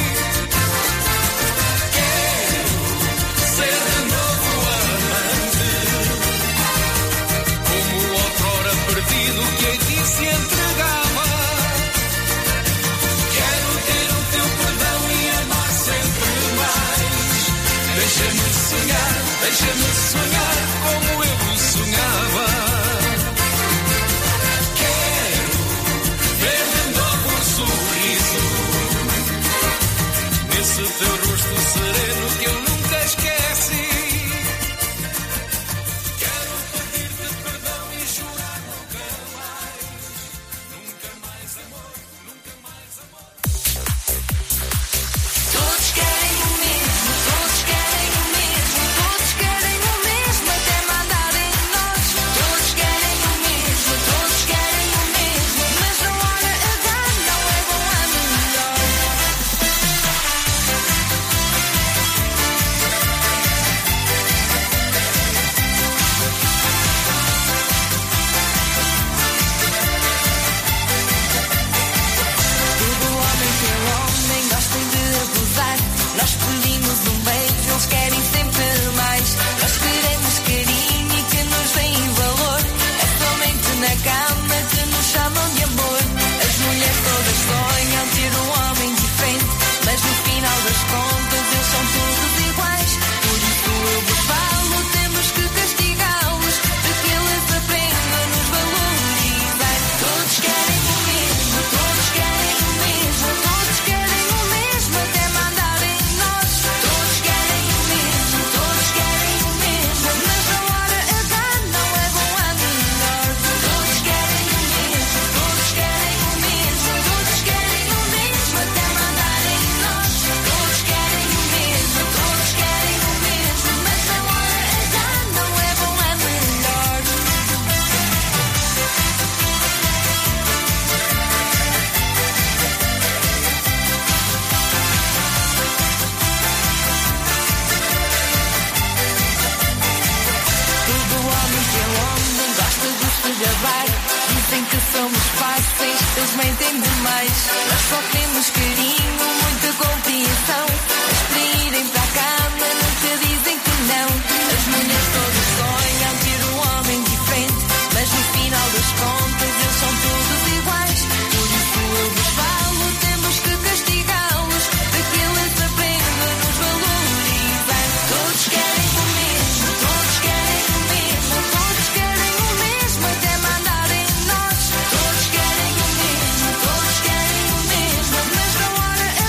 [SPEAKER 21] Quero ser de novo amante, como o outrora perdido que aqui se entregava. Deixa-me sonhar, deixa-me sonhar como eu sonhava. Quero ver de novo um sorriso nesse teu rosto sereno que eu nunca esqueci. Quero pedir-te perdão e jurar nunca mais. Nunca mais amor, nunca mais amor.
[SPEAKER 15] Todos querem o mesmo, todos querem o mesmo, todos querem o mesmo até mandar em nós. Todos querem o mesmo, todos querem o mesmo, mas na hora H não é bom a melhor. Todo homem que é homem gosta de abusar. Nós pedimos um beijo, eles querem sempre mais. Nós queremos carinho e que nos deem valor. É somente na cama que nos chamam de amor. As mulheres todas sonham ter um homem diferente, mas no final das contas eles são todos iguais. Por isso eu vos falo, temos que castigá-los, para que eles aprendam a nos valorizar. Todos querem o mesmo, todos querem o mesmo, todos querem o mesmo até mandar em nós. Todos querem o mesmo, todos querem o mesmo, mas na hora H não é bom a melhor. Todos querem o mesmo, todos querem o mesmo, todos querem o mesmo até mandar em nós. Todos querem o mesmo, todos querem o mesmo, mas na hora H não é bom a melhor. Todo homem que é homem gosta de se gabar. Dizem que somos fáceis, eles mentem demais. Nós só queremos carinho, muita compreensão. Mas para irem para a cama nunca dizem que não. As mulheres todas sonham ter um homem diferente, mas no final das contas eles são todos iguais. Por isso eu vos falo, temos que castigá-los, para que eles aprendam a nos valorizar. Todos querem o mesmo, todos querem o mesmo, todos querem o mesmo até mandar em nós. Todos querem o mesmo, todos querem o mesmo, mas na hora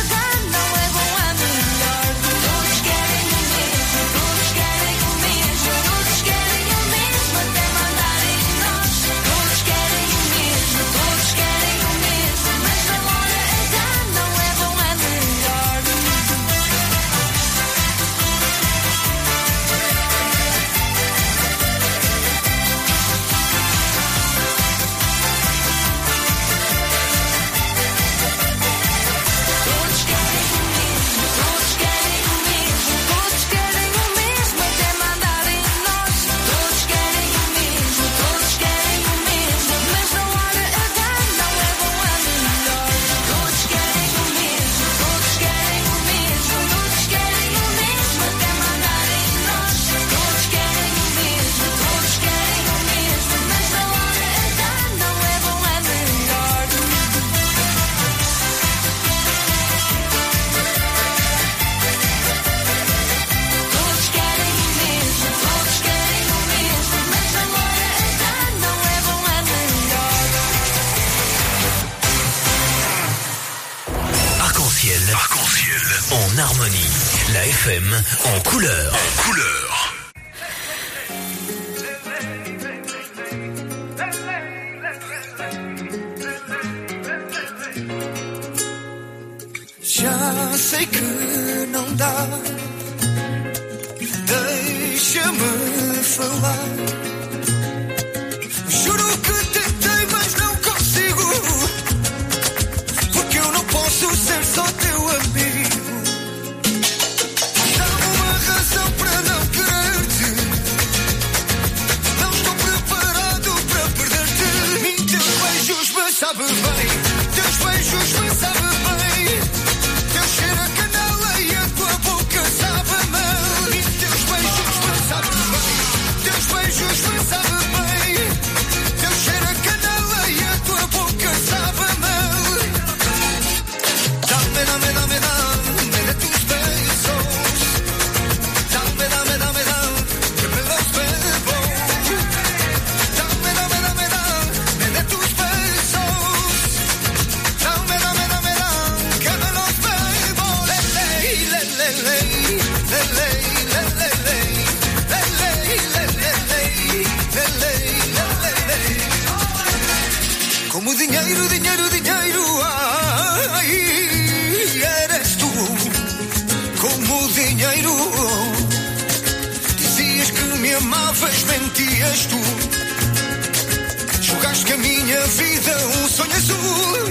[SPEAKER 20] en harmonie. La F M en couleur. En couleur.
[SPEAKER 13] Já sei que não dá, deixa-me falar. Juro que tentei, mas não consigo, porque eu não posso ser só teu amigo. Dá-me uma razão para não querer-te, não estou preparado para perder-te. E teus beijos me sabem bem, teus beijos me sabem bem. Teu cheiro a canela e a tua boca sabe mal. E teus beijos me sabem bem, teus beijos me sabem bem. Teu cheiro a canela e a tua boca sabe mal. Dame, dame, dame, dame de tus besos. Dame, dame, dame, dame, que me los bebo. Dame, dame, dame, dame de tus besos. Dame, dame, dame, dame, que me los bebo. Le, le, le, le, le, le, le, le, le, le, le, le, le, le, le. Como dinheiro, dinheiro, dinheiro, ai, eres tu. Como dinheiro, dizias que me amavas, mentias tu. Jogaste que a minha vida um sonho azul.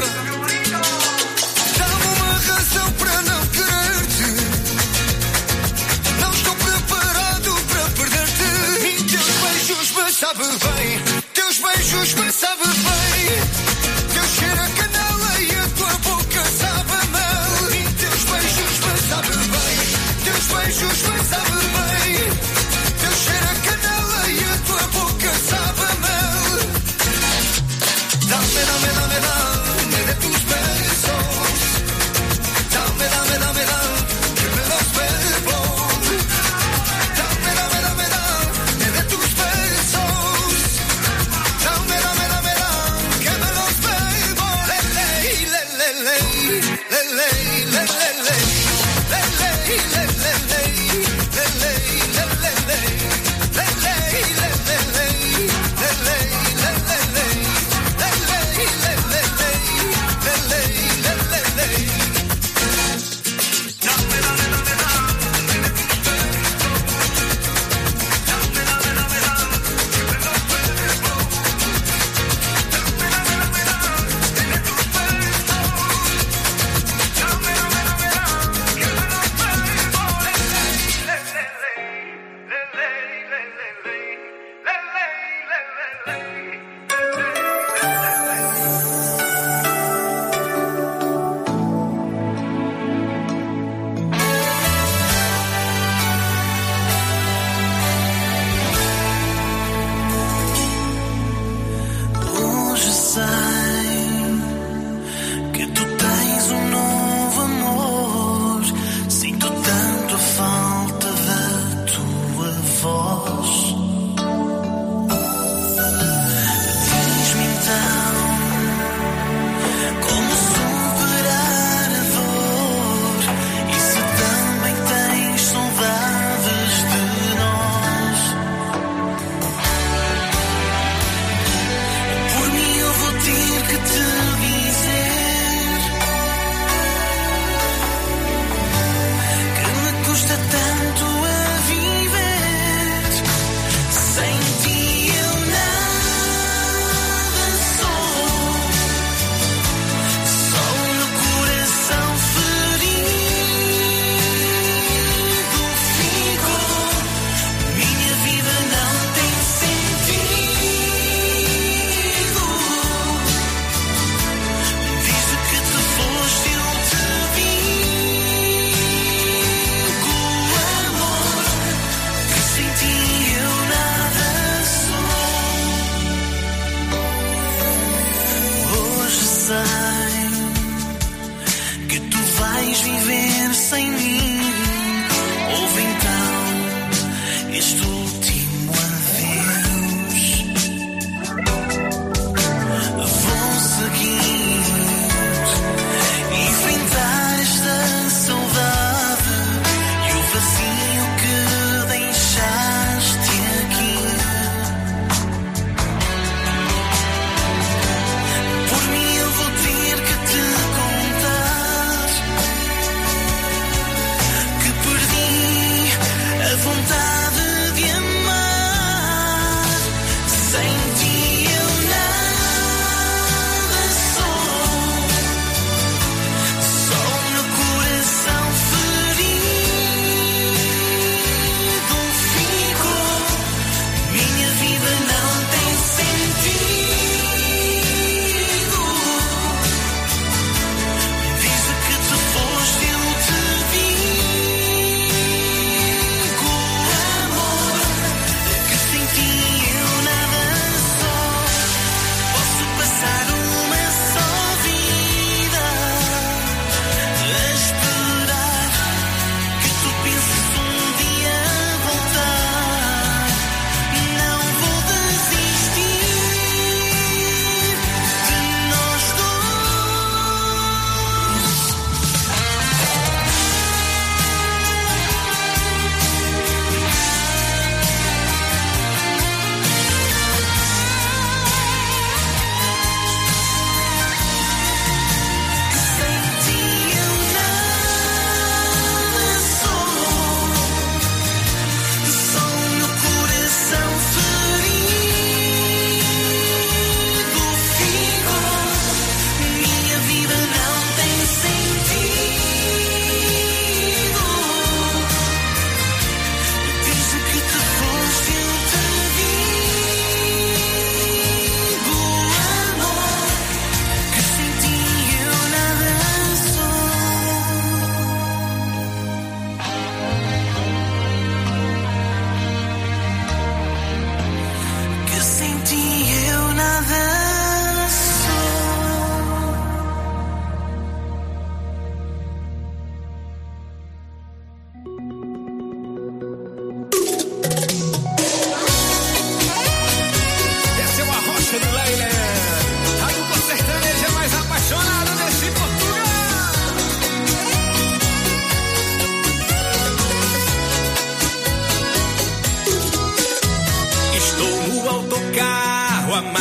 [SPEAKER 13] Dá-me uma razão para não querer-te, não estou preparado para perder-te. E teus beijos me sabem bem, teus beijos me sabem bem. Teu cheiro a canela e a tua boca sabe mal. E teus beijos me sabem bem, teus beijos me sabem bem. Teu cheiro a canela e a tua boca sabe mal. Dame, dame, dame, dame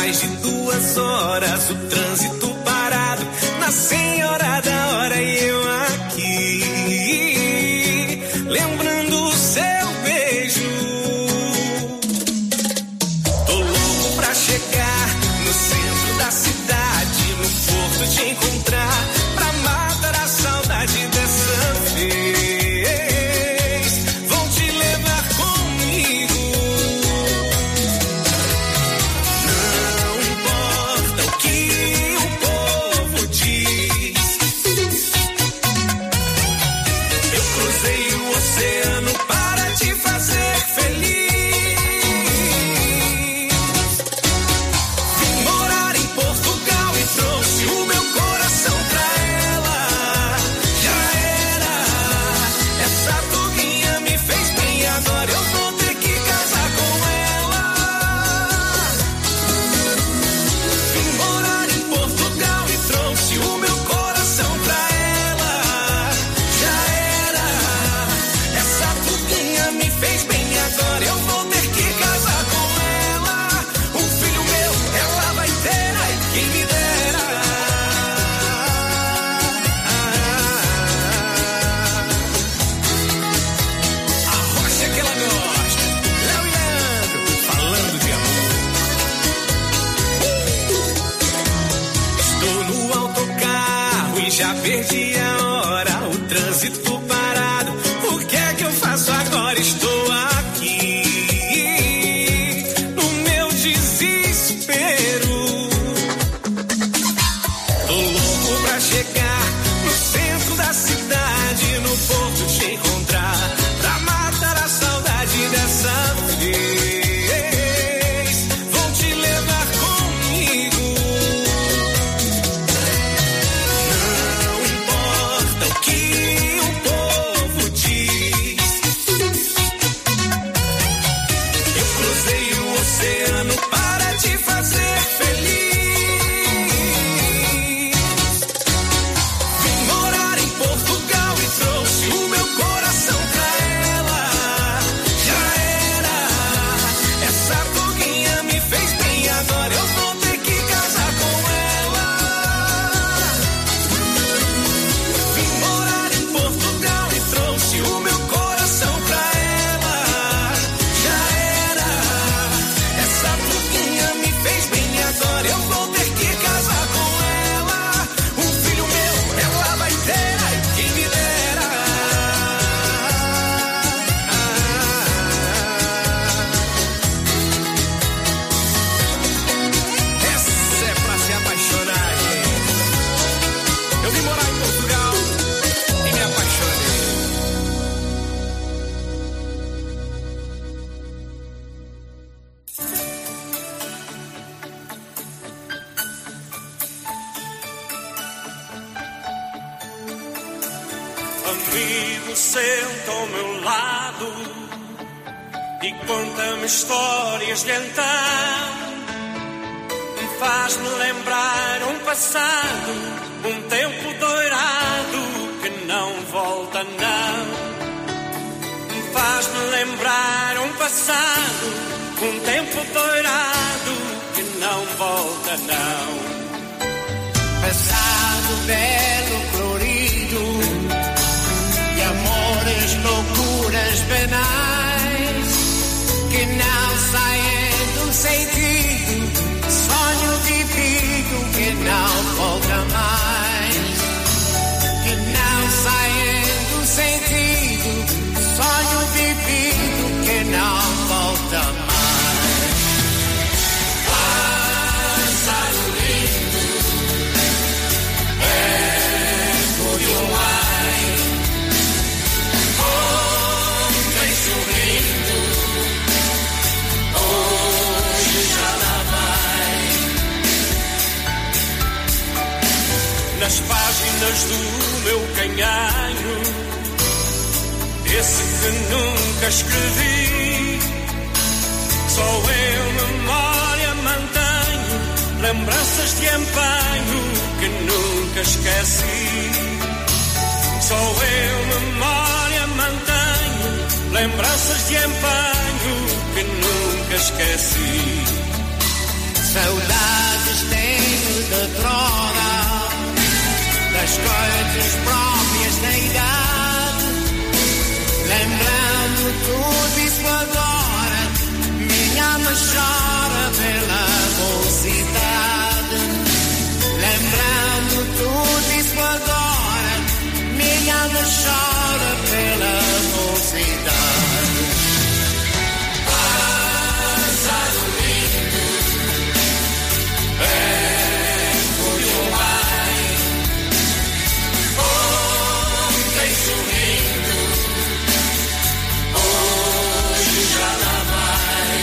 [SPEAKER 9] mais de duas horas, o trânsito parado, na senhora da hora e eu aqui, lembrando o seu beijo. Tô louco pra chegar no centro da cidade, no porto te encontrar, pra matar a saudade dessa vez. Vou te levar comigo. Não importa o que o povo diz. Eu cruzei o oceano para te fazer feliz. Vim morar em Portugal e trouxe o meu coração pra ela. Já era. Essa turquinha me fez bem e agora eu vou ter que casar com ela. Vim morar em Portugal e trouxe o meu coração pra ela. Já era. Essa turquinha me fez bem e agora eu vou ter que casar com ela. Um filho meu, ela vai ter, ai, quem me dera. A rocha que ela gosta, Léo e Leandro, falando de amor. Estou no autocarro e já perdi a hora, o trânsito parado. O que é que eu faço agora? Estou aqui, no meu desespero. Tô louco pra chegar no centro da cidade, no porto te encontrar, pra matar a saudade dessa vez. Vou te levar comigo. Não importa o que o povo diz. Eu cruzei o oceano para te fazer feliz. Vim morar em Portugal e trouxe o meu coração pra ela. Já era. Essa turquinha me fez bem e agora eu vou ter que casar com ela. Vim morar em Portugal e trouxe o meu coração pra ela. Já era. Essa turquinha me fez bem e agora eu vou ter que casar com ela. Um filho meu, ela vai ter, ai, quem me dera. Essa é pra se apaixonar, gente. Eu vim morar em Portugal e me apaixonei.
[SPEAKER 22] Amigo, senta ao meu lado e conta-me histórias de então. Faz-me lembrar um passado, um tempo doirado que não volta não. Faz-me lembrar um passado, um tempo doirado que não volta não.
[SPEAKER 13] Passado belo, florido, de amores, loucuras banais, que não saem do sentido, sonho vivido que não volta mais. Que não saem do sentido, sonho vivido que não volta mais. Passado lindo, eco de um ar, ontem sorrindo, hoje já lá vai.
[SPEAKER 22] Nas páginas do meu canhanho, esse que nunca escrevi, só eu memória mantenho, lembranças de empenho que nunca esqueci. Só eu memória mantenho, lembranças de empenho que nunca esqueci. Saudades tenho de droga, das coisas próprias da idade. Lembrando tudo isso agora, minha alma chora pela mocidade. Lembrando tudo isso agora, minha alma chora pela mocidade. Passado lindo é Uruguai, ontem sorrindo, hoje já lá vai.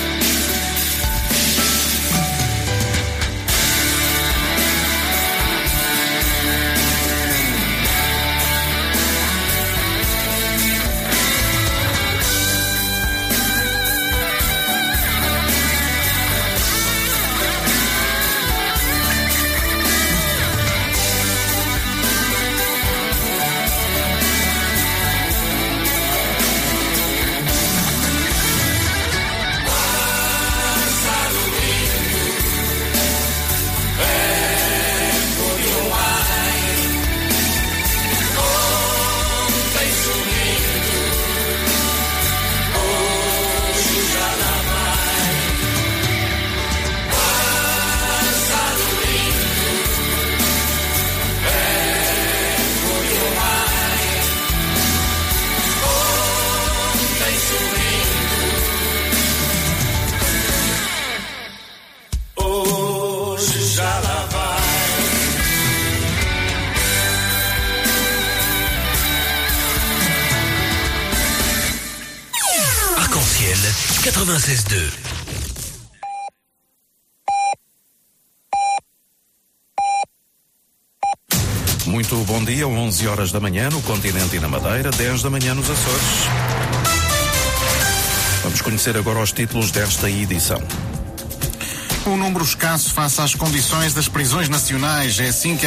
[SPEAKER 22] Hoje já lá vai.
[SPEAKER 20] Arc-en-ciel quatre-vingt-seize deux.
[SPEAKER 16] Muito bom dia, onze horas da manhã no continente e na Madeira, dez da manhã nos Açores. Vamos conhecer agora os títulos desta edição.
[SPEAKER 17] Um número escasso face às condições das prisões nacionais, é assim que